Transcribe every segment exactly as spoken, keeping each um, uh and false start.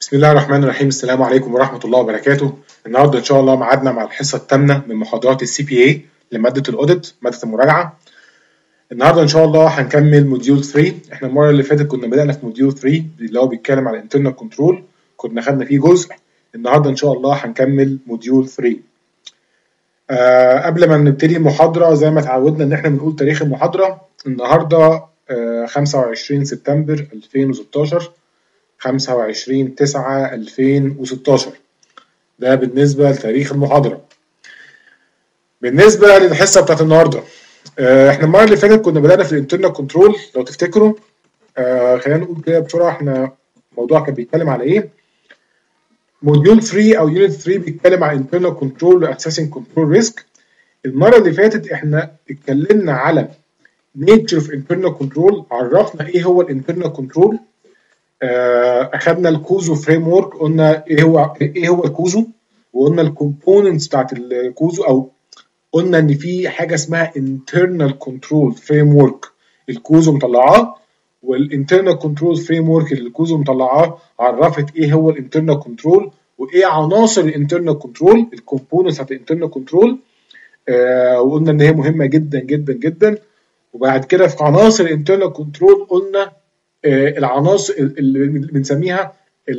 بسم الله الرحمن الرحيم. السلام عليكم ورحمة الله وبركاته. النهارده إن شاء الله ميعادنا مع الحصة الثامنة من محاضرات السي بي اي لمادة الأوديت، مادة المراجعة. النهارده إن شاء الله هنكمل موديول ثلاثة. إحنا المرة اللي فاتت كنا بدأنا في موديول ثلاثة اللي هو بيتكلم على الانترنال كنترول، كنا خدنا فيه جزء. النهارده إن شاء الله هنكمل موديول ثلاثة. آه قبل ما نبتدي المحاضرة زي ما اتعودنا إن إحنا بنقول تاريخ المحاضرة. النهارده آه خمسة وعشرين سبتمبر ألفين وستاشر، خمسة وعشرين تسعة ألفين وستاشر. ده بالنسبة لتاريخ المحاضرة. بالنسبة للحصة بتاعت النهاردة، احنا المرة اللي فاتت كنا بدأنا في الانترنال كنترول لو تفتكروا. اه خلينا نقول كده بسرعة احنا الموضوع كان بيتكلم على ايه. موديول ثلاثة او يونت ثلاثة بيتكلم على انترنال كنترول واسيسنج كنترول ريسك. المرة اللي فاتت احنا اتكلمنا على nature of internal control، عرفنا ايه هو الانترنال كنترول. اخذنا الكوزو فريم ورك، قلنا ايه هو ايه هو الكوزو، وقلنا الكومبوننتس بتاعت الكوزو، او قلنا ان في حاجه اسمها internal control framework الكوزو مطلعاه، والinternal control framework اللي الكوزو مطلعاه عرفت ايه هو الانترنال كنترول وايه عناصر الانترنال كنترول، الكومبوننتس بتاعت الانترنال كنترول. آه وقلنا ان هي مهمه جدا جدا جدا. وبعد كده في عناصر الانترنال كنترول قلنا آه العناصر اللي بنسميها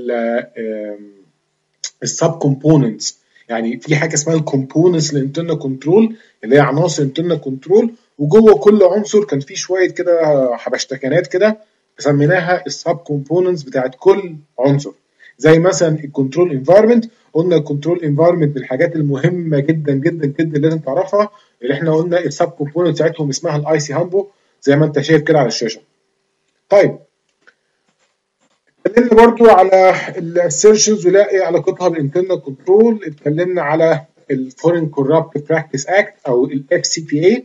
السب كومبوننتس. يعني في حاجه اسمها الكومبوننتس للانترنال كنترول اللي هي عناصر الانترنال كنترول، وجوه كل عنصر كان في شويه كده حبشتكنات كده سميناها السب كومبوننتس بتاعت كل عنصر. زي مثلا الكنترول انفايرمنت، قلنا الكنترول انفايرمنت من الحاجات المهمه جدا جدا جدا لازم تعرفها، اللي احنا قلنا السب كومبوننت بتاعتهم اسمها الاي سي هامبو زي ما انت شايف كده على الشاشه. طيب اتكلمنا برضو على الاسيرشنز ولا ايه علاقتها بالانترنال كنترول. اتكلمنا على الفورين كورابت براكتس اكت او الاف سي بي اي.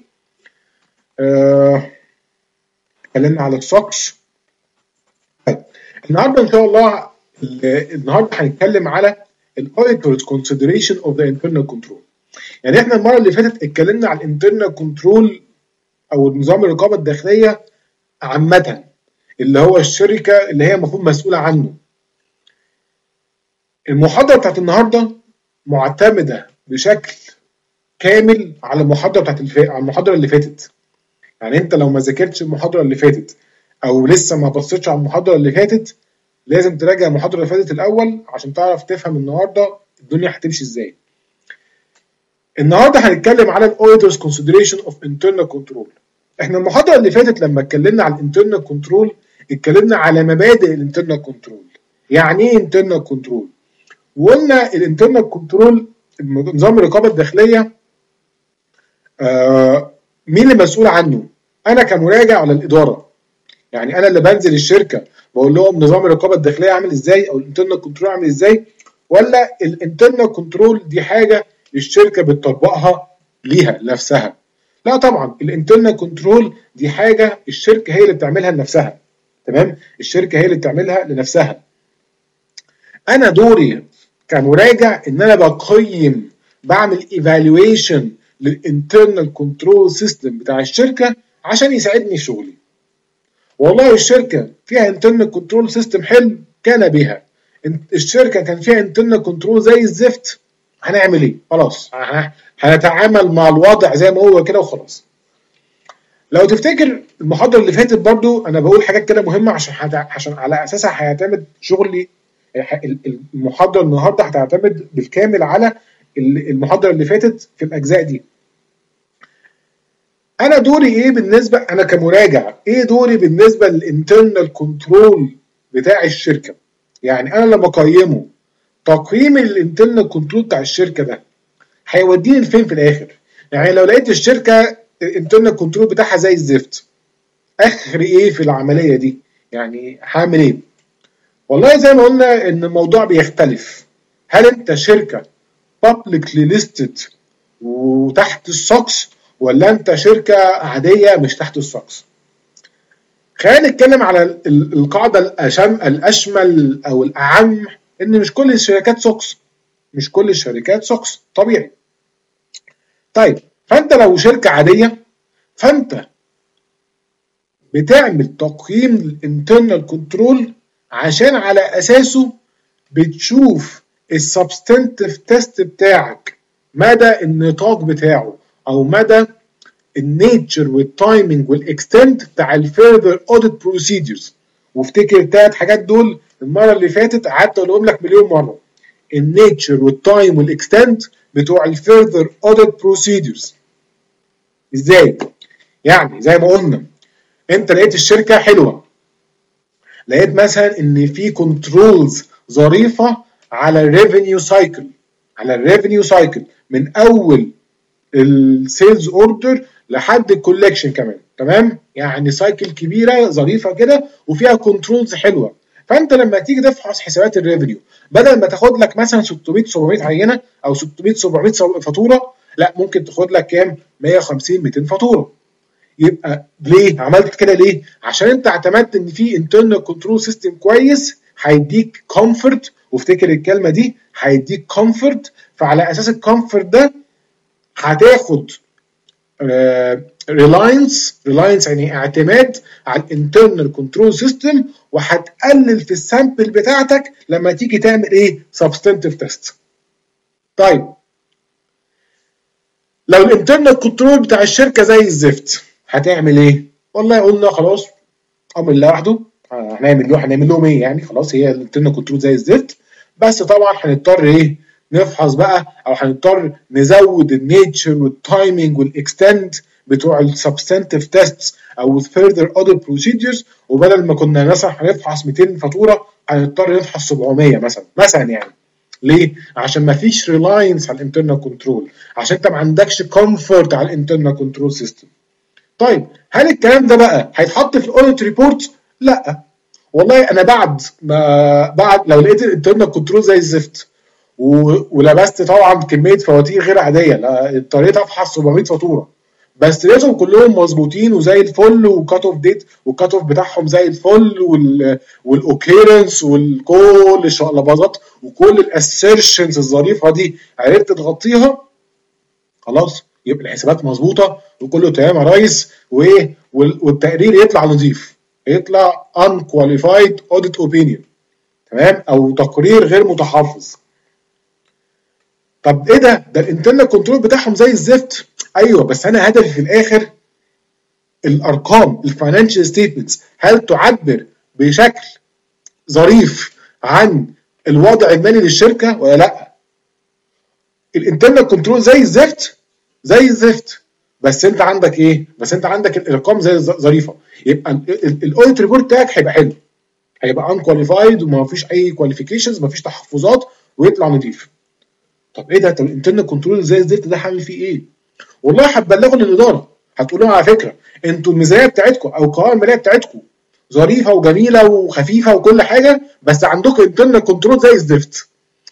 اتكلمنا على السوكس. طيب النهارده ان شاء الله النهارده هنتكلم على الاوديتورز كونسيدريشن اوف ذا انترنال كنترول. يعني احنا المره اللي فاتت اتكلمنا على الانترنال كنترول او نظام الرقابه الداخليه عامه، اللي هو الشركه اللي هي المفروض مسؤوله عنه. المحاضره بتاعت النهارده معتمده بشكل كامل على المحاضره بتاعت الف... على المحاضره اللي فاتت. يعني انت لو ما ذاكرتش المحاضره اللي فاتت او لسه ما بصيتش على المحاضره اللي فاتت لازم تراجع المحاضره اللي فاتت الاول عشان تعرف تفهم النهارده الدنيا هتمشي ازاي. النهارده هنتكلم على الاوديتورز كونسيدريشن اوف انترنال كنترول. احنا المحاضره اللي فاتت لما اتكلمنا على الانترنال كنترول اتكلمنا على مبادئ الانترنال كنترول. يعني ايه انترنال كنترول؟ وقلنا الانترنال كنترول نظام الرقابه الداخليه آه مين اللي مسؤول عنه؟ انا كمراجع على الاداره. يعني انا اللي بنزل الشركه بقول لهم نظام الرقابه الداخليه عامل ازاي او الانترنال كنترول عامل ازاي، ولا الانترنال كنترول دي حاجه الشركه بتطبقها ليها لنفسها؟ لا طبعا، الانترنال كنترول دي حاجه الشركه هي اللي بتعملها لنفسها. تمام، الشركه هي اللي بتعملها لنفسها. انا دوري كمراجع ان انا بقيم، بعمل ايفالويشن للانترنال كنترول سيستم بتاع الشركه عشان يساعدني في شغلي. والله الشركه فيها انترنال كنترول سيستم حلو كان بها، الشركه كان فيها انترنال كنترول زي الزفت، هنعمل ايه؟ خلاص هنتعامل مع الوضع زي ما هو كده وخلاص. لو تفتكر المحاضره اللي فاتت برضو انا بقول حاجات كده مهمه عشان عشان على اساسها هيعتمد شغلي. المحاضره النهارده هتعتمد بالكامل على المحاضره اللي فاتت في الاجزاء دي. انا دوري ايه بالنسبه، انا كمراجع ايه دوري بالنسبه للانترنال كنترول بتاع الشركه؟ يعني انا لما اقيمه تقييم الانترنال كنترول بتاع الشركه ده هيوديني لفين في الاخر؟ يعني لو لقيت الشركه الانترنال كنترول بتاعها زي الزفت، اخر ايه في العمليه دي؟ يعني هعمل ايه؟ والله زي ما قلنا ان الموضوع بيختلف. هل انت شركه publicly listed وتحت السوكس، ولا انت شركه عاديه مش تحت السوكس؟ خلينا نتكلم على القاعده الاشم الاشمل او الاعم، ان مش كل الشركات سوكس، مش كل الشركات سوكس طبيعي. طيب فانت لو شركه عاديه فانت بتعمل تقييم الانترنال كنترول عشان على اساسه بتشوف السبستنتيف تيست بتاعك مدى النطاق بتاعه او مدى النيتشر والتايمنج والاكستنت بتاع الفيرذر اوديت بروسيدرز. وافتكر الثلاث حاجات دول المره اللي فاتت قعدت اقولهم لك مليون مره، النيتشر والتايم والاكستنت بتوع الفيرذر اوديت بروسيدرز. ازاي؟ يعني زي ما قلنا انت لقيت الشركه حلوه، لقيت مثلا ان في كنترولز ظريفه على الريفينيو سايكل، على الريفينيو سايكل من اول السيلز اوردر لحد الكولكشن كمان، تمام؟ يعني سايكل كبيره ظريفه كده وفيها كنترولز حلوه. فانت لما تيجي تفحص حسابات الريفينيو بدل ما تاخد لك مثلا ستمية سبعمية عينه او ستمية سبعمية فاتوره، لا ممكن تاخد لك كام؟ مية وخمسين ميتين فاتوره. يبقى ليه عملت كده؟ ليه؟ عشان انت اعتمدت ان في انترنال كنترول سيستم كويس هيديك كومفورت، وافتكر الكلمه دي، هيديك كومفورت. فعلى اساس الكومفورت ده هتاخد ريلاينس، ريلاينس يعني اعتماد على الانترنال كنترول سيستم، وهتقلل في السامبل بتاعتك لما تيجي تعمل ايه؟ سبستنتيف تيست. طيب لو الانترنال كنترول بتاع الشركه زي الزفت هتعمل ايه؟ والله قلنا خلاص امر الله وحده، هنعمل له هنعمل لهم ايه يعني؟ خلاص هي الانترنال كنترول زي الزفت، بس طبعا هنضطر ايه؟ نفحص بقى، او هنضطر نزود النيتشر والتايمنج والاكستنت بتوع السبستنتيف تيستس او الفيرذر اوديت بروسيدرز، وبدل ما كنا مثلا هنفحص ميتين فاتوره هنضطر نفحص سبعمية مثلا مثلا يعني. ليه؟ عشان ما فيش ريلاينس على الانترنال كنترول، عشان انت ما عندكش كومفورت على الانترنال كنترول سيستم. طيب هل الكلام ده بقى هيتحط في الاوديت ريبورت؟ لا والله، انا بعد ما بعد لو لقيت الانترنال كنترول زي الزفت ولبست طبعا كميه فواتير غير عاديه، اضطريت افحص سبعمية فاتوره بس لقيتهم كلهم مظبوطين وزي الفل وكات اوف ديت والكات اوف بتاعهم زي الفل والاوكيرنس وكل الشقلباظات وكل الاسيرشنز الظريفه دي عرفت تغطيها، خلاص يبقى الحسابات مظبوطه وكله تمام يا ريس، وايه والتقرير يطلع نظيف، يطلع unqualified audit opinion، تمام؟ او تقرير غير متحفظ. طب ايه ده؟ ده الانترنال كنترول بتاعهم زي الزفت. ايوه بس انا هدفي في الاخر الارقام، الفاينانشال ستيتمنتس هل تعبر بشكل ظريف عن الوضع المالي للشركه ولا لا؟ الانترنال كنترول زي الزفت، زي الزفت، بس انت عندك ايه؟ بس انت عندك الارقام زي ظريفه، يبقى الاوديت ريبورت بتاعك هيبقى حلو، هيبقى ان كواليفايد وما فيش اي كواليفيكيشنز، ما فيش تحفظات، ويطلع نظيف. طب ايه ده؟ طب الانترنال كنترول زي الزفت ده هعمل فيه ايه؟ والله هتبلغوا للاداره، هتقول لهم على فكره انتوا الميزانيه بتاعتكم او القوائم الماليه بتاعتكم ظريفه وجميله وخفيفه وكل حاجه، بس عندكم انترنال كنترول زي الزفت.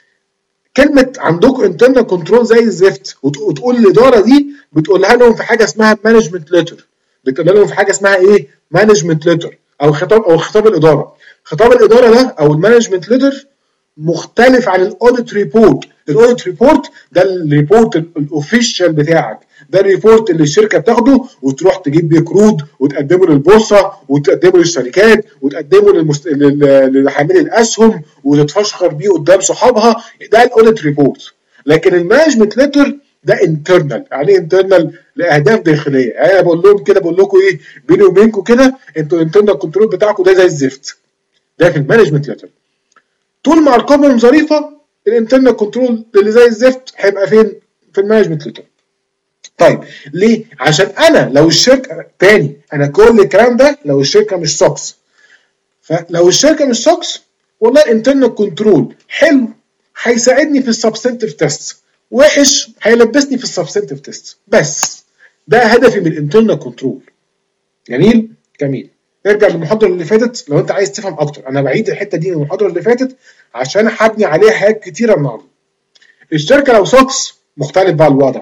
كلمه عندكم انترنال كنترول زي الزفت وتقول الاداره دي، بتقولها لهم في حاجه اسمها مانجمنت ليتر، بتقولها لهم في حاجه اسمها ايه؟ مانجمنت ليتر او خطاب او خطاب الاداره. خطاب الاداره ده او المانجمنت ليتر مختلف عن الاوديت ريبورت. الاوديت ريبورت ده الريبورت الاوفيشال بتاعك، ده الريبورت اللي الشركه بتاخده وتروح تجيب بيه كرود وتقدمه للبورصه وتقدمه للشركات وتقدمه للمست... لحاملي الاسهم وتتفشخر بيه قدام صحابها، ده الاوديت ريبورت. لكن المانجمنت ليتر ده انترنال، يعني انترنال لاهداف داخليه. يعني انا بقول لهم كده، بقول لكم ايه بيني وبينكم كده، انتوا الانترنال كنترول بتاعكم ده زي الزفت، ده في المانجمنت ليتر. طول ما ارقامهم ظريفه الانترنال كنترول اللي زي الزفت هيبقى فين؟ في المانجمنت ليتر. طيب ليه؟ عشان انا لو الشركه تاني، انا كل الكلام ده لو الشركه مش سوكس. فلو الشركه مش سوكس والله الانترنال كنترول حلو هيساعدني في السبستنتيف تيست، وحش هيلبسني في السبستنتيف تيست. بس ده هدفي من الانترنال كنترول. جميل؟ جميل. ارجع للمحاضره اللي فاتت لو انت عايز تفهم اكتر، انا بعيد الحته دي من المحاضره اللي فاتت عشان هبني عليها حاجات كتيره النهارده. الشركه لو سوكس مختلف بقى الوضع،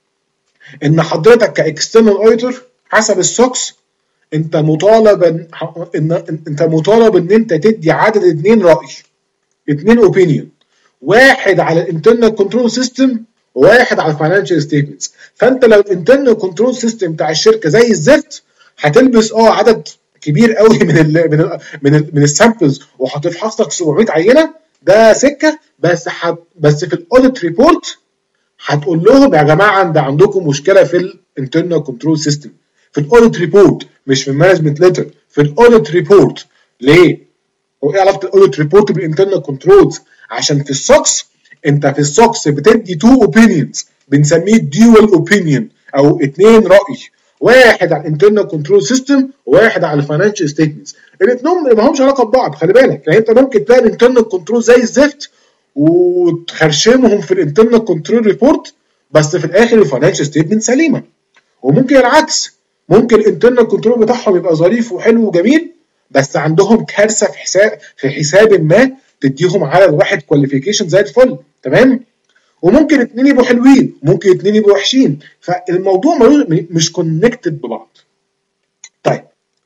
ان حضرتك كاكسترنال اوديتور حسب السوكس انت مطالب ان انت مطالب ان انت تدي عدد اتنين راي، اتنين اوبينيون، واحد على الانترنال كنترول سيستم وواحد على الفاينانشال ستيتمنتس. فانت لو الانترنال كنترول سيستم بتاع الشركه زي الزفت هتلبس اه عدد كبير قوي من ال من ال من, ال من السامبلز وهتفحص لك سبعمية عينه، ده سكه، بس حت بس في الاوديت ريبورت هتقول لهم يا جماعه ده عندكم مشكله في الانترنال كنترول سيستم، في الاوديت ريبورت مش في المانجمنت ليتر، في الاوديت ريبورت. ليه؟ هو ايه علاقه الاوديت ريبورت بالانترنال كنترولز؟ عشان في السوكس انت في السوكس بتدي تو اوبينيونز بنسميه ديوال اوبينيون او اتنين راي، واحد على الانترنال كنترول سيستم وواحد على الفاينانشال ستيتمنتس. الاثنين ما همش علاقه ببعض، خلي بالك، يعني انت ممكن تلاقي الانترنال كنترول زي الزفت وتخرشمهم في الانترنال كنترول ريبورت، بس في الاخر الفاينانشال ستيتمنت سليمه. وممكن العكس، ممكن الانترنال كنترول بتاعهم يبقى ظريف وحلو وجميل، بس عندهم كارثه في حساب في حساب ما تديهم على الواحد كواليفيكيشن زي الفل، تمام؟ وممكن اتنين يبقوا حلوين، ممكن اتنين يبقوا وحشين، فالموضوع مش كونكتد ببعض. طيب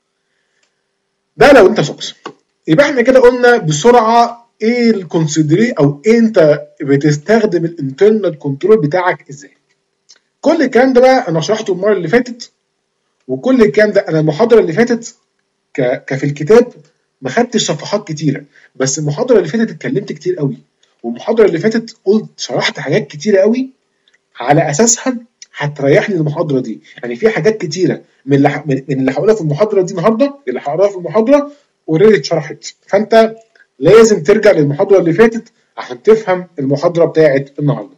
ده لو انت سوكس. يبقى احنا كده قلنا بسرعه ايه الكونسيدري او إيه انت بتستخدم الانترنال كنترول بتاعك ازاي. كل الكلام ده بقى انا شرحته المره اللي فاتت، وكل الكلام ده انا المحاضره اللي فاتت ك... كفي الكتاب ما خدتش صفحات كتيره، بس المحاضره اللي فاتت اتكلمت كتير قوي، والمحاضره اللي فاتت قلت شرحت حاجات كتيره قوي على اساسها هتريحني المحاضره دي. يعني في حاجات كتيره من اللي من اللي هقولها في المحاضره دي النهارده، اللي هقراها في المحاضره اوريدي اتشرحت، فانت لازم ترجع للمحاضره اللي فاتت عشان تفهم المحاضره بتاعت النهارده.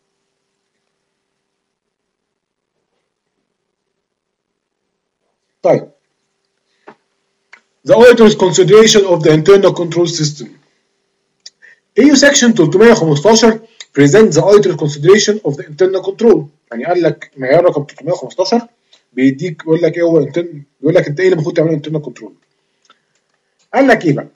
طيب The auditor's consideration of the internal control system. إيه يو section تلتمية وخمستاشر presents the auditor's consideration of the internal control. يعني قال لك معيار رقم تلتمية وخمستاشر بيديك يقول لك ايه هو internal، بيقول لك انت ايه اللي المفروض تعمله internal control. قال لك ايه بقى؟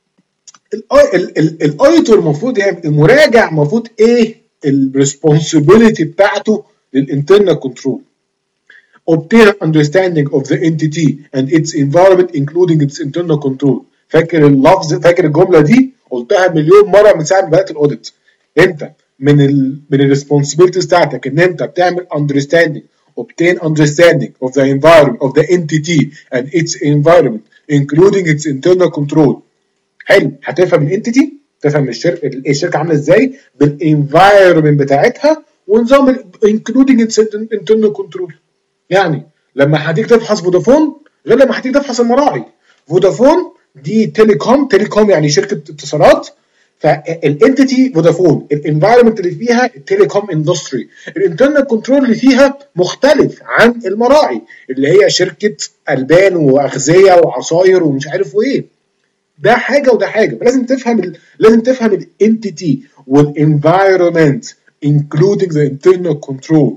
الاوديتور المفروض يعني المراجع المفروض ايه الريسبونسبيلتي بتاعته للانترنال كنترول. obtain understanding of the entity and its environment including its internal control. فاكر اللفظ، فاكر الجمله دي قلتها مليون مره من ساعه ما بدات الاوديت. انت من ال من الريسبونسبيلتيز بتاعتك ان انت بتعمل understanding obtain understanding of the environment of the entity and its environment including its internal control. حلو، هتفهم الانتيتي، تفهم الشركه الشركه عامله ازاي بالانفايرمنت بتاعتها ونظام including its internal control. يعني لما هتيجي تفحص فودافون غير لما هتيجي تفحص المراعي. فودافون دي تيليكوم، تيليكوم يعني شركه اتصالات، فالانتيتي فودافون، الانفايرمنت اللي فيها التيليكوم اندستري، الانترنال كنترول اللي فيها مختلف عن المراعي اللي هي شركه البان واغذيه وعصاير ومش عارف وايه. ده حاجه وده حاجه، لازم تفهم ال... لازم تفهم الانتيتي والانفايرمنت including the internal control.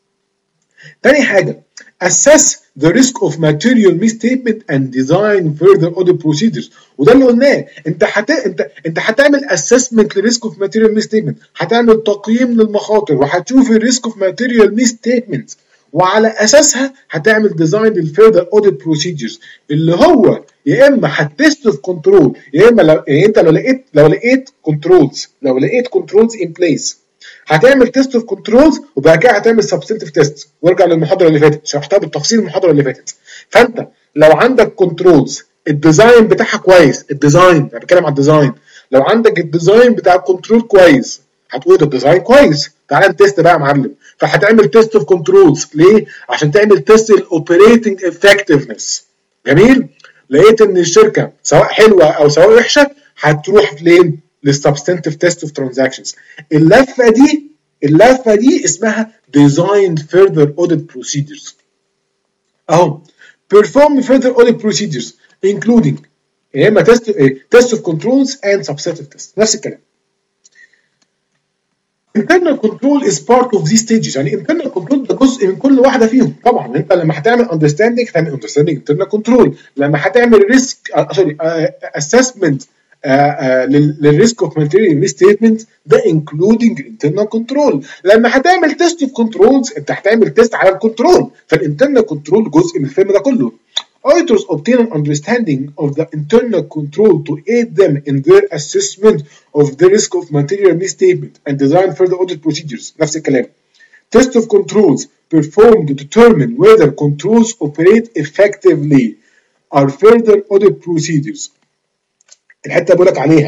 تاني حاجه assess the risk of material misstatement and design further audit procedures. وده اللي قلناه، انت حت... انت انت هتعمل assessment لريسك اوف material misstatement، هتعمل تقييم للمخاطر وهتشوف الريسك اوف material misstatement، وعلى اساسها هتعمل ديزاين للفيرذر اوديت بروسيدجرز اللي هو يا اما هتست في كنترول، يا اما لو يعني انت لو لقيت لو لقيت كنترولز لو لقيت كنترولز ان بليس هتعمل تيست اوف كنترولز وبعد كده هتعمل سبستنتيف تيست. وارجع للمحاضره اللي فاتت شرحتها بالتفصيل المحاضره اللي فاتت. فانت لو عندك كنترولز الديزاين بتاعها كويس، الديزاين انا بتكلم على الديزاين، لو عندك الديزاين بتاع الكنترول كويس هتقول ده الديزاين كويس، تعالى نتست بقى يا معلم. فهتعمل تيست اوف كنترولز ليه؟ عشان تعمل تيست الاوبريتنج افكتفنس. جميل؟ لقيت ان الشركه سواء حلوه او سواء وحشه هتروح فين؟ للسبستنتيف تيست اوف ترانزاكشنز. اللفه دي اللفه دي اسمها ديزاين فيرذر اوديت بروسيدرز. اهو perform further audit procedures including يا اما تيست تيست اوف كنترولز اند سبستنتيف تيست، نفس الكلام. internal control is part of these stages. يعني internal control ده جزء من كل واحده فيهم. طبعا انت لما هتعمل understanding هتعمل understanding internal control، لما هتعمل risk سوري assessment للريسك اوف ماتيريال misstatement ده including internal control. لما هتعمل test of controls انت هتعمل تيست على الكنترول، فالinternal control جزء من الفيلم ده كله. Auditors obtain an understanding of the internal control to aid them in their assessment of the risk of material misstatement and design further audit procedures. نفس الكلام. Test of controls performed to determine whether controls operate effectively are further audit procedures. الحته بقول لك عليها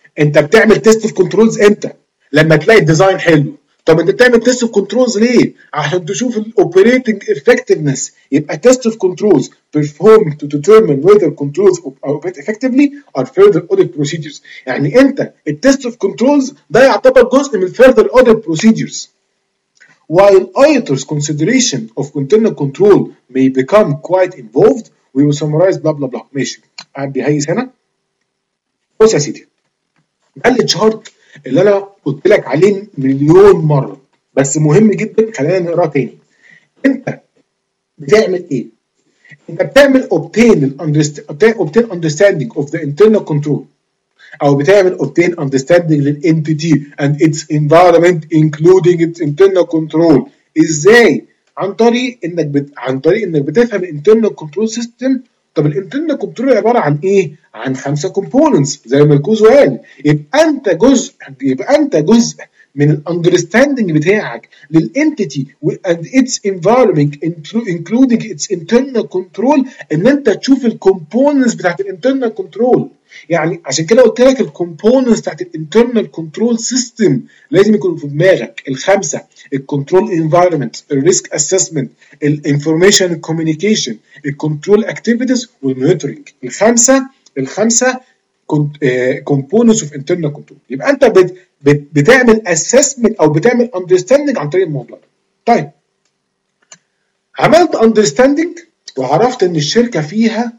انت بتعمل تيست اوف كنترولز امتى؟ لما تلاقي الديزاين حلو. طب انت بتعمل تيست اوف كنترولز ليه؟ عشان تشوف الاوبريتنج افكتفنس. يبقى تيست اوف كنترولز performed to determine whether controls operate effectively or further audit procedures. يعني انت التيست اوف كنترولز ده يعتبر جزء من further audit procedures. While auditor's consideration of internal control may become quite involved, we will summarize blah blah blah. ماشي. قاعد بيهيس هنا. بص يا سيدي. ده التشارت اللي انا قلت لك عليه مليون مره، بس مهم جدا خلينا نقراه تاني. انت بتعمل ايه؟ انت بتعمل obtain obtain understanding of the internal control، او بتعمل obtain understanding للانتيتي and its environment including its internal control. ازاي؟ عن طريق انك بت... عن طريق انك بتفهم الانترنال كنترول سيستم. طب الانترنال كنترول عباره عن ايه؟ عن خمسه كومبوننتس زي ما الكوز قال. يبقى انت جزء يبقى انت جزء من الاندرستاندنج بتاعك للانتيتي and its environment including its internal control ان انت تشوف الكومبوننتس بتاعت الانترنال كنترول. يعني عشان كده قلت لك الكومبوننتس بتاعت الانترنال كنترول سيستم لازم يكونوا في دماغك الخمسه: الكنترول انفايرمنت، الريسك اسسمنت، الانفورميشن كوميونيكيشن، الكنترول اكتيفيتيز والمونيتورنج. الخمسه الخمسه كومبوننتس اوف انترنال كنترول. يبقى انت بت بت بتعمل اسسمنت او بتعمل اندرستاندنج عن طريق الموضوع ده. طيب عملت اندرستاندنج وعرفت ان الشركه فيها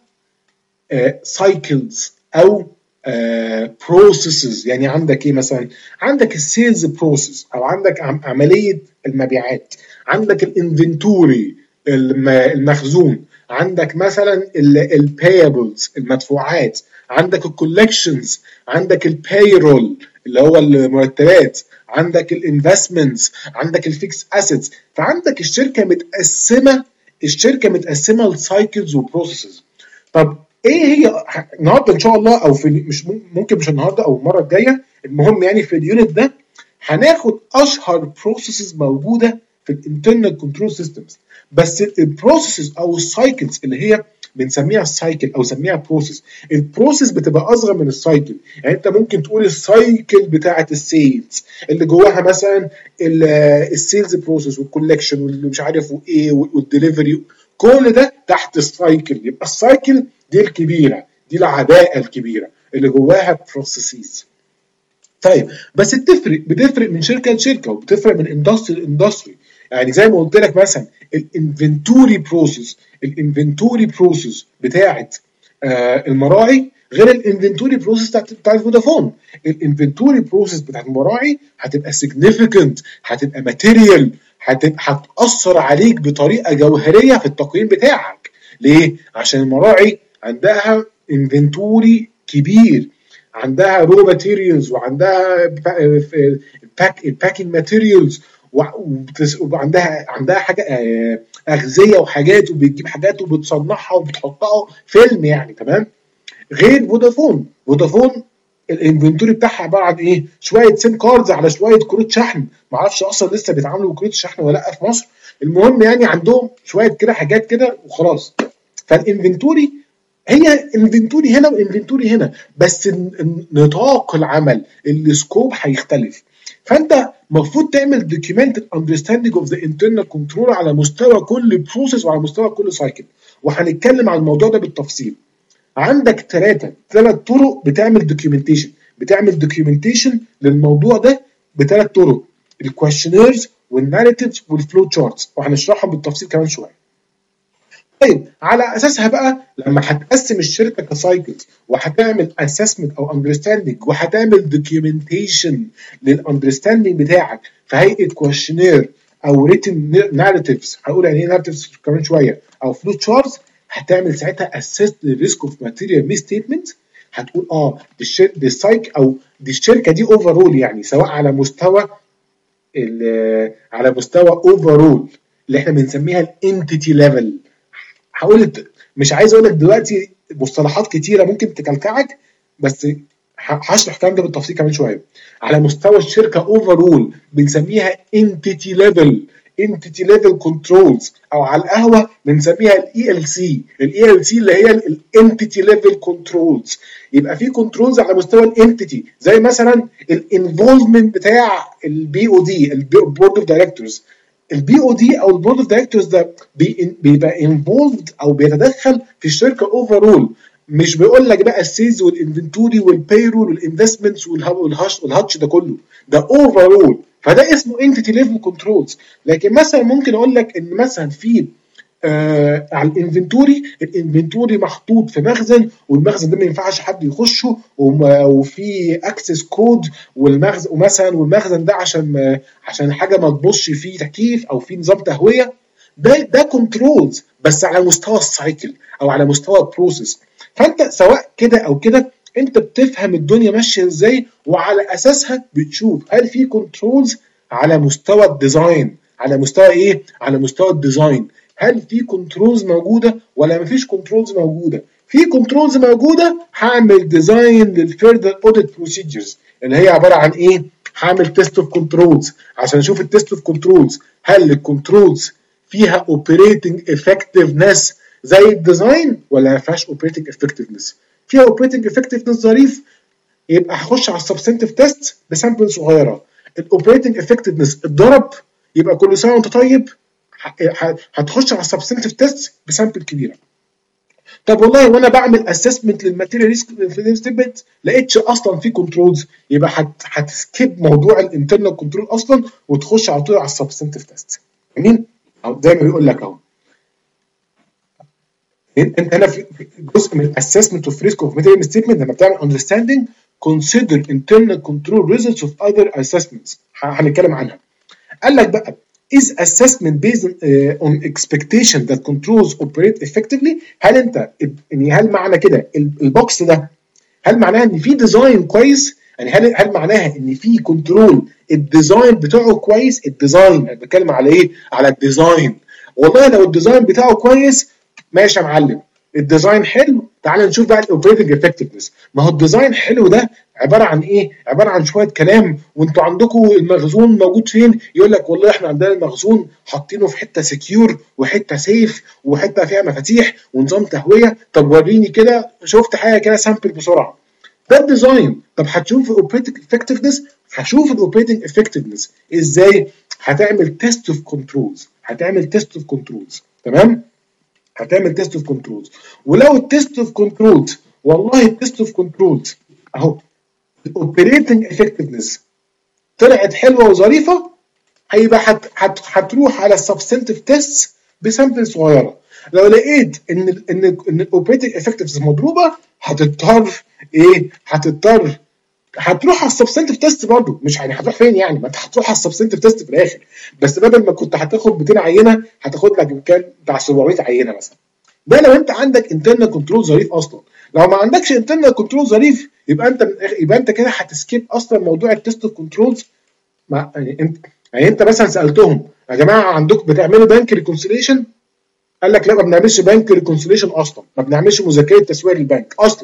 سايكلز uh, او بروسيسز. uh, يعني عندك ايه مثلا؟ عندك السيلز بروسيس او عندك عمليه المبيعات، عندك الانفنتوري المخزون، عندك مثلا البايبلز المدفوعات، عندك الكولكشنز، عندك البايرول اللي هو المرتبات، عندك الانفستمنتس، عندك الفيكس اسيتس. فعندك الشركه متقسمه الشركه متقسمه لسايكلز وبروسيسز. طب ايه هي النهارده ان شاء الله، او في مش ممكن مش النهارده او المره الجايه، المهم يعني في اليونت ده هناخد اشهر بروسيسز موجوده في الانترنال كنترول سيستمز. بس البروسيسز او السايكلز اللي هي بنسميها السايكل او سميها بروسيس، البروسيس بتبقى اصغر من السايكل. يعني انت ممكن تقول السايكل بتاعه السيلز اللي جواها مثلا السيلز بروسيس والكولكشن واللي مش عارف وايه والدليفري، كل ده تحت السايكل. يبقى السايكل دي الكبيره، دي العباءه الكبيره اللي جواها بروسيسز. طيب بس بتفرق بتفرق من شركه لشركه وبتفرق من اندستري لاندستري. يعني زي ما قلت لك مثلا الانفنتوري بروسيس الانفنتوري بروسيس بتاعت آه المراعي غير الانفنتوري بروسيس بتاعت بتاعت فودافون. الانفنتوري بروسيس بتاعت المراعي هتبقى سيجنيفيكانت، هتبقى ماتيريال، هتبقى هتاثر عليك بطريقه جوهريه في التقييم بتاعك. ليه؟ عشان المراعي عندها انفنتوري كبير، عندها رو ماتيريالز وعندها باك الباكينج ماتيريالز وعندها عندها حاجه اغذيه وحاجات، وبتجيب حاجات وبتصنعها وبتحطها فيلم يعني. تمام. غير فودافون فودافون الانفنتوري بتاعها عباره عن ايه؟ شويه سيم كاردز على شويه كروت شحن. ما اعرفش اصلا لسه بيتعاملوا بكروت شحن ولا لا في مصر. المهم يعني عندهم شويه كده حاجات كده وخلاص. فالانفنتوري هي انفنتوري هنا وانفنتوري هنا، بس نطاق العمل السكوب هيختلف. فانت المفروض تعمل documented understanding of the internal control على مستوى كل بروسيس وعلى مستوى كل سايكل، وهنتكلم عن الموضوع ده بالتفصيل. عندك ثلاثه ثلاث طرق بتعمل دوكيومنتيشن بتعمل دوكيومنتيشن للموضوع ده بثلاث طرق: الكويشنيرز والناريتيفز والفلو تشارتس، وهنشرحهم بالتفصيل كمان شويه. طيب على اساسها بقى لما هتقسم الشركه كسايكلز وهتعمل اسسمنت او اندرستاندنج وهتعمل دوكيومنتيشن للاندرستاندنج بتاعك في هيئه كويشنير او ريتن ناريتيفز، هقول يعني ايه ناريتيفز كمان شويه، او فلو تشارتس، هتعمل ساعتها اسيس للريسك اوف ماتيريال ميس ستيتمنت. هتقول اه دي الشركه دي السايك او دي الشركه دي اوفرول، يعني سواء على مستوى على مستوى اوفرول اللي احنا بنسميها الانتيتي ليفل. هقول مش عايز اقول لك دلوقتي مصطلحات كتيره ممكن تكلكعك، بس هشرح الكلام ده بالتفصيل كمان شويه. على مستوى الشركه اوفرول بنسميها انتيتي ليفل. entity level controls، او على القهوه بنسميها الاي ال سي. الاي ال سي اللي هي الانتيتي ليفل كنترولز. يبقى في كنترولز على مستوى الانتيتي، زي مثلا الانفولفمنت بتاع البي او دي، البورد اوف دايركتورز. البي او دي او البورد اوف دايركتورز ده بيبقى انفولفد او بيتدخل في الشركه اوفرول، مش بيقول لك بقى السيلز والانفنتوري والبيرول والانفستمنتس والهاتش والهاتش ده كله، ده اوفرول، فده اسمه انتيتي ليفل كنترولز. لكن مثلا ممكن اقول لك ان مثلا في آه على الانفنتوري، الانفنتوري محطوط في مخزن، والمخزن ده ما ينفعش حد يخشه، وفي اكسس كود، والمخزن ومثلا والمخزن ده عشان عشان حاجه ما تبصش فيه تكييف او في نظام تهويه، ده ده كنترولز بس على مستوى السايكل او على مستوى البروسيس. فانت سواء كده او كده انت بتفهم الدنيا ماشيه ازاي، وعلى اساسها بتشوف هل في كنترولز على مستوى الديزاين. على مستوى ايه؟ على مستوى الديزاين، هل في كنترولز موجوده ولا مفيش كنترولز موجوده؟ في كنترولز موجوده، هعمل ديزاين للفيردر اوديت بروسيجرز اللي هي عباره عن ايه؟ هعمل تيست اوف كنترولز عشان اشوف التيست اوف كنترولز هل الكنترولز فيها اوبريتنج افكتفنس زي الديزاين ولا ما فيهاش اوبريتنج افكتفنس. فيها اوبريتنج افكتفنس ظريف، يبقى هخش على السبسنتيف تيست بسامبل صغيره. الاوبريتنج افكتفنس اتضرب، يبقى كل سنه وانت طيب هتخش على السبسنتيف تيست بسامبل كبيره. طب والله وانا بعمل اسسمنت للماتيريال ريسك ستيتمنت لقيتش اصلا في كنترولز، يبقى هتسكيب موضوع الانترنال كنترول اصلا وتخش على طول على السبسنتيف تيست. جميل؟ او زي ما بيقول لك اهو، انت هنا في جزء من الاسسمنت اوف ريسك اوف ماتيريال ستيتمنت لما بتعمل اندرستاندينج consider internal control results of other assessments، هنتكلم عنها. قال لك بقى is assessment based uh, on expectation that controls operate effectively. هل انت يعني هل معنى كده البوكس ده هل معناها ان في ديزاين كويس؟ يعني هل هل معناها ان في كنترول الديزاين بتاعه كويس؟ الديزاين انا بتكلم على ايه؟ على الديزاين. والله لو الديزاين بتاعه كويس ماشي يا معلم، الديزاين حلو، تعال نشوف بقى الاوبريتنج افكتفنس. ما هو الديزاين حلو ده عباره عن ايه؟ عباره عن شويه كلام، وانتوا عندكم المخزون موجود فين؟ يقول لك والله احنا عندنا المخزون حاطينه في حته سكيور وحته سيف وحته فيها مفاتيح ونظام تهويه. طب وريني كده، شفت حاجه كده سامبل بسرعه. ده الديزاين. طب هتشوف الاوبريتنج افكتفنس؟ هشوف الاوبريتنج افكتفنس ازاي؟ هتعمل تيست اوف كنترولز، هتعمل تيست اوف كنترولز، تمام؟ هتعمل تيست اوف كنترولز. ولو التيست اوف كنترولز والله التيست اوف كنترولز اهو الاوبريتنج افكتفنس طلعت حلوه وظريفه، هيبقى هت هت هتروح على السبستنتيف تيست بسامبل صغيره. لو لقيت ان ال ان ال ان الاوبريتنج افكتفنس مضروبه، هتضطر ايه؟ هتضطر هتروح على السبستنتيف تيست برضه، مش يعني هتروح فين يعني؟ ما انت هتروح على السبستنتيف تيست في الاخر، بس بدل ما كنت هتاخد مئتين عينه هتاخد لك كام؟ بتاع سبعمية عينه مثلا. ده لو انت عندك انترنال كنترول ظريف اصلا. لو ما عندكش انترنال كنترول ظريف يبقى انت يبقى انت كده هتسكيب اصلا موضوع التيست اوف كنترولز. يعني انت يعني انت مثلا سالتهم يا جماعه عندكم بتعملوا بنك ريكونسيليشن؟ قال لك لا ما بنعملش بنك ريكونسيليشن اصلا، ما بنعملش مذاكره تسويق للبنك اصلا.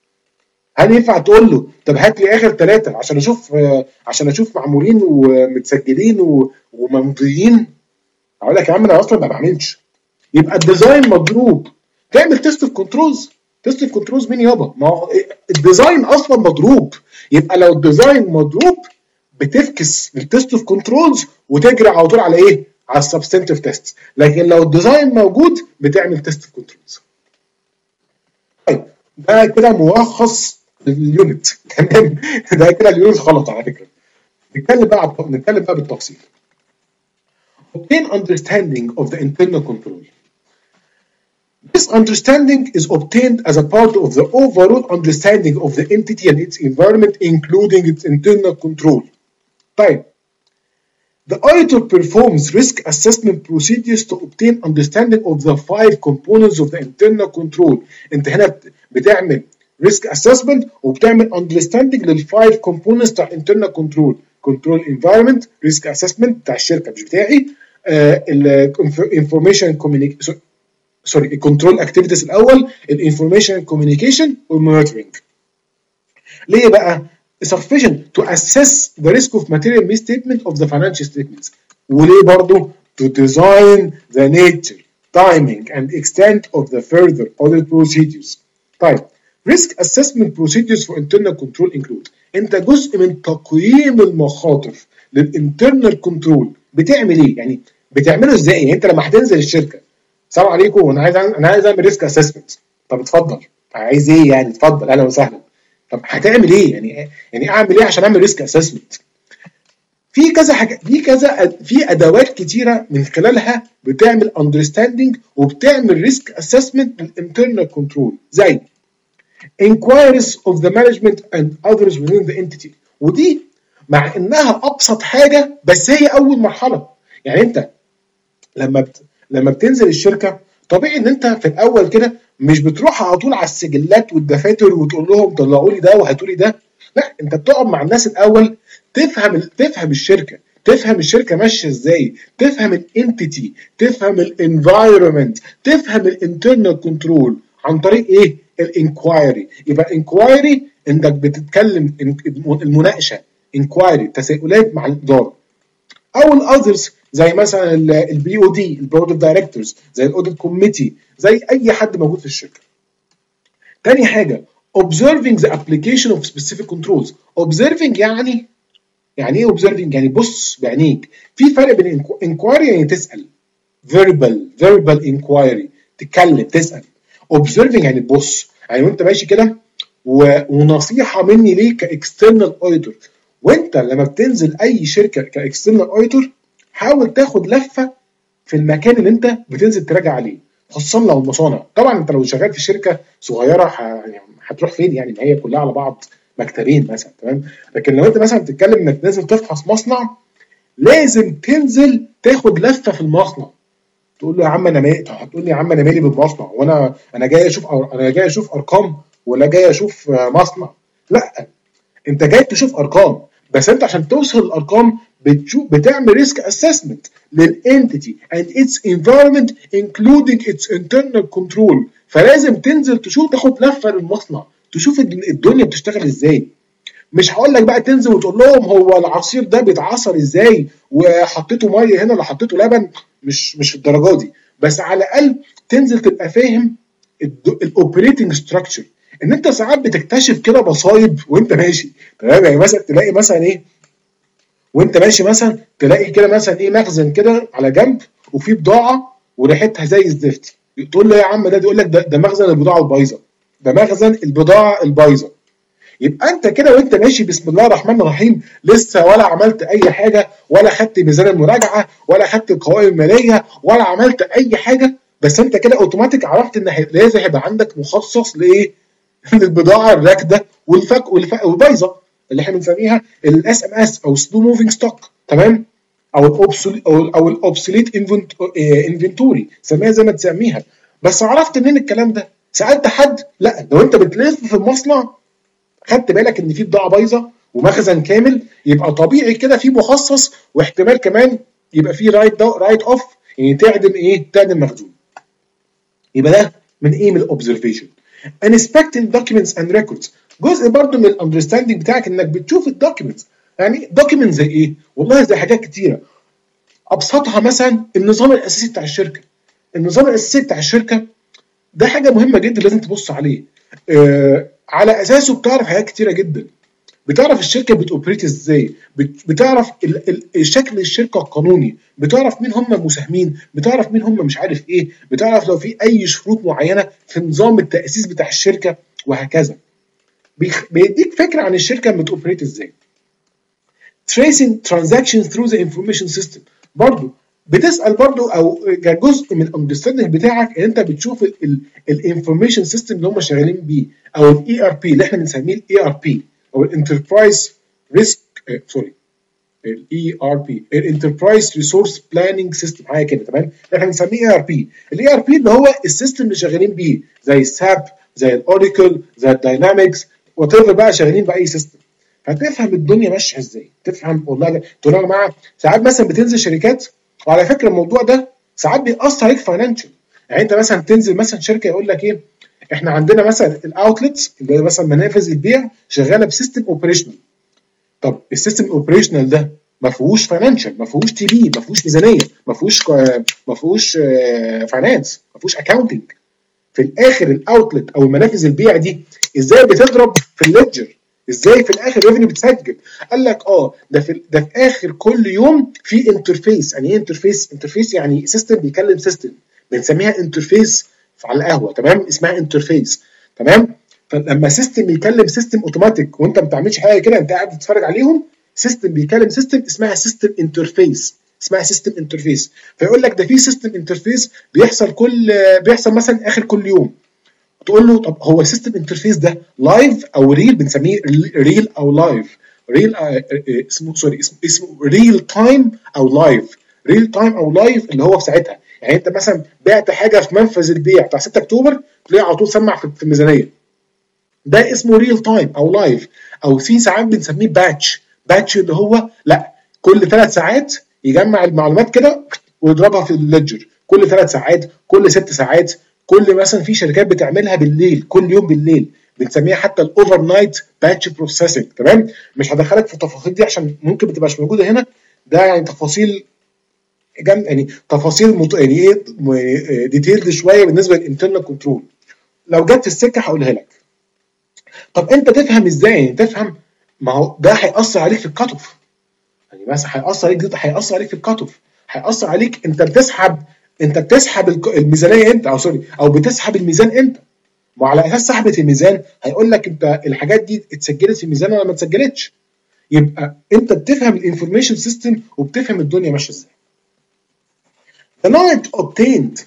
هل ينفع تقول له طب هات لي اخر ثلاثه عشان اشوف عشان اشوف معمولين ومتسجلين وممضيين؟ اقول لك يا عم انا اصلا ما بعملش. يبقى الديزاين مضروب. تعمل تيست اوف كنترولز. تيست اوف كنترولز مين يابا؟ ما هو الديزاين اصلا مضروب. يبقى لو الديزاين مضروب بتفكس للتيست اوف كنترولز وتجري على طول على ايه؟ على السبستنتيف تيست. لكن لو الديزاين موجود بتعمل تيست اوف كنترولز. طيب ده كده ملخص اليونت، تمام؟ ده كده اليونت غلط على فكره. نتكلم بقى نتكلم بقى بالتفصيل. Obtain understanding of the internal control. This understanding is obtained as a part of the overall understanding of the entity and its environment, including its internal control. طيب. The auditor performs risk assessment procedures to obtain understanding of the five components of the internal control. انت هنا بتعمل risk assessment وبتعمل understanding للفايف components بتاع internal control. control environment، risk assessment بتاع الشركه مش بتاعي، ال information communication سوري الكنترول اكتيفيتيز الاول، الانفورميشن كوميونيكيشن والمونيتورنج. ليه بقى؟ sufficient to assess the risk of material misstatement of the financial statements. وليه برضه to design the nature, timing and extent of the further audit procedures. طيب risk assessment procedures for internal control include انت جزء من تقييم المخاطر للانترنال كنترول بتعمل ايه؟ يعني بتعمله ازاي؟ يعني انت لما هتنزل الشركه السلام عليكم انا عايز انا عايز اعمل ريسك اسسمنت. طب اتفضل عايز ايه يعني؟ اتفضل اهلا وسهلا. طب هتعمل ايه؟ يعني يعني اعمل ايه عشان اعمل ريسك اسسمنت؟ في كذا حاجه في كذا في ادوات كتيره من خلالها بتعمل اندرستاندنج وبتعمل ريسك اسسمنت للانترنال كنترول زي inquiries of the management and others within the entity. ودي مع انها ابسط حاجه بس هي اول مرحله. يعني انت لما بت... لما بتنزل الشركه طبيعي ان انت في الاول كده مش بتروح على طول على السجلات والدفاتر وتقول لهم طلعوا لي ده وهاتوا لي ده. لا انت بتقعد مع الناس الاول تفهم تفهم الشركه، تفهم الشركه ماشيه ازاي، تفهم الانتيتي، تفهم الانفايرمنت، تفهم الانترنال كنترول عن طريق ايه؟ الانكوايري. يبقى انكوايري انك بتتكلم المناقشه، انكوايري تساؤلات مع الاداره. او الاذرز زي مثلا البي او دي البورد اوف دايركتورز، زي الاوديت كوميتي، زي اي حد موجود في الشركه. تاني حاجه observing the application of specific controls. observing يعني يعني ايه observing؟ يعني بص بعينيك. في فرق بين inquiry يعني تسال، verbal verbal inquiry تتكلم تسال، observing يعني تبص. يعني وانت ماشي كده ونصيحه مني ليك كاكسترنال اوديتور، وانت لما بتنزل اي شركه كاكسترنال اوديتور حاول تاخد لفه في المكان اللي انت بتنزل تراجع عليه، خصوصا لو المصانع. طبعا انت لو شغال في شركه صغيره هتروح فين يعني؟ ما هي كلها على بعض مكتبين مثلا، تمام. لكن لو انت مثلا بتتكلم انك نازل تفحص مصنع لازم تنزل تاخد لفه في المصنع. تقول له يا عم انا مالي، هتقول لي يا عم انا مالي بالمصنع وانا انا جاي اشوف انا جاي اشوف ارقام ولا جاي اشوف مصنع؟ لا انت جاي تشوف ارقام، بس انت عشان توصل الارقام بتشوف بتعمل ريسك اسسمنت للانتيتي and its environment including its internal control. فلازم تنزل تشوف تاخد لفه للمصنع تشوف الدنيا بتشتغل ازاي. مش هقول لك بقى تنزل وتقول لهم هو العصير ده بيتعصر ازاي وحطيته ميه هنا ولا حطيته لبن، مش مش الدرجه دي، بس على الاقل تنزل تبقى فاهم الاوبريتنج ستراكشر. ان انت ساعات بتكتشف كده مصايب وانت ماشي، تمام. يعني مثلا تلاقي مثلا ايه وانت ماشي مثلا تلاقي كده مثلا ايه مخزن كده على جنب وفي بضاعه وريحتها زي الزفت، تقول له يا عم ده يقول لك ده, ده مخزن البضاعه البايظه، ده مخزن البضاعه البايظه. يبقى انت كده وانت ماشي بسم الله الرحمن الرحيم لسه ولا عملت اي حاجه، ولا خدت ميزان المراجعه، ولا خدت القوائم الماليه، ولا عملت اي حاجه، بس انت كده اوتوماتيك عرفت ان لازم هيبقى عندك مخصص لايه؟ للبضاعه الراكده والفك والبايظه اللي احنا بنسميها الاس ام اس او سلو موفينج ستوك، تمام. او الاوبسوليت او او الاوبسوليت انفنتوري، سميها زي ما تسميها. بس عرفت منين الكلام ده؟ سالت حد؟ لا. لو انت بتلف في المصنع خدت بالك ان في بضاعه بايظه ومخزن كامل، يبقى طبيعي كده في مخصص، واحتمال كمان يبقى في رايت رايت اوف، يعني تعدم ايه؟ تعدم مخزون. يبقى ده من ايه؟ من الاوبزرفيشن. انسبكتنج دوكيومنتس اند ريكوردز، جزء برضو من الاندرستاندنج بتاعك انك بتشوف الدوكيومنتس. يعني دوكيومنت زي ايه؟ والله زي حاجات كتيره، ابسطها مثلا النظام الاساسي بتاع الشركه. النظام الاساسي بتاع الشركه ده حاجه مهمه جدا لازم تبص عليه. آه على اساسه بتعرف حاجات كتيره جدا، بتعرف الشركه بتوبريت ازاي، بتعرف شكل الشركه القانوني، بتعرف مين هم المساهمين، بتعرف مين هم مش عارف ايه، بتعرف لو في اي شروط معينه في نظام التاسيس بتاع الشركه وهكذا. بيديك فكره عن الشركه بتوبريت ازاي. tracing transactions through the information system، برضو بتسال برضو او كجزء من الاندرستاندنج بتاعك ان انت بتشوف الانفورميشن سيستم اللي هم شغالين بيه، او الاي ار بي اللي احنا بنسميه الاي ار بي او الانتربرايز ريسك سوري الاي ار بي الانتربرايز ريسورس بلاننج سيستم، حاجه كده، تمام. احنا بنسميه اي ار بي. الاي ار بي اللي هو السيستم اللي شغالين بيه زي الساب، زي الاوراكل، زي الداينامكس، وات ايفر بقى شغالين باي سيستم. هتفهم الدنيا ماشيه ازاي، تفهم والله. تقول يا جماعه ساعات مثلا بتنزل شركات، وعلى فكره الموضوع ده ساعات بيأثر عليك فاينانشال. يعني انت مثلا تنزل مثلا شركه يقول لك ايه، احنا عندنا مثلا الاوتلتس اللي مثلا منافذ البيع شغاله بسيستم اوبريشنال. طب السيستم اوبريشنال ده ما فيهوش فاينانشال، ما فيهوش تي بي، ما فيهوش ميزانيه، ما فيهوش ما فيهوش فاينانس، ما فيهوش اكاونتنج. في الاخر الاوتلت او المنافذ البيع دي ازاي بتضرب في الليدجر؟ ازاي في الاخر ريفينيو بتسجل؟ قال لك اه ده في ده في اخر كل يوم في انترفيس. يعني ايه انترفيس؟ انترفيس يعني سيستم بيكلم سيستم، بنسميها انترفيس على القهوه، تمام؟ اسمها انترفيس، تمام؟ فلما سيستم يكلم سيستم اوتوماتيك وانت ما بتعملش حاجه كده، انت قاعد بتتفرج عليهم، سيستم بيكلم سيستم، اسمها سيستم انترفيس، اسمها سيستم انترفيس. فيقول لك ده في سيستم انترفيس بيحصل كل بيحصل مثلا اخر كل يوم. تقول له طب هو السيستم انترفيس ده لايف او ريل؟ بنسميه ريل او لايف. ريل اسمه سوري اسمه اسمه ريل تايم او لايف. ريل تايم او لايف اللي هو في ساعتها. يعني انت مثلا بعت حاجه في منفذ البيع بتاع ستة اكتوبر، تلاقيه على طول سمع في الميزانيه. ده اسمه ريل تايم او لايف. او في ساعات بنسميه باتش. باتش اللي هو لا، كل ثلاث ساعات يجمع المعلومات كده ويضربها في الليدجر، كل ثلاث ساعات، كل ست ساعات، كل مثلا في شركات بتعملها بالليل، كل يوم بالليل، بنسميها حتى الاوفر نايت باتش بروسيسنج، تمام؟ مش هدخلك في التفاصيل دي عشان ممكن ما تبقاش موجوده هنا. ده يعني تفاصيل جم يعني تفاصيل مط... يعني ايه ديتيلد شويه بالنسبه للانترنال كنترول. لو جت في السكه هقولها لك. طب انت تفهم ازاي؟ يعني تفهم، ما هو ده هيأثر عليك في الكات اوف. يعني مثلا هيأثر عليك هيأثر عليك في الكات اوف، هيأثر عليك انت بتسحب انت بتسحب الميزانيه امتى، او سوري او بتسحب الميزان امتى. وعلى اساس سحبه الميزان هيقول لك انت الحاجات دي اتسجلت في الميزان ولا ما اتسجلتش. يبقى انت بتفهم الانفورميشن سيستم وبتفهم الدنيا ماشيه ازاي. The knowledge obtained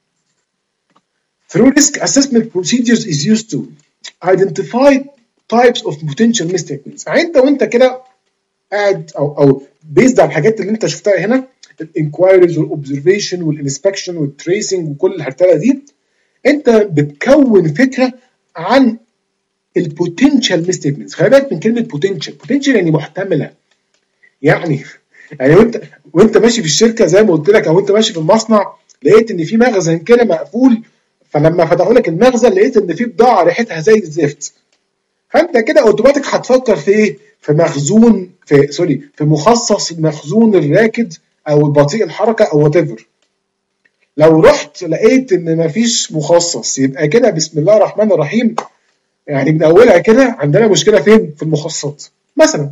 through risk assessment procedures is used to identify types of potential misstatements. يعني انت وانت كده قاعد او او بيزد على الحاجات اللي انت شفتها هنا، الانكوايريز والاوبزرفيشن والانسبكشن والتريسنج وكل الحرتله دي، انت بتكون فكره عن البوتنشال ميستيكمنتس. خلي بالك من كلمه بوتنشال. بوتنشال يعني محتمله. يعني يعني وانت وانت ماشي في الشركه زي ما قلت لك، او انت ماشي في المصنع لقيت ان في مخزن كده مقفول، فلما فتحوا لك المخزن لقيت ان في بضاعه ريحتها زي الزفت، فانت كده اوتوماتيك هتفكر في ايه؟ في مخزون، في سوري في مخصص المخزون الراكد او بطيء الحركه او وات ايفر. لو رحت لقيت ان مفيش مخصص، يبقى كده بسم الله الرحمن الرحيم، يعني من اولها كده عندنا مشكله فين؟ في المخصصات. مثلا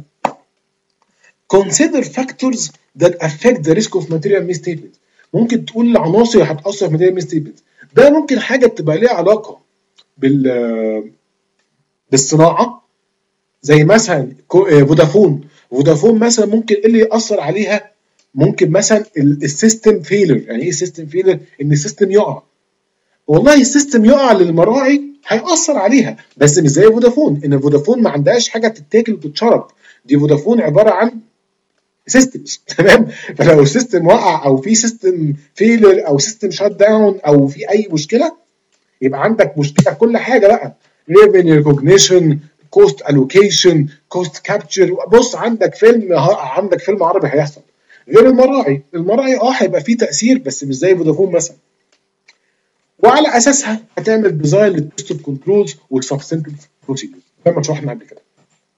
consider factors that affect the risk of material misstatement. ممكن تقول العناصر هتاثر في material misstatement. ده ممكن حاجه تبقى ليها علاقه بال بالصناعه، زي مثلا فودافون. فودافون مثلا ممكن ايه اللي ياثر عليها؟ ممكن مثلا السيستم فيلر. يعني ايه سيستم فيلر؟ ان السيستم يقع. والله السيستم يقع للمراعي هيأثر عليها، بس مش زي فودافون. ان فودافون ما عندهاش حاجه تتاكل وتتشرب، دي فودافون عباره عن سيستمز، تمام؟ فلو السيستم وقع او في سيستم فيلر او سيستم شات داون او في اي مشكله، يبقى عندك مشكله في كل حاجه بقى. ريفينيو ريكوجنيشن، كوست الوكيشن، كوست كابتشر. بص عندك فيلم عندك فيلم عربي هيحصل. غير المراعي، المراعي اه هيبقى فيه تاثير بس مش زي فودافون مثلا. وعلى اساسها هتعمل ديزاين للتست كنترولز والسبستنتيف بروسيدورز زي ما شرحنا قبل كده.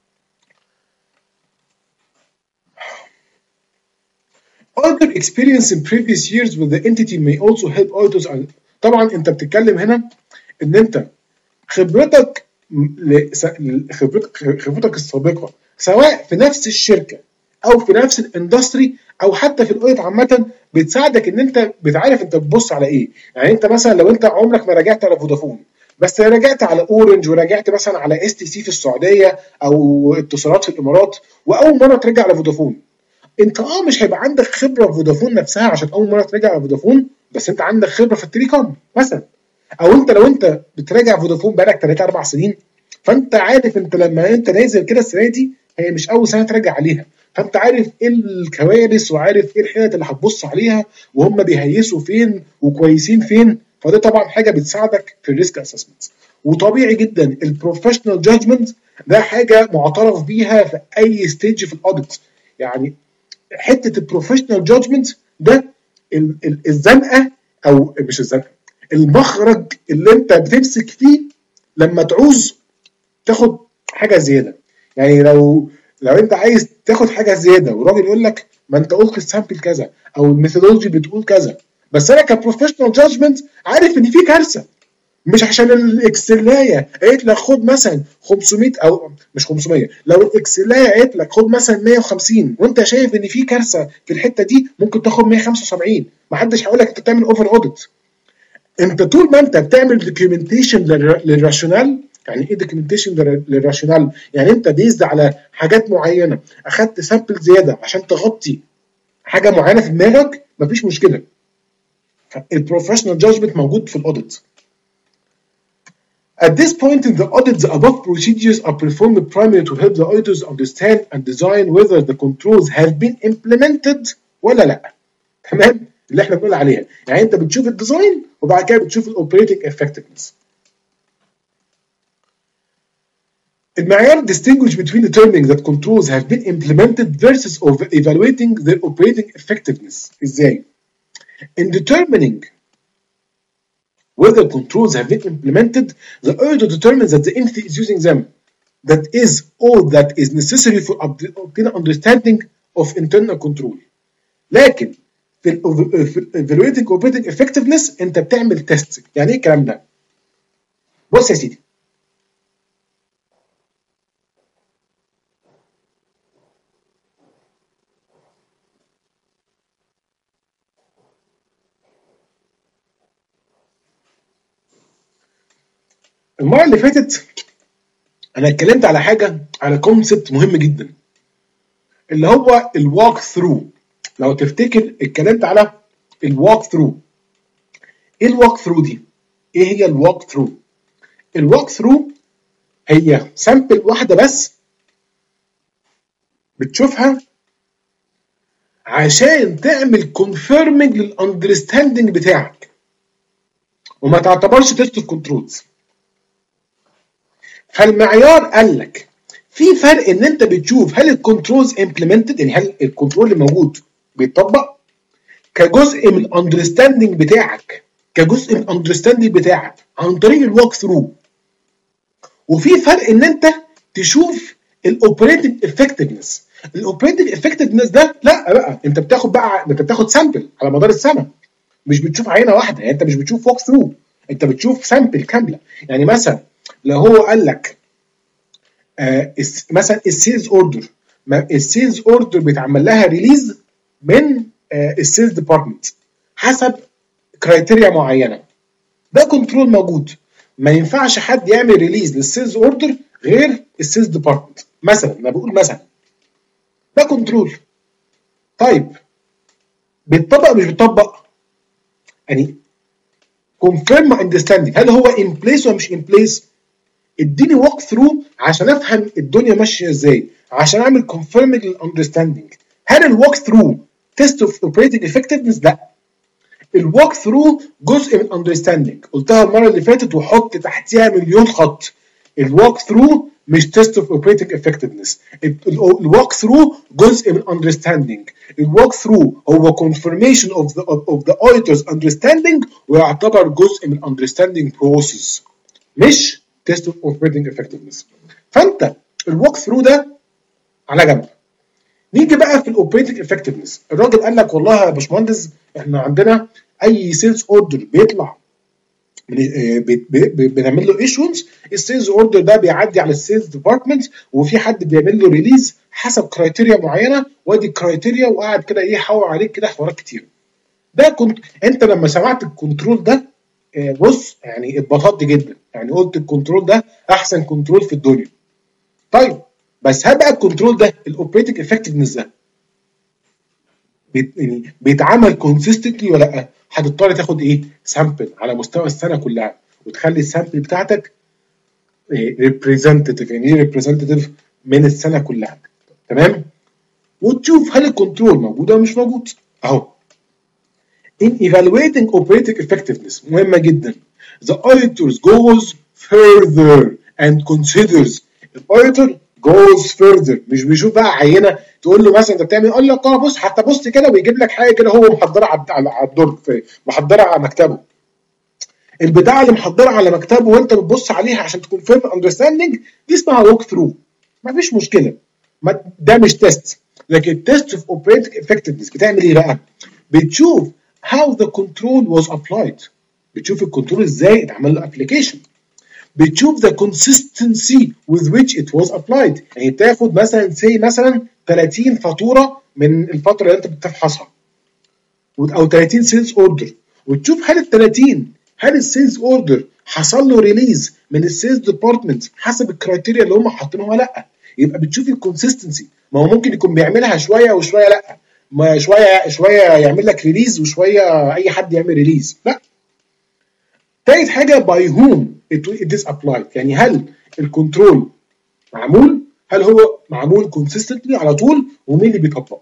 Auditor experience in previous years with the entity may also help auditors. طبعا انت بتتكلم هنا ان انت خبرتك خبرتك خبرتك السابقه سواء في نفس الشركه او في نفس الاندستري او حتى في الاوديت عامه بتساعدك ان انت بتعرف انت بتبص على ايه. يعني انت مثلا لو انت عمرك ما راجعت على فودافون بس راجعت على اورنج وراجعت مثلا على اس تي سي في السعوديه او اتصالات في الامارات، واول مره ترجع على فودافون، انت اه مش هيبقى عندك خبره في فودافون نفسها عشان اول مره تراجع على فودافون، بس انت عندك خبره في التليكوم مثلا. او انت لو انت بتراجع فودافون بقالك ثلاثة أربعة سنين، فانت عارف انت لما انت نازل كده السنه دي هي مش اول سنه تراجع عليها، فانت عارف ايه الكوارث وعارف ايه الحتت اللي هتبص عليها وهم بيهيسوا فين وكويسين فين. فده طبعا حاجه بتساعدك في الريسك اسسمنت. وطبيعي جدا البروفيشنال جادجمنت ده حاجه معترف بيها في اي ستيج في الاوديت. يعني حته البروفيشنال جادجمنت ده الزنقه او مش الزنقه، المخرج اللي انت بتمسك فيه لما تعوز تاخد حاجه زياده. يعني لو لو انت عايز تاخد حاجه زياده والراجل يقول لك ما انت قلت السامبل كذا او الميثودولوجي بتقول كذا، بس انا كبروفيشنال جادجمنت عارف ان في كارثه، مش عشان الاكسلايه قالت لك خد مثلا خمسمية او مش خمسمية، لو الاكسلايه قالت لك خد مثلا مية وخمسين وانت شايف ان في كارثه في الحته دي ممكن تاخد مية وخمسة وسبعين، ما حدش هيقول لك انت بتعمل اوفر اوديت. انت طول ما انت بتعمل دوكيومنتيشن للراشونال. يعني ايه دوكيومنتيشن للراشونال؟ يعني انت بيزد على حاجات معينه، اخدت سامبل زياده عشان تغطي حاجه معينه في دماغك، مفيش مشكله. البروفيشنال جادجمنت موجود في الاوديت. At this point in the audit, the above procedures are performed primarily to help the auditors understand and design whether the controls have been implemented ولا لا. تمام؟ اللي احنا بنقول عليها، يعني انت بتشوف الديزاين وبعد كده بتشوف الاوبريتنج افكتفنس. المعيار distinguish between determining that controls have been implemented versus evaluating their operating effectiveness. ازاي؟ In determining whether controls have been implemented, the auditor determines that the entity is using them. That is all that is necessary for obtaining understanding of internal control. لكن في ال في ال evaluating operating effectiveness انت بتعمل تيست. يعني ايه الكلام ده؟ بص يا سيدي، المره اللي فاتت انا اتكلمت على حاجه، على كونسبت مهم جدا اللي هو الوالك ثرو. لو تفتكر اتكلمت على الوالك ثرو. ايه الوالك ثرو دي؟ ايه هي الوالك ثرو؟ الوالك ثرو هي سامبل واحده بس بتشوفها عشان تعمل كونفيرمنج للاندرستاندنج بتاعك، وما تعتبرش تيست اوف كنترولز. فالمعيار قال لك في فرق ان انت بتشوف هل الكنترولز امبلمنتد، يعني هل الكنترول اللي موجود بيتطبق كجزء من الاندرستاندنج بتاعك، كجزء من الاندرستاندنج بتاعك عن طريق الوالك ثرو. وفي فرق ان انت تشوف الاوبريتنج افكتفنس. الاوبريتنج افكتفنس ده لا بقى انت بتاخد بقى انت بتاخد سامبل على مدار السنه، مش بتشوف عينه واحده. يعني انت مش بتشوف ووك ثرو، انت بتشوف سامبل كامله. يعني مثلا لو هو قال لك آه مثلا السيلز اوردر، السيلز اوردر بيتعمل لها ريليز من آه السيلز ديبارتمنت حسب كرايتيريا معينه، ده كنترول موجود. ما ينفعش حد يعمل ريليز للسيلز اوردر غير السيلز ديبارتمنت مثلا. انا بقول مثلا ده كنترول. طيب بيتطبق مش بيتطبق؟ يعني كونفيرم اندرستاندينج، هل هو ان بليس ولا مش ان بليس؟ اديني ووك ثرو عشان افهم الدنيا ماشيه ازاي، عشان اعمل كونفيرمنج للاندرستاندينج. هل الووك ثرو تيست اوف اوبريتنج افكتفنس؟ لا، الووك ثرو جزء من اندرستاندينج. قلتها المره اللي فاتت وحط تحتيها مليون خط. الووك ثرو مش تيست اوف اوبريتنج افكتفنس. الووك ثرو جزء من اندرستاندينج. الووك ثرو هو confirmation of the of the auditor's understanding ويعتبر جزء من understanding process، مش تيست اوف اوبريتنج افكتفنس. فانت الووك ثرو ده على جنب. نيجي بقى في الاوبريتنج افكتفنس. الراجل قال لك والله يا باشمهندس احنا عندنا اي سيلز اوردر بيطلع بنعمل له ايشونز، السيلز اوردر ده بيعدي على السيلز ديبارتمنت وفي حد بيعمل له ريليز حسب كرايتيريا معينه، وادي الكرايتيريا وقاعد كده ايه يحور عليك كده حوارات كتير. ده كنت انت لما سمعت الكنترول ده بص يعني اتبسطت جدا، يعني قلت الكنترول ده احسن كنترول في الدنيا. طيب بس هل بقى الكنترول ده الاوبريتنج افكتفنس ده بيت يعني بيتعمل كونسيستنتلي ولا لا؟ هتضطر تاخد ايه؟ سامبل على مستوى السنه كلها وتخلي السامبل بتاعتك ريبريزنتيف. يعني ايه ريبريزنتيف؟ من السنه كلها. تمام؟ وتشوف هل الكنترول موجود ولا مش موجود. اهو in evaluating operating effectiveness مهمه جدا. The auditor goes further and considers. الاوديتور goes further، مش بيشوف بقى عينه تقول له مثلا انت بتعمل، يقول لك اه بص حتى بص كده ويجيب لك حاجه كده هو محضرها على الدرج، محضرها على مكتبه. البتاعه اللي محضرها على مكتبه وانت بتبص عليها عشان تكون فيرم اندرستاندنج دي اسمها ووك ثرو، مفيش مشكله. ده مش تيست. لكن التيست اوف اوبريتنج افكتفنس بتعمل ايه بقى؟ بتشوف how the control was applied، بتشوف الكنترول ازاي اتعمل له ابلكيشن، بتشوف the consistency with which it was applied. يعني تاخد مثلا سي مثلا ثلاثين فاتوره من الفتره اللي انت بتفحصها او ثلاثين سيلز اوردر، وتشوف هل ال ثلاثين هل السيلز اوردر حصل له ريليز من السيلز ديبارتمنت حسب الكرايتيريا اللي هم حاطينها ولا لا. يبقى بتشوف الكونسستنسي. ما هو ممكن يكون بيعملها شويه وشويه لا، ما شويه شويه يعمل لك ريليز وشويه اي حد يعمل ريليز، لا. تالت حاجه باي هوم it is applied، يعني هل الكنترول معمول، هل هو معمول كونسيستنتلي على طول، ومين اللي بيطبقه.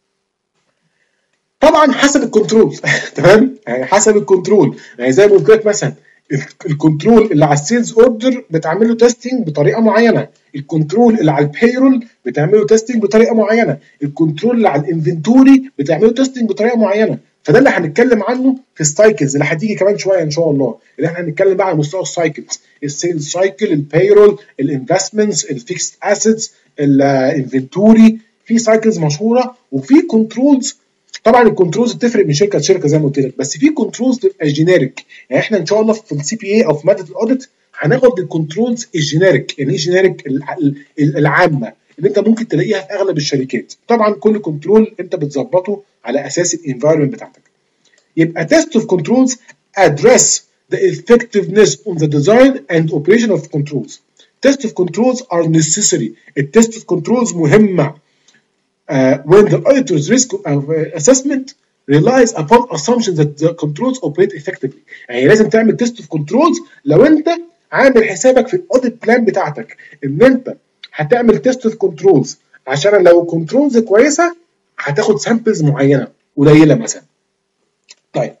طبعا حسب الكنترول تمام، يعني حسب الكنترول. يعني زي ما قلت لك مثلا الكنترول اللي على السيلز اوردر بتعمل له تيستنج بطريقه معينه، الكنترول اللي على البيرول بتعمل له تيستنج بطريقه معينه، الكنترول اللي على الانفنتوري بتعمل له تيستنج بطريقه معينه. فده اللي هنتكلم عنه في السايكلز اللي هتيجي كمان شويه ان شاء الله، اللي احنا هنتكلم بقى على مستوى السايكلز، السيلز سايكل، البيرول، الانفستمنتس، الفيكسد اسيتس، الانفنتوري. في سايكلز مشهوره وفي كنترولز. طبعا الكنترولز بتفرق من شركه لشركه زي ما قلت لك، بس في كنترولز تبقى جينيريك. يعني احنا ان شاء الله في السي بي اي او في ماده الاوديت هناخد الكنترولز الجينيريك. يعني ايه جينيريك؟ العامه اللي انت ممكن تلاقيها في اغلب الشركات. طبعا كل كنترول انت بتظبطه على اساس الانفايرمنت بتاعتك. يبقى test of controls address the effectiveness on the design and operation of controls. Test of controls are necessary. التست of controls مهمه. Uh, when the auditor's risk of uh, assessment relies upon assumptions that the controls operate effectively. يعني لازم تعمل test of controls لو انت عامل حسابك في الاوديت بلان بتاعتك ان انت هتعمل test of controls، عشان لو الكنترولز كويسه هتاخد سامبلز معينه قليله مثلا. طيب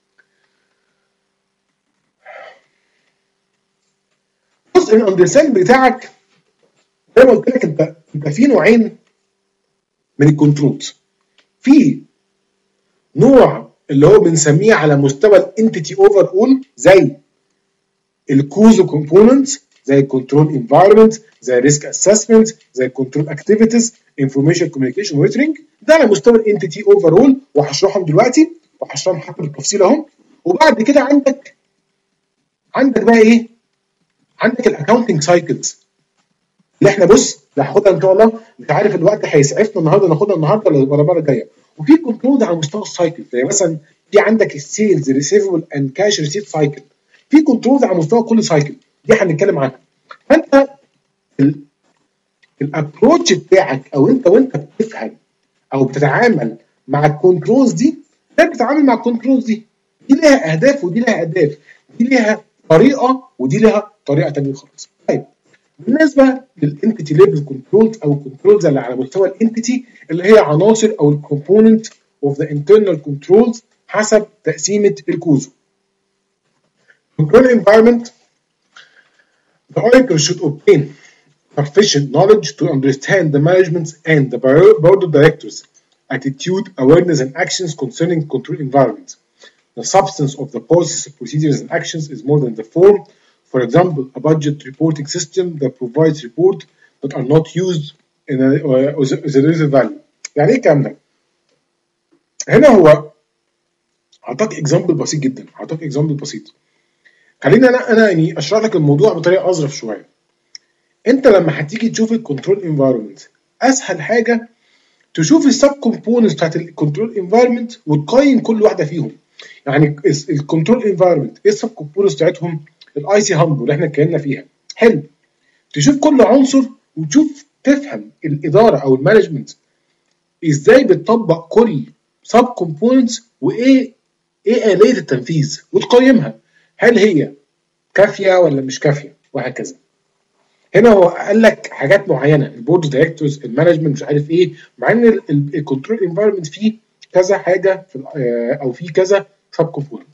جزء من الاندرستاند بتاعك زي ما قلت لك، انت انت في نوعين من الكنترولز. في نوع اللي هو بنسميه على مستوى الانتيتي اوفر اول، زي الكوزو كومبوننتس، زي الكنترول انفايرمنت، زي الريسك اسسمنت، زي الكنترول اكتيفيتيز، انفورميشن كوميونيكيشن مونيتورنج. ده على مستوى الانتيتي اوفر اول، وهشرحهم دلوقتي وهشرحهم حتى بالتفصيل اهو. وبعد كده عندك عندك بقى ايه؟ عندك الاكونتنج سايكلز اللي احنا بص هناخدها ان شاء الله. مش عارف الوقت هيسعفنا النهارده ناخدها النهارده ولا المره الجايه. وفي كنترول على مستوى السايكل، زي مثلا في عندك السيلز ريسيفبل اند كاش ريسيت سايكل. في كنترول على مستوى كل سايكل، دي هنتكلم عنها. فانت الابروتش بتاعك او انت وانت بتفهم او بتتعامل مع الكنترولز دي، ده بتتعامل مع الكنترولز دي دي لها اهداف ودي لها اهداف، دي لها طريقه ودي لها طريقه ثانيه خالص. طيب بالنسبه للانتيتي ليفل كنترولز او الكنترولز اللي على مستوى الانتيتي، اللي هي عناصر او الكومبوننت اوف ذا انترنال كنترولز حسب تقسيمه الكوزو. Control environment, the auditor should obtain sufficient knowledge to understand the management and the board of directors attitude, awareness, and actions concerning control environment. The substance of the policies, procedures, and actions is more than the form. For example, a budget reporting system that provides reports that are not used in a, uh, as a reserve value. يعني ايه الكلام ده؟ هنا هو اعطاك اكزامبل بسيط جدا، اعطاك اكزامبل بسيط. خليني انا انا يعني اشرح لك الموضوع بطريقه اظرف شويه. انت لما هتيجي تشوف الكنترول انفايرمنت، اسهل حاجه تشوف السب كومبوننتس بتاعت الكنترول انفايرمنت وتقيم كل واحده فيهم. يعني الكنترول انفايرمنت ايه السب كومبوننتس بتاعتهم؟ الاي سي هامبو اللي احنا اتكلمنا فيها. حلو. تشوف كل عنصر وتشوف تفهم الاداره او المانجمنت ازاي بتطبق كل سب كومبوننتس وايه ايه آلية التنفيذ، وتقيمها هل هي كافيه ولا مش كافيه وهكذا. هنا هو قال لك حاجات معينه، البورد دايركتورز، المانجمنت، مش عارف ايه، مع ان الكنترول انفايرمنت فيه كذا حاجه في او فيه كذا سب كومبوننت.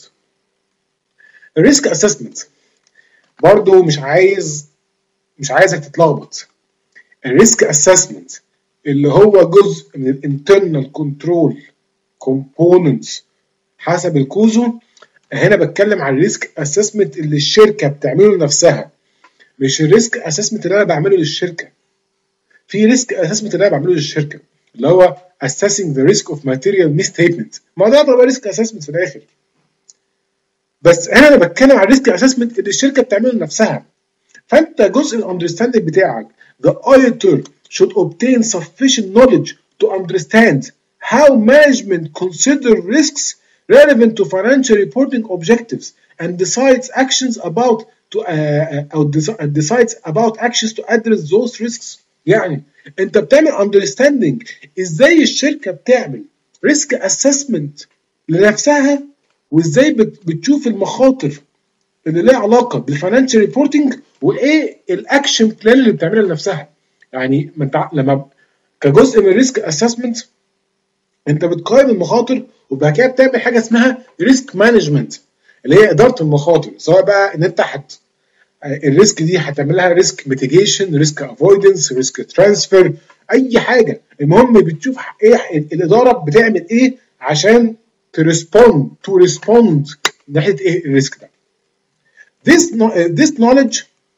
الريسك اسسمنت برضو مش عايز مش عايزك تتلخبط. الريسك اسسمنت اللي هو جزء من الانترنال كنترول كومبوننتس حسب الكوزو. هنا بتكلم عن الريسك اسسمنت اللي الشركه بتعمله لنفسها، مش الريسك اسسمنت اللي انا بعمله للشركه. في ريسك اسسمنت اللي انا بعمله للشركه اللي هو assessing the risk of material misstatement، ما ده يعتبر ريسك اسسمنت في الاخر. بس هنا انا بتكلم عن ريسك اسسمنت اللي الشركه بتعمله لنفسها. فانت جزء الاندرستاندنج بتاعك the auditor should obtain sufficient knowledge to understand how management consider risks relevant to financial reporting objectives and decides actions about to uh, or decides about actions to address those risks. يعني انت بتعمل understanding ازاي الشركه بتعمل risk assessment لنفسها، وازاي بتشوف المخاطر اللي ليها علاقه بالفاينانشال ريبورتنج، وايه الاكشن بلان اللي بتعملها لنفسها. يعني لما كجزء من الريسك اسسمنت انت بتقيم المخاطر، وبعد كده بتعمل حاجه اسمها ريسك مانجمنت اللي هي اداره المخاطر، سواء بقى ان انت حت الريسك دي هتعمل لها ريسك ميتيجيشن، ريسك افويدنس، ريسك ترانسفير، اي حاجه. المهم بتشوف ايه الاداره بتعمل ايه عشان تريسبوند تو ريسبوند ناحيه ايه الريسك ده. This, uh, this knowledge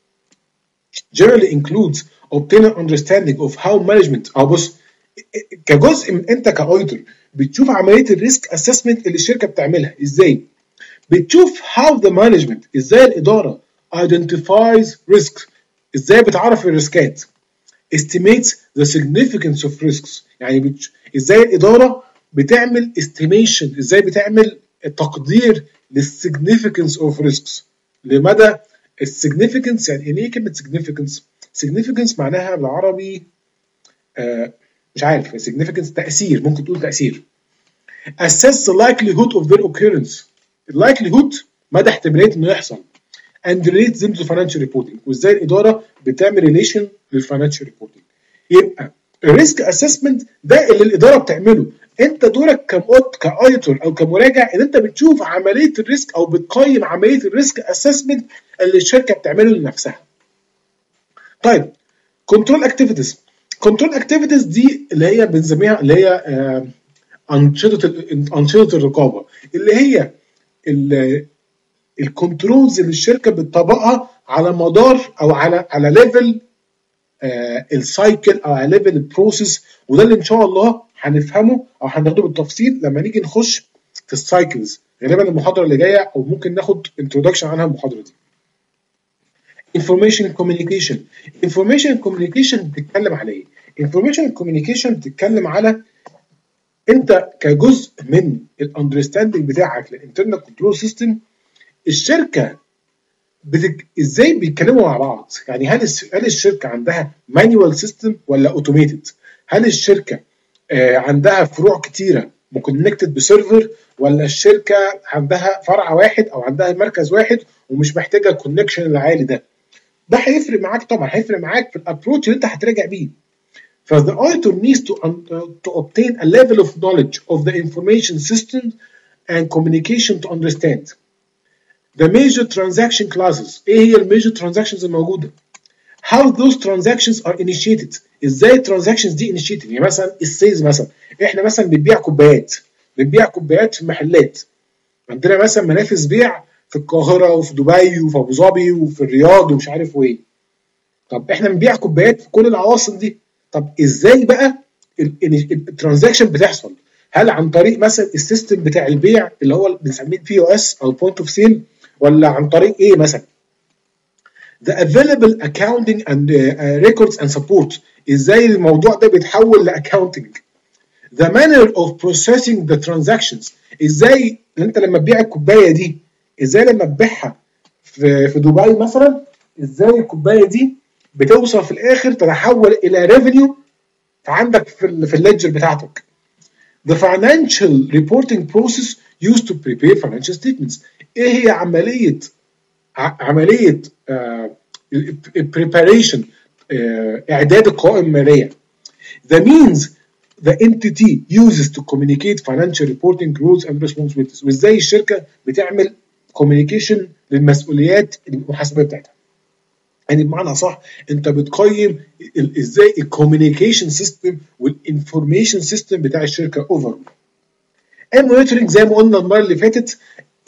generally includes obtaining understanding of how management أو بص كجزء من أنت كأوديتور بتشوف عملية الريسك اسسمنت اللي الشركة بتعملها إزاي. بتشوف how the management إزاي الإدارة identifies risks، إزاي بتعرف الريسكات، estimates the significance of risks، يعني بتش... إزاي الإدارة بتعمل estimation، إزاي بتعمل تقدير للsignificance of risks، لمدى السيجنيفيكنس. يعني ايه كلمه سيجنيفيكنس؟ سيجنيفيكنس معناها بالعربي آه مش عارف، سيجنيفيكنس تاثير، ممكن تقول تاثير. assess the likelihood of their occurrence، اللايكليهود مدى احتماليه انه يحصل، and relate them to financial reporting، وازاي الاداره بتعمل ريليشن للفاينانشال ريبورتنج. يبقى الريسك اسسمنت ده اللي الاداره بتعمله، انت دورك كاوديتور او كمراجع ان انت بتشوف عمليه الريسك او بتقيم عمليه الريسك اسسمنت اللي الشركه بتعمله لنفسها. طيب كنترول اكتيفيتيز، كنترول اكتيفيتيز دي اللي هي بنسميها اللي هي آه انشطه انشطه الرقابه، اللي هي الكنترولز اللي الشركه بتطبقها على مدار او على على ليفل آه السايكل او على ليفل البروسيس، وده اللي ان شاء الله هنفهمه او هناخده بالتفصيل لما نيجي نخش في السايكلز، غالبا المحاضره اللي جايه او ممكن ناخد انترودكشن عنها المحاضره دي. انفورميشن كوميونيكيشن، انفورميشن كوميونيكيشن بتتكلم على ايه؟ انفورميشن كوميونيكيشن بتتكلم على انت كجزء من الاندرستاندنج بتاعك للانترنال كنترول سيستم، الشركه بتك... ازاي بيتكلموا مع بعض. يعني هل الس... هل الشركه عندها مانيوال سيستم ولا اوتوميتد؟ هل الشركه آه عندها فروع كتيره مكونكتد بسيرفر، ولا الشركه عندها فرع واحد او عندها مركز واحد ومش محتاجه الكونكشن العالي ده؟ ده هيفرق معاك طبعا، هيفرق معاك في الابروتش اللي انت هتراجع بيه. ف the auditor needs to, um, to obtain a level of knowledge of the information system and communication to understand the major transaction classes. ايه هي الميجر transactions الموجوده؟ how those transactions are initiated، ازاي الترانزاكشنز دي initiated. يعني مثلا السيلز، مثلا احنا مثلا بنبيع كوبايات، بنبيع كوبايات في محلات، عندنا مثلا منافذ بيع في القاهره وفي دبي وفي ابو ظبي وفي الرياض ومش عارف وايه. طب احنا بنبيع كوبايات في كل العواصم دي، طب ازاي بقى الترانزاكشن بتحصل؟ هل عن طريق مثلا السيستم بتاع البيع اللي هو بنسميه بي او اس او بوينت اوف سيل، ولا عن طريق ايه مثلا؟ the available accounting and uh, records and support، ازاي الموضوع ده بيتحول لاكاونتنج. the manner of processing the transactions، ازاي انت لما تبيع الكوبايه دي، ازاي لما تبيعها في في دبي مثلا، ازاي الكوبايه دي بتوصل في الاخر تتحول الى ريفينيو عندك في في الليدجر بتاعتك. the financial reporting process used to prepare financial statements، ايه هي عمليه عمليه preparation اعداد القوائم الماليه. the means the entity uses to communicate financial reporting rules and responsibilities، وازاي الشركه بتعمل communication للمسؤوليات المحاسبيه بتاعتها. يعني بمعنى صح انت بتقيم ازاي الكوميونيكيشن سيستم والانفورميشن سيستم بتاع الشركه اوفر. المونيتورنج زي ما قلنا المره اللي فاتت،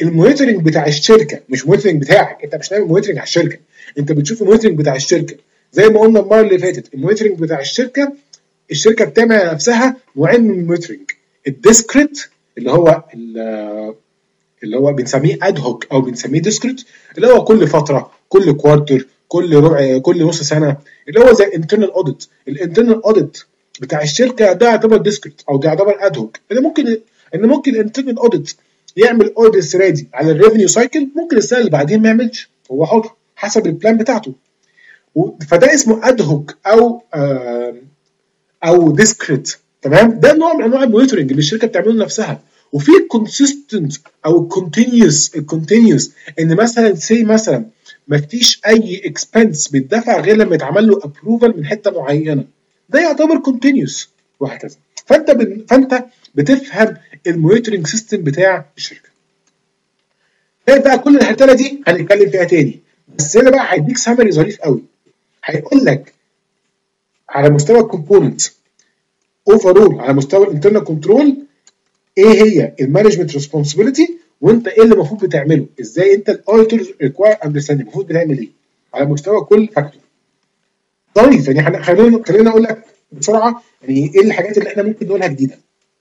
المونيتورنج بتاع الشركه مش مونيتورنج بتاعك، انت مش بتعمل مونيتورنج على الشركه، انت بتشوف المونيتورنج بتاع الشركه زي ما قلنا المره اللي فاتت المونيتورنج بتاع الشركه، الشركه بتعمل نفسها نوعين من المونيتورنج، الديسكريت اللي هو اللي هو بنسميه اد هوك او بنسميه ديسكريت اللي هو كل فتره، كل كوارتر، كل ربع، كل نص سنه، اللي هو زي الانترنال اوديت. الانترنال اوديت بتاع الشركه ده يعتبر ديسكريت او ده يعتبر اد هوك. ان ممكن ان ممكن الانترنال اوديت يعمل اوديت السنه دي على الريفينيو سايكل، ممكن السنه اللي بعدين ما يعملش، هو حر حسب البلان بتاعته. فده اسمه اد هوك او آه او ديسكريت. تمام، ده نوع من انواع المونيتورنج اللي الشركه بتعمله لنفسها. وفي كونسيستنت او كونتينيوس، الكونتينيوس ان مثلا سي مثلا ما فيش اي اكسبنس بيدفع غير لما يتعمل له ابروفال من حته معينه، ده يعتبر كونتينيوس وهكذا. فانت ب... فانت بتفهم المونيتورنج سيستم بتاع الشركه. ده بقى كل الهرتله دي هنتكلم فيها تاني، بس هنا بقى هيديك سامري ظريف قوي. هيقول لك على مستوى الكومبوننتس اوفرول، على مستوى الانترنال كنترول، ايه هي المانجمنت ريسبونسبيلتي، وانت ايه اللي المفروض بتعمله، ازاي انت الاوديتورز ريكواير اندرستاندينج المفروض بتعمل ايه على مستوى كل فاكتور. ظريف يعني. خلينا خلينا اقول لك بسرعه يعني ايه الحاجات اللي احنا ممكن نقولها جديده.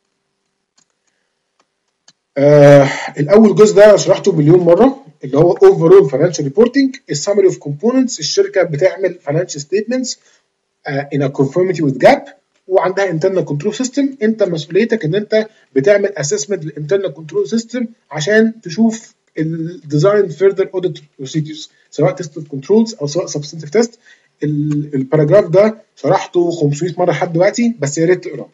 آه الاول جزء ده شرحته مليون مره، اللي هو اوفرول فاينانشال ريبورتنج، السمري اوف كومبوننتس. الشركه بتعمل فاينانشال ستيتمنتس ان كونفورميتي وذ جاب، وعندها انترنال كنترول سيستم. انت مسؤوليتك ان انت بتعمل اسسمنت للانترنال كنترول سيستم عشان تشوف الديزاين فيرذر اوديت بروسيدجرز، سواء تيست اوف كنترولز او سواء سبستنتيف تيست. الباراجراف ده شرحته خمسمية مره لحد دلوقتي، بس يا ريت تقراه.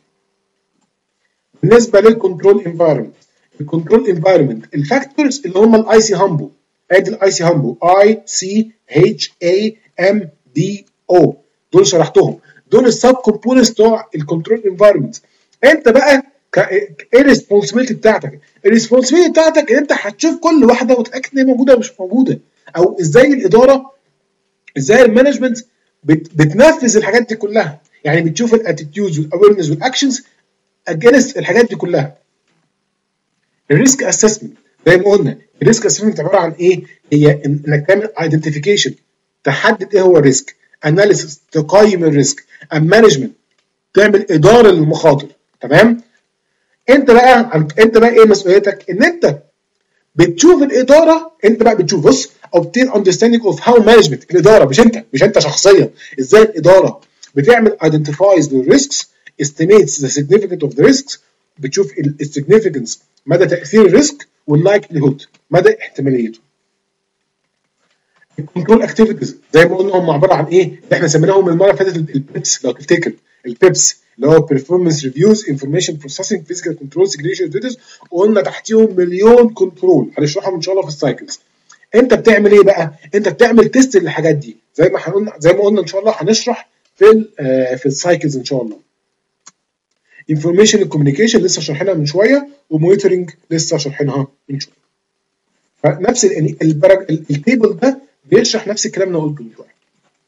بالنسبه للكنترول انفايرمنت، الكنترول انفايرمنت الفاكتورز اللي هم الاي سي هامبو، ادي الاي سي هامبو اي سي اتش اي ام بي او، دول شرحتهم. دول السب كومبوننتس بتوع الكنترول انفايرمنت. انت بقى ايه الريسبونسبيلتي بتاعتك؟ الريسبونسبيلتي بتاعتك ان انت هتشوف كل واحده وتتاكد ان هي موجوده ولا مش موجوده، او ازاي الاداره، ازاي المانجمنت بت بتنفذ الحاجات دي كلها. يعني بتشوف الاتيتيودز والاويرنس والاكشنز اجينست الحاجات دي كلها. الريسك اسسمنت زي ما قلنا، الريسك اسسمنت عباره عن ايه؟ هي انك تعمل ايدنتيفيكيشن، تحدد ايه هو الريسك، اناليسيس تقيم الريسك، مانجمنت تعمل اداره للمخاطر. تمام؟ انت بقى انت بقى ايه مسؤوليتك؟ ان انت بتشوف الاداره، انت بقى بتشوف بص obtain understanding of how management، الاداره مش انت مش انت شخصيا، ازاي الاداره بتعمل identifies the risks، estimates the significance of the risks، بتشوف السيجنيفيكانس مدى تاثير الريسك، واللايكليهود مدى احتماليته. الكنترول اكتيفيتيز زي ما قلنا هم عباره عن ايه؟ احنا سميناهم المره اللي فاتت البيبس، لو تفتكر البيبس اللي هو performance reviews information processing physical control segregation duties، وقلنا تحتيهم مليون كنترول هنشرحهم ان شاء الله في السايكلز. انت بتعمل ايه بقى؟ انت بتعمل تيست للحاجات دي زي ما قلنا زي ما قلنا ان شاء الله هنشرح في في السايكلز ان شاء الله. information communication لسه شارحينها من شويه، ومونيتورنج لسه شارحينها من شويه. فنفس التيبل ده بيشرح نفس الكلام اللي قلته من شويه.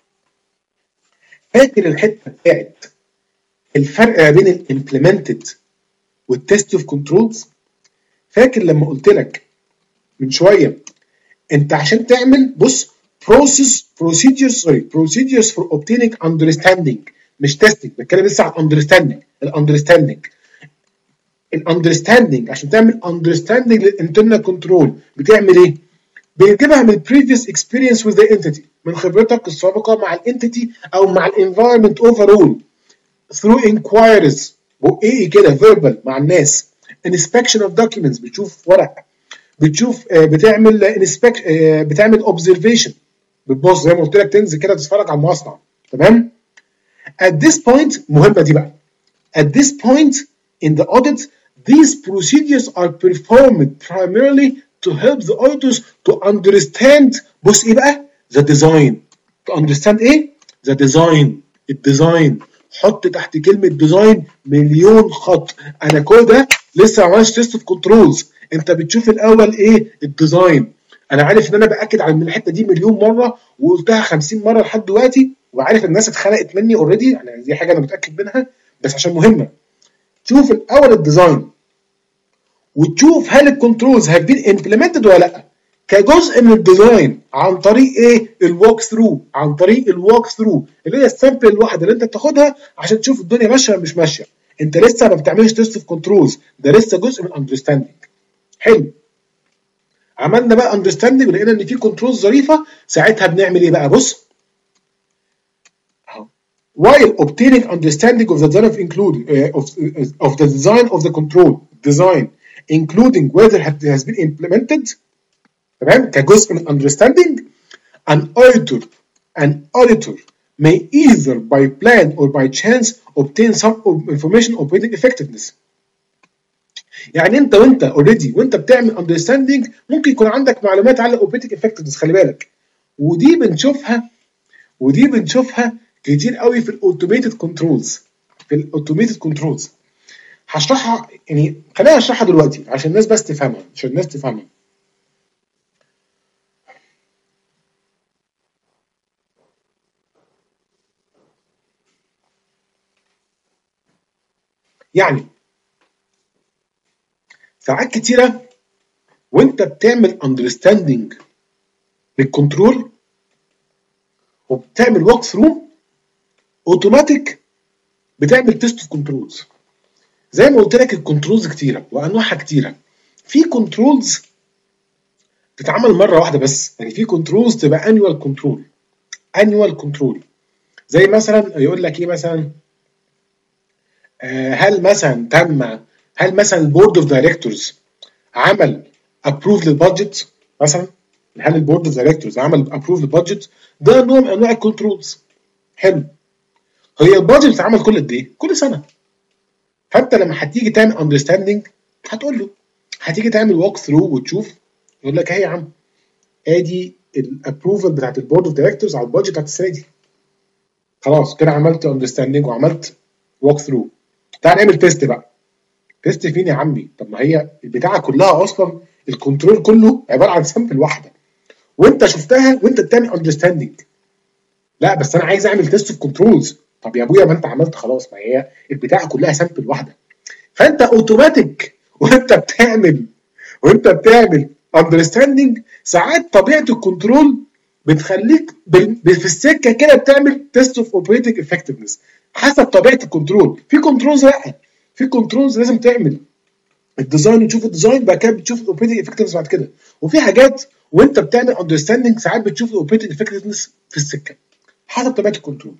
فاكر الحته بتاعت الفرق ما بين الامبلمنتد والتست اوف كنترولز؟ فاكر لما قلت لك من شويه انت عشان تعمل بص process procedures sorry procedures for obtaining understanding، مش تيستنج، بتكلم لسه عن اندرستاندنج. الاندرستاندنج الاندرستاندنج عشان تعمل اندرستاندنج للانترنال كنترول بتعمل ايه؟ بتجيبها من previous experience with the entity، من خبرتك السابقه مع الانتيتي او مع الانفايرمنت اوفرول، through inquiries وايه كده verbal مع الناس، inspection of documents بتشوف ورق، بتشوف بتعمل inspection، بتعمل observation، بتبص زي ما قلت لك تنزل كده تتفرج على المصنع. تمام؟ at this point مهمه دي بقى، at this point in the audit these procedures are performed primarily to help the auditors to understand بص ايه بقى؟ the design. to understand ايه؟ the design. الديزاين، حط تحت كلمه ديزاين مليون خط. انا كل ده لسه ما عملتش تيست اوف كنترولز، انت بتشوف الاول ايه؟ الديزاين. انا عارف ان انا باكد على الحته دي مليون مره وقلتها خمسين مره لحد دلوقتي، وعارف الناس اتخنقت مني اوريدي، يعني دي حاجه انا متاكد منها، بس عشان مهمه. شوف الاول الديزاين، وتشوف هل الكنترولز هاف بين امبلمنتد ولا لا. كجزء من الديزاين عن طريق ايه؟ الووك ثرو، عن طريق الووك ثرو اللي هي السامبل الواحده اللي انت بتاخدها عشان تشوف الدنيا ماشيه ولا مش ماشيه. انت لسه ما بتعملش تيست اوف كنترولز، ده لسه جزء من اندرستاندنج. حلو. عملنا بقى اندرستاندنج ولقينا ان في كنترولز ظريفه، ساعتها بنعمل ايه بقى؟ بص while obtaining understanding of the design of include uh, of, of the design of the control design including whether it has been implemented، تمام، كجزء من understanding an auditor an auditor may either by plan or by chance obtain some information on operating effectiveness. يعني انت وانت اوريدي وانت بتعمل understanding ممكن يكون عندك معلومات عن operating effectiveness، خلي بالك. ودي بنشوفها ودي بنشوفها كتير قوي في الاوتوميتد كنترولز. في الاوتوميتد كنترولز هشرحها، يعني خلينا اشرحها دلوقتي عشان الناس بس تفهمها، عشان الناس تفهمها. يعني ساعات كتيره وانت بتعمل اندرستاندنج للكنترول وبتعمل ووك ثرو اوتوماتيك بتعمل تيست اوف كنترولز. زي ما قلت لك الكنترولز كتيره وانواعها كتيره. في كنترولز تتعمل مره واحده بس، يعني في كنترولز تبقى انيوال كنترول. انيوال كنترول زي مثلا يقول لك ايه مثلا، آه هل مثلا تم هل مثلا البورد اوف دايركتورز عمل ابروف للبادجت مثلا، هل البورد اوف دايركتورز عمل ابروف للبادجت؟ ده نوع من انواع الكنترولز. حلو. هي البادجت بتتعمل كل قد ايه؟ كل سنه. فانت لما هتيجي تعمل اندرستاندنج هتقول له، هتيجي تعمل ووك ثرو وتشوف، يقول لك اهي يا عم ادي الابروفل بتاعت البورد اوف دايركتورز على البادجت بتاعت السنه دي. خلاص كده عملت اندرستاندنج وعملت ووك ثرو. تعال نعمل تيست بقى. تيست فين يا عمي؟ طب ما هي البتاعه كلها اصلا الكنترول كله عباره عن سامبل واحده وانت شفتها وانت بتعمل اندرستاندنج. لا بس انا عايز اعمل تيست اوف كنترولز. طب يا ابويا ما انت عملت خلاص، ما هي البتاعه كلها سامبل واحده. فانت اوتوماتيك وانت بتعمل وانت بتعمل اندرستاندنج ساعات طبيعه الكنترول بتخليك في السكه كده بتعمل تيست اوف اوبريتنج افكتفنس حسب طبيعه الكنترول. في كنترولز لا، في كنترولز لازم تعمل الديزاين وتشوف الديزاين بعد كده بتشوف الاوبريتنج افكتفنس بعد كده. وفي حاجات وانت بتعمل اندرستاندنج ساعات بتشوف الاوبريتنج افكتفنس في السكه حسب طبيعه الكنترول.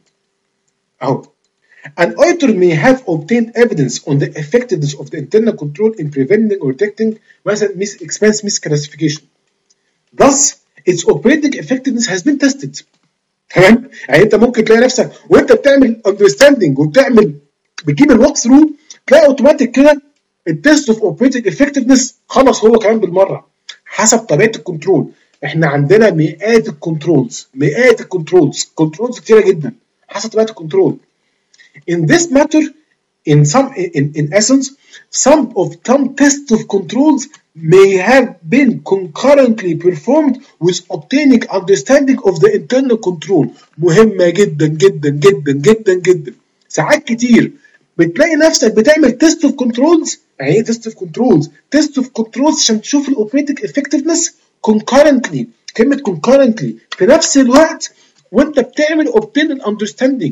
اهو an auditor may have obtained evidence on the effectiveness of the internal control in preventing or detecting مثلا mis expense misclassification. Thus, its operating effectiveness has been tested. تمام؟ يعني انت ممكن تلاقي نفسك وانت بتعمل understanding وبتعمل بتجيب الوك ثرو تلاقي اوتوماتيك كده التست اوف اوبريتنج افكتفنس خلص هو كمان بالمره حسب طبيعه الكنترول. احنا عندنا مئات الكنترولز مئات الكنترولز كنترولز كتيره جدا حسب طبيعه الكنترول. In this matter, in some, in, in essence, some of some tests of controls may have been concurrently performed with obtaining understanding of the internal control. مهمة جدا جدا جدا جدا جدا. ساعات كتير بتلاقي نفسك بتعمل test of controls. يعني ايه test of controls؟ test of controls عشان تشوف الاوبريتنج effectiveness concurrently. كلمة concurrently في نفس الوقت وانت بتعمل obtain understanding.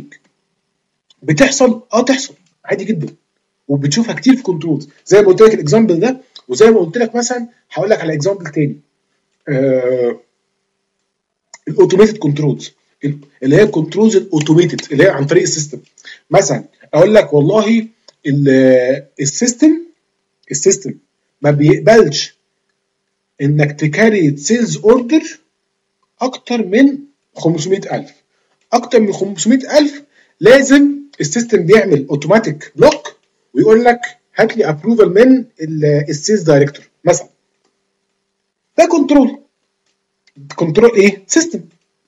بتحصل اه تحصل عادي جدا وبتشوفها كتير في كنترولز زي ما قلت لك الاكزامبل ده. وزي ما قلت لك مثلا هقول لك على اكزامبل تاني، آه الاوتوميتد كنترولز اللي هي الكنترولز الاوتوميتد اللي هي عن طريق السيستم. مثلا اقول لك والله السيستم السيستم ما بيقبلش انك تكاري سيلز اوردر اكتر من خمسمية ألف. اكتر من خمسمية ألف لازم السيستم بيعمل اوتوماتيك بلوك ويقول لك هات لي ابروفال من السيلز دايركتور مثلا. ده كنترول. كنترول ايه؟ سيستم.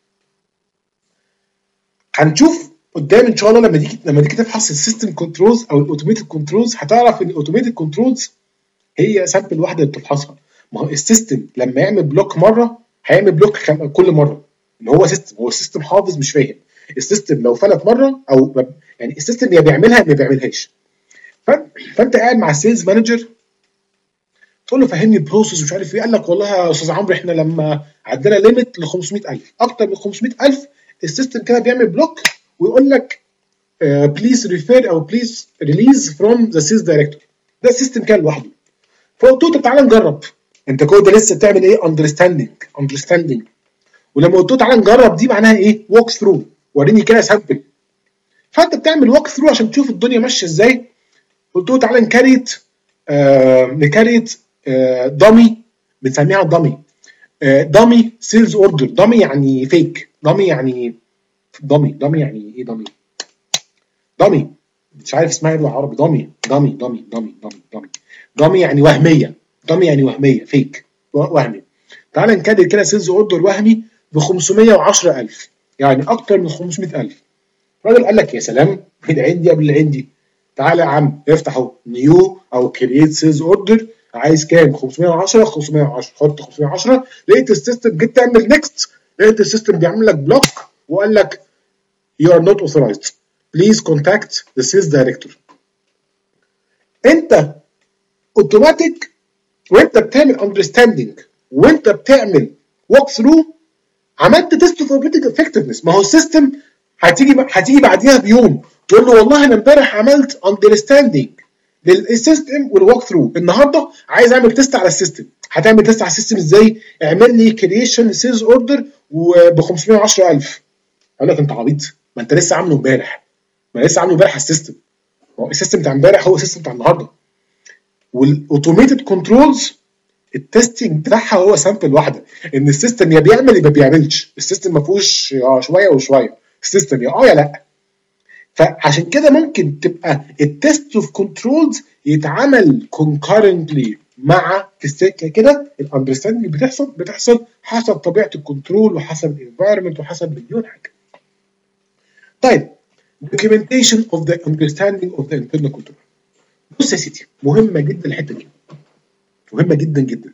هنشوف قدام ان شاء الله لما تيجي لما تيجي تفحص السيستم كنترولز او الاوتوميتد كنترولز هتعرف ان الاوتوميتد كنترولز هي سامبل واحده اللي بتفحصها. ما هو السيستم لما يعمل بلوك مره هيعمل بلوك كل مره. ان هو سيستم هو السيستم حافظ مش فاهم. السيستم لو فلت مره او يعني السيستم يا بيعملها ما بيعملهاش. فانت قاعد مع السيلز مانجر تقول له فهمني البروسيس مش عارف ايه، قال لك والله يا استاذ عمرو احنا لما عندنا ليميت ل خمسمية ألف، اكتر من خمسمية ألف السيستم كده بيعمل بلوك ويقول لك بليز ريفير او بليز ريليز فروم ذا سيلز دايركتور. ده السيستم كان لوحده. فقلت له طب تعالى نجرب، انت كل ده لسه بتعمل ايه؟ اندرستاندنج اندرستاندنج ولما قلت له تعالى نجرب دي معناها ايه؟ ووك ثرو، وريني كده سامبل. فانت بتعمل ووك ثرو عشان تشوف الدنيا ماشيه ازاي. قلت له تعالى نكريت آه نكريت آه دامي، بنسميها دامي آه دامي سيلز اوردر. دامي يعني فيك، دامي يعني دامي دامي يعني ايه دامي؟ دامي مش عارف اسمها ايه بالعربي. دامي دامي دامي دامي دامي دامي دامي يعني وهميه، دامي يعني وهميه فيك وهمي. تعالى نكرر كده سيلز اوردر وهمي ب خمسمية وعشرة ألف، يعني اكتر من خمسمية ألف. الراجل قال لك يا سلام، العين دي قبل العين دي. تعالى يا عم افتح اهو نيو او كرييت سيلز اوردر، عايز كام؟ خمسمية وعشرة خمسمية وعشرة، حط خمسمية وعشرة. لقيت السيستم جيت تعمل نيكست، لقيت السيستم بيعمل لك بلوك وقال لك you are not authorized please contact the sales director. انت اوتوماتيك وانت بتعمل اندرستاندنج وانت بتعمل ووك ثرو عملت تيست اوف اوبريتنج افكتفنس. ما هو السيستم هتيجي هتيجي بعديها بيوم تقول له والله انا امبارح عملت اندرستاندنج للسيستم والووك ثرو، النهارده عايز اعمل تيست على السيستم. هتعمل تيست على السيستم ازاي؟ اعمل لي كرييشن سيلز اوردر ب خمسمية وعشرة ألف. اقول لك انت عبيط، ما انت لسه عامله امبارح، ما لسه عامله امبارح على السيستم. هو السيستم بتاع امبارح هو السيستم بتاع النهارده. والاوتوميتد كنترولز التستنج بتاعها هو سامبل واحده، ان السيستم يا بيعمل يا ما بيعملش. السيستم ما فيهوش شويه وشويه، السيستم يا اه يا لا. فعشان كده ممكن تبقى التست اوف كنترولز يتعمل كونكرنتلي مع في السكه كده الاندرستاندنج بتحصل بتحصل حسب طبيعه الكنترول وحسب الانفايرمنت وحسب مليون حاجه. طيب documentation of the understanding of the internal control. بص يا سيدي، مهمه جدا الحته دي، مهمه جدا جدا.